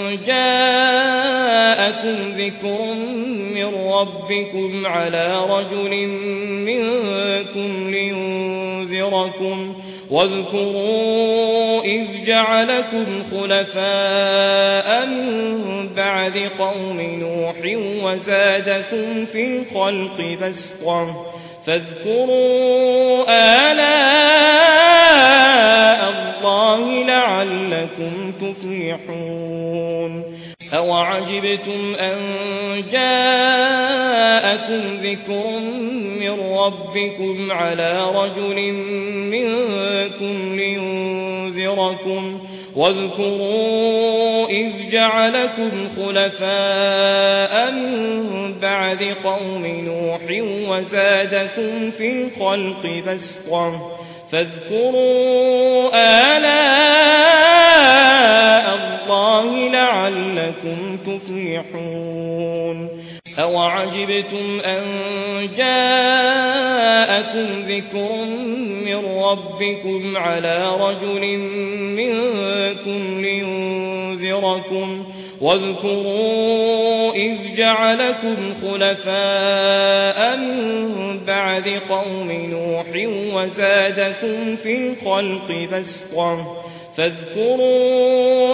جاءكم ذكر من ربكم على رجل منكم لينذركم واذكروا إذ جعلكم خلفاء من بعد قوم نوح وزادكم في الخلق بسطة فاذكروا آلاء الله لعلكم تفلحون أوعجبتم أن جاءكم ذكر من ربكم على رجل منكم لينذركم واذكروا إذ جعلكم خلفاء من بعد قوم نوح وزادكم في الخلق بسطة فاذكروا آلاء الله لعلكم تفلحون أوعجبتم أن جاءكم ذكر من ربكم على رجل منكم لينذركم واذكروا إذ جعلكم خلفاء من بعد قوم نوح وزادكم في الخلق بسطة فاذكروا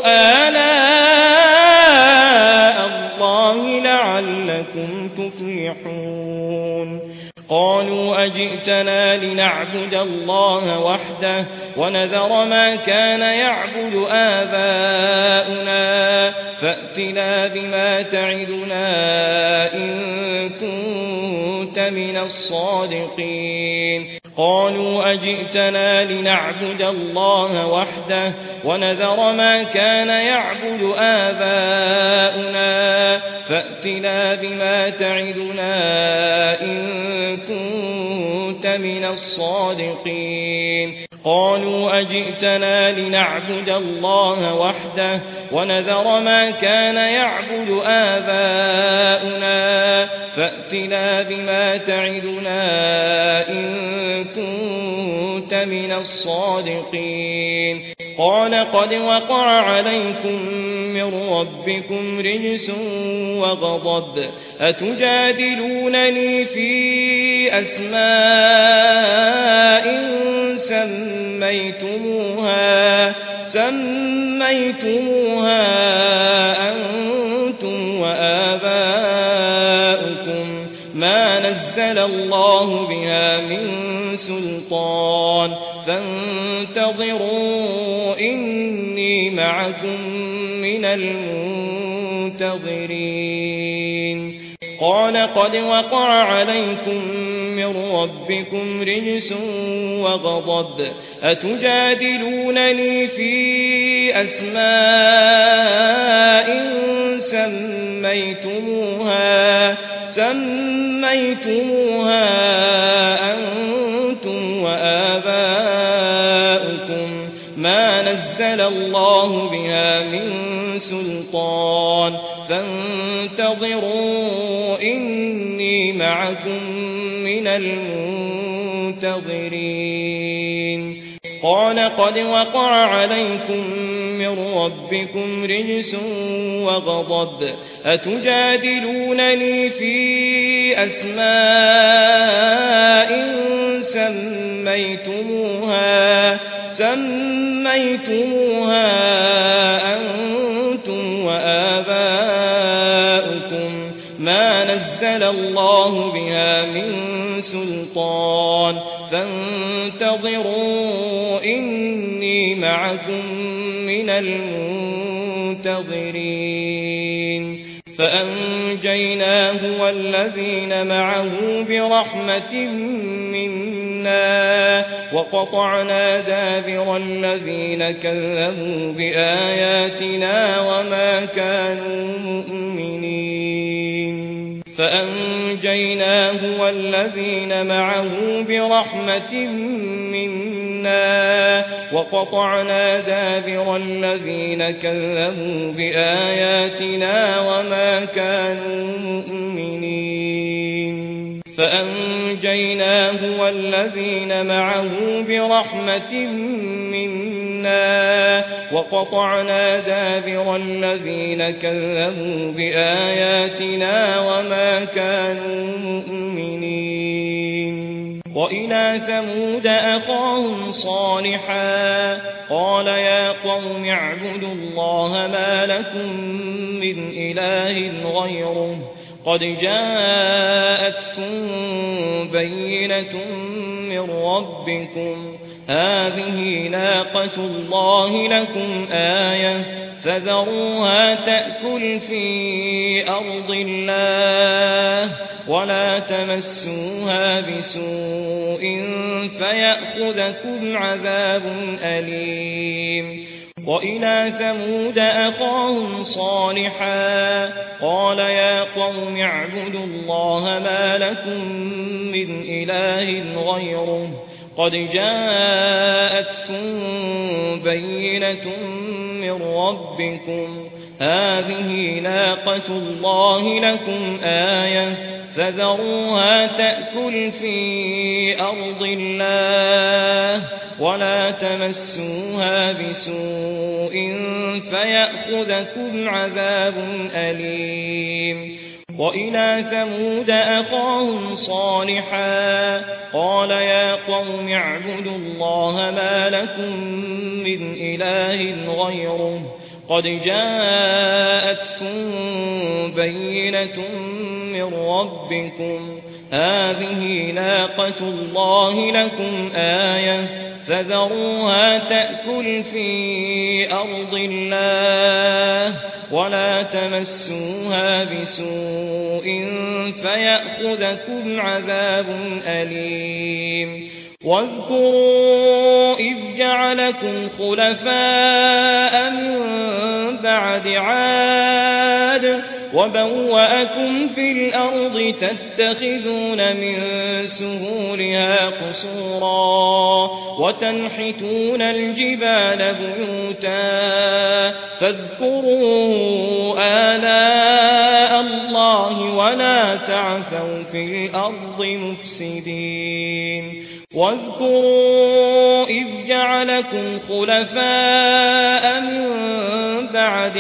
آلاء الله لعلكم تفلحون قالوا أجئتنا لنعبد الله وحده ونذر ما كان يعبد آباؤنا فأتنا بما تعدنا إن كنت من الصادقين قالوا أجئتنا لنعبد الله وحده ونذر ما كان يعبد آباؤنا فأتنا بما تعدنا إن كنت من الصادقين قالوا أجئتنا لنعبد الله وحده ونذر ما كان يعبد آباؤنا فأتنا بما تعدنا إن كنت من الصادقين قال قد وقع عليكم من ربكم رجس وغضب أتجادلونني في أسماء سميتموها سميتموها أنتم وآباؤكم ما نزل الله بها من سلطان فانتظروا إني معكم من المنتظرين قال قد وقع عليكم من ربكم رجس وغضب أتجادلونني في أسماء سميتموها سميتموها أنتم وآباؤكم ما نزل الله بها من سلطان فانتظروا إني معكم من المنتظرين قال قد وقع عليكم من ربكم رجس وغضب أتجادلونني في أسماء سميتموها سميتموها أنتم وآباؤكم ما نزل الله بها من سلطان فانتظروا إني معكم من المنتظرين فأنجيناه والذين معه برحمة منا وقطعنا دابر الذين كذبوا بآياتنا وما كانوا مؤمنين فأنجيناه والذين معه برحمة منا وقطعنا دابر الذين كذبوا بآياتنا وما كانوا مؤمنين فأنجيناه والذين معه برحمة منا وقطعنا دابر الذين كذبوا بآياتنا وما كانوا مؤمنين وإلى ثمود أخاهم صالحا قال يا قوم اعبدوا الله ما لكم من إله غيره قد جاءتكم بينة من ربكم هذه ناقة الله لكم آية فذروها تأكل في أرض الله ولا تمسوها بسوء فيأخذكم عذاب أليم وإلى ثمود أخاهم صالحا قال يا قوم اعبدوا الله ما لكم من إله غيره قد جاءتكم بينة من ربكم هذه ناقة الله لكم آية فذروها تأكل في أرض الله ولا تمسوها بسوء فيأخذكم عذاب أليم وإلى ثمود أخاهم صالحا قال يا قوم اعبدوا الله ما لكم من إله غيره قد جاءتكم بينة من ربكم هذه ناقة الله لكم آية فذروها تأكل في أرض الله ولا تمسوها بسوء فيأخذكم عذاب أليم واذكروا إذ جعلكم خلفاء من بعد عاد وبوأكم في الأرض تتخذون من سهولها قصورا وتنحتون الجبال بيوتا فاذكروا آلاء الله ولا تعثوا في الأرض مفسدين واذكروا إذ جعلكم خلفاء من بعد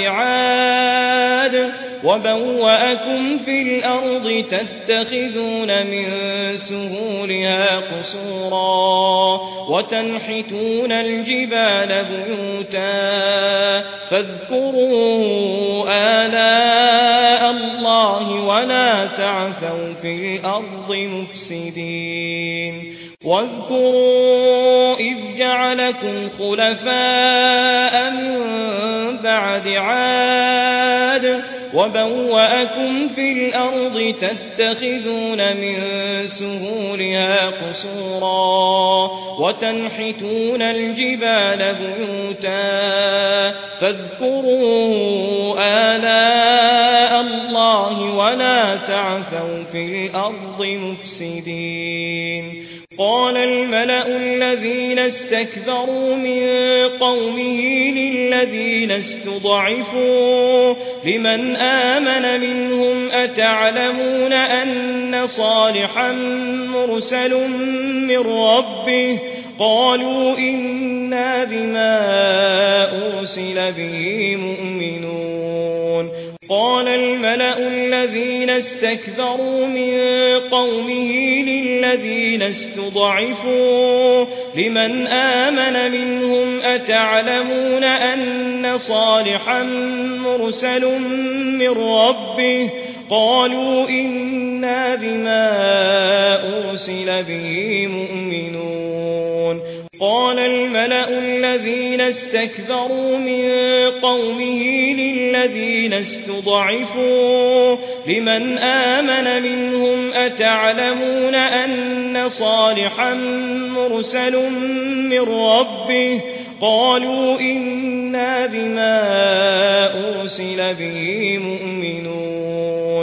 عاد وبوأكم في الأرض تتخذون من سهولها قصورا وتنحتون الجبال بيوتا فاذكروا آلاء الله ولا تعثوا في الأرض مفسدين واذكروا إذ جعلكم خلفاء من بعد عاد وبوأكم في الأرض تتخذون من سهولها قصورا وتنحتون الجبال بيوتا فاذكروا آلاء الله ولا تعثوا في الأرض مفسدين قال الملأ الذين استكبروا من قومه للذين استضعفوا لمن آمن منهم أتعلمون أن صالحا مرسل من ربه قالوا إنا بما أرسل به مؤمنون قال الملأ الذين استكبروا من قومه للذين استضعفوا لمن آمن منهم أتعلمون أن صالحا مرسل من ربه قالوا إنا بما أرسل به مؤمنون قال الملأ الذين استكبروا من قومه للذين استضعفوا لمن آمن منهم أتعلمون أن صالحا مرسل من ربه قالوا إنا بما أرسل به مؤمنون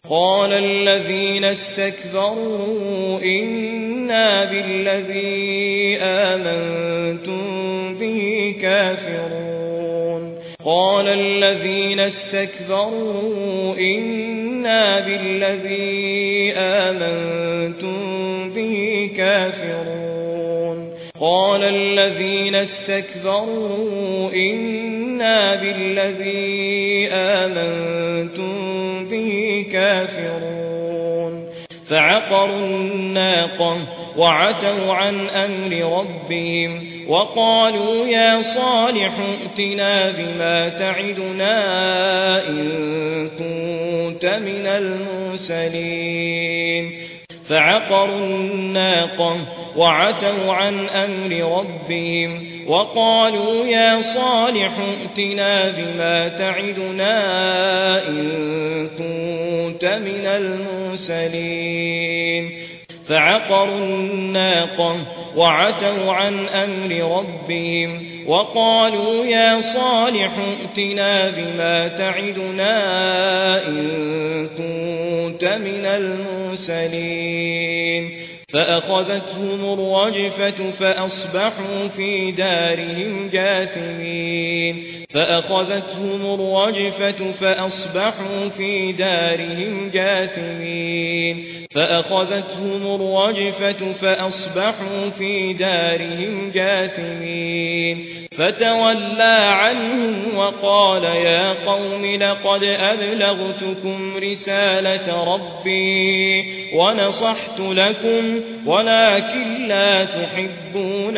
قال الذين استكبروا إنا بالذي آمنتم به كافرون قال الذين استكبروا إنا بالذي آمنتم به كافرون قال الذين استكبروا إنا بالذي آمنتم به كافرون فعقروا الناقة وعتوا عن أمر ربهم وقالوا يا صالح ائتنا بما تعدنا إن كنت من المرسلين فعقروا الناقة وعتوا عن أمر ربهم وقالوا يا صالح ائتنا بما تعدنا إن كنت من المرسلين فعقروا الناقة وعتوا عن أمر ربهم وقالوا يا صالح ائتنا بما تعدنا إن كنت من المرسلين فأخذتهم الرجفة فأصبحوا في دارهم جاثمين فأخذتهم الرجفة فأصبحوا في دارهم جاثمين فأخذتهم الرجفة فأصبحوا في دارهم جاثمين فتولى عنهم وقال يا قوم لقد أبلغتكم رسالة ربي ونصحت لكم ولكن لا تحبون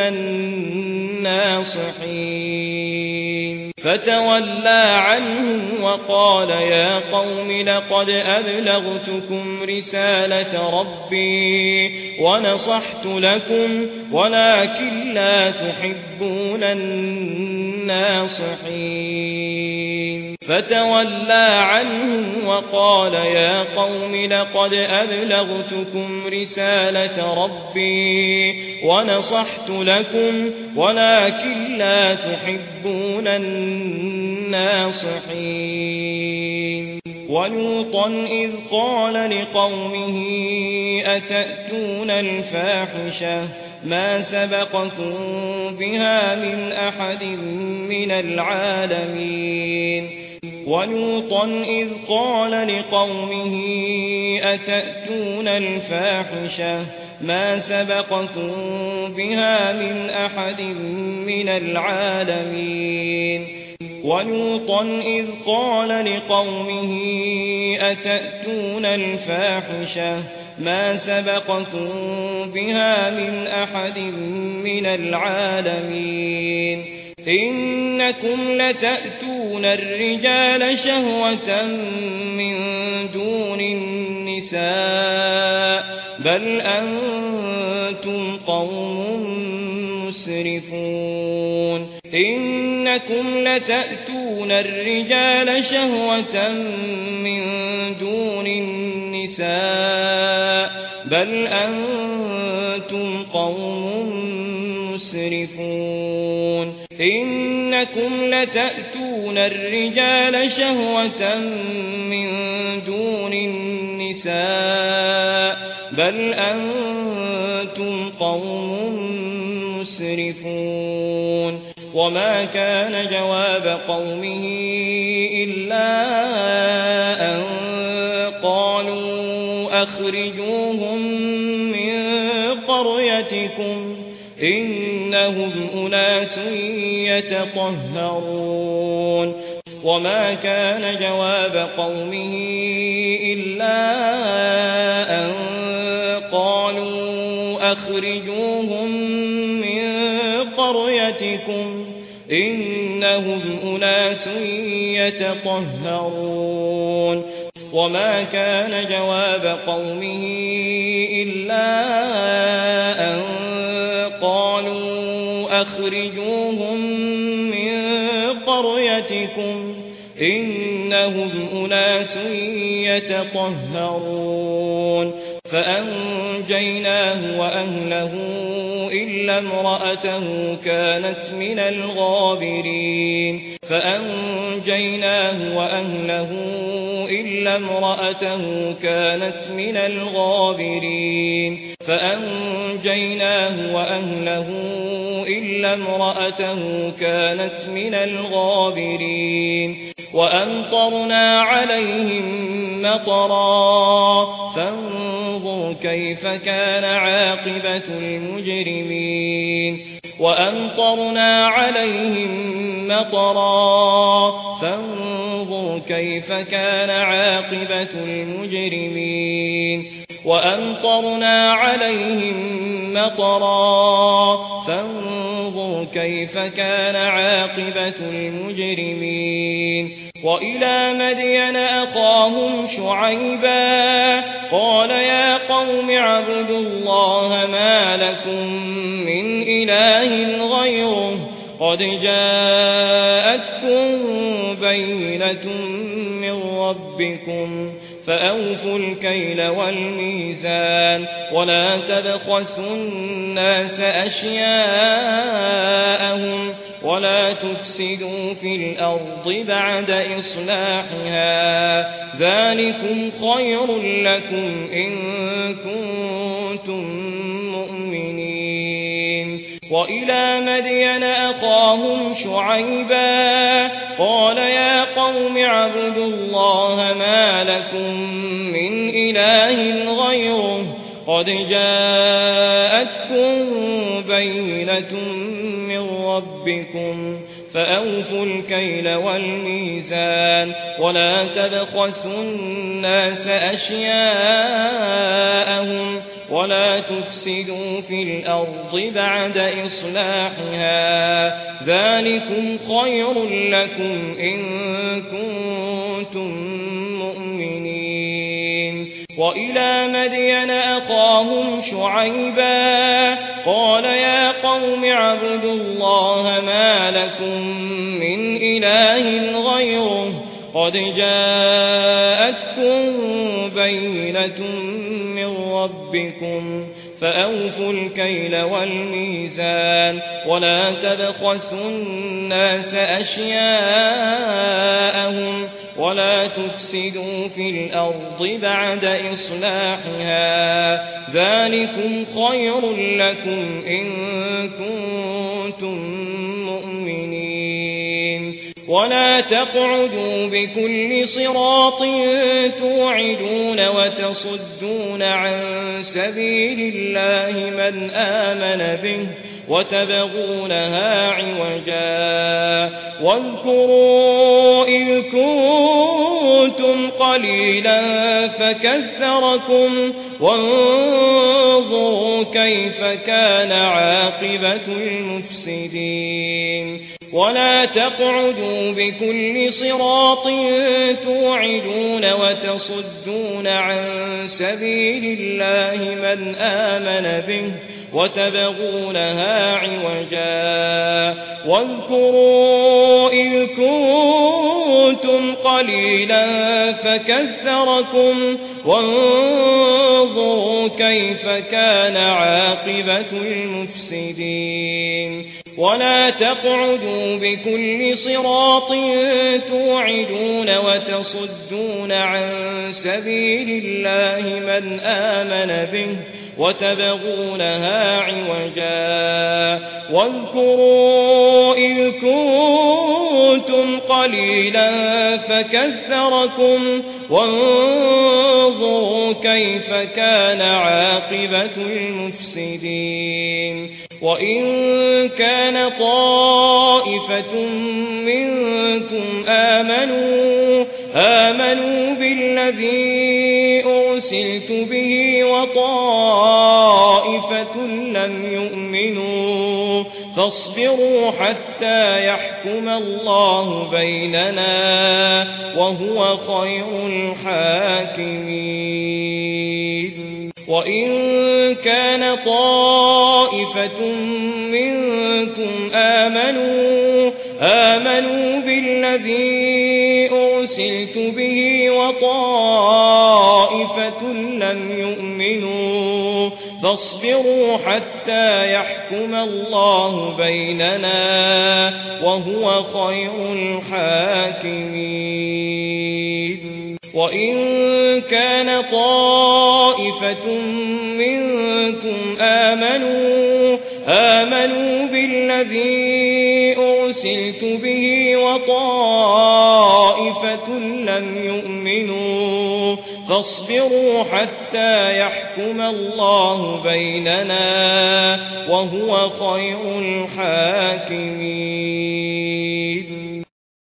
الناصحين فتولى عنهم وقال يا قوم لقد أبلغتكم رسالة ربي ونصحت لكم ولكن لا تحبون الناصحين فتولى عنهم وقال يا قوم لقد أبلغتكم رسالة ربي ونصحت لكم ولكن لا تحبون الناصحين ولوطا إذ قال لقومه أتأتون الفاحشة ما سبقكم بها من أحد من العالمين ولوطا إذ قال لقومه أتأتون الفاحشة ما سبقكم بها من أحد من العالمين ولوطا إذ قال لقومه أتأتون الفاحشة ما سبقكم بها من أحد من العالمين إنكم لتأتون الرجال شهوة من دون النساء بل أنتم قوم مسرفون إنكم لتأتون الرجال شهوة من دون النساء بل أنتم قوم مسرفون إنكم لتأتون الرجال شهوة من دون النساء بل أنتم قوم مسرفون وما كان جواب قومه إلا أن قالوا أخرجوهم من قريتكم إنهم أناس يتطهرون وما كان جواب قومه إلا أن قالوا أخرجوهم من قريتكم إنهم أناس يتطهرون وما كان جواب قومه إلا أن قالوا أخرجوهم من قريتكم إنهم أناس يتطهرون فأنجيناه وأهله إلا امرأته كانت من الغابرين فأنجيناه وأهله إلا إلا امرأته كانت من الغابرين فأنجيناه وأهله إلا امرأته كانت من الغابرين وأمطرنا عليهم مطرا فانظر كيف كان عاقبة المجرمين وأمطرنا عليهم مطرا فانظر كيف كان عاقبة المجرمين وأمطرنا عليهم مطرا فانظر كيف كان عاقبة المجرمين وإلى مدين أخاهم شعيبا قال يا قوم اعبدوا الله ما لكم من إله غيره قد جاءتكم بينة من ربكم فأوفوا الكيل والميزان ولا تبخسوا الناس أشياءهم ولا تفسدوا في الأرض بعد إصلاحها ذلكم خير لكم إن كنتم مؤمنين وإلى مدين أخاهم شعيبا قال يا قوم اعبدوا الله ما لكم من إله غيره قد جاءتكم بينة من ربكم فأوفوا الكيل والميزان ولا تبخسوا الناس أشياءهم ولا تفسدوا في الأرض بعد إصلاحها ذلكم خير لكم إن كنتم مؤمنين وإلى مدين أخاهم شعيبا قال يا قوم اعبدوا الله ما لكم من إله غيره قد جاءتكم بينة من ربكم فأوفوا الكيل والميزان ولا تبخسوا الناس أشياءهم ولا تفسدوا في الأرض بعد إصلاحها ذلكم خير لكم إن كنتم مؤمنين ولا تقعدوا بكل صراط توعدون وتصدون عن سبيل الله من آمن به وتبغونها عوجا واذكروا إذ كنتم قليلا فكثركم وانظروا كيف كان عاقبة المفسدين ولا تقعدوا بكل صراط توعدون وتصدون عن سبيل الله من آمن به وتبغونها عوجا واذكروا إذ كنتم قليلا فكثركم وانظروا كيف كان عاقبة المفسدين ولا تقعدوا بكل صراط توعدون وتصدون عن سبيل الله من آمن به وتبغونها عوجا واذكروا إذ كنتم قليلا فكثركم وانظروا كيف كان عاقبة المفسدين وإن كان طائفة منكم آمنوا آمنوا بالذي أرسلت به وطائفة لم يؤمنوا فاصبروا حتى يحكم الله بيننا وهو خير الحاكمين وإن كان طائفة منكم آمنوا آمنوا بالذي أرسلت به وطائفة لم يؤمنوا فاصبروا حتى يحكم الله بيننا وهو خير الحاكمين وإن كان طائفة منكم آمنوا آمنوا بالذي أرسلت به وطائفة لم يؤمنوا فاصبروا حتى يحكم الله بيننا وهو خير الحاكمين.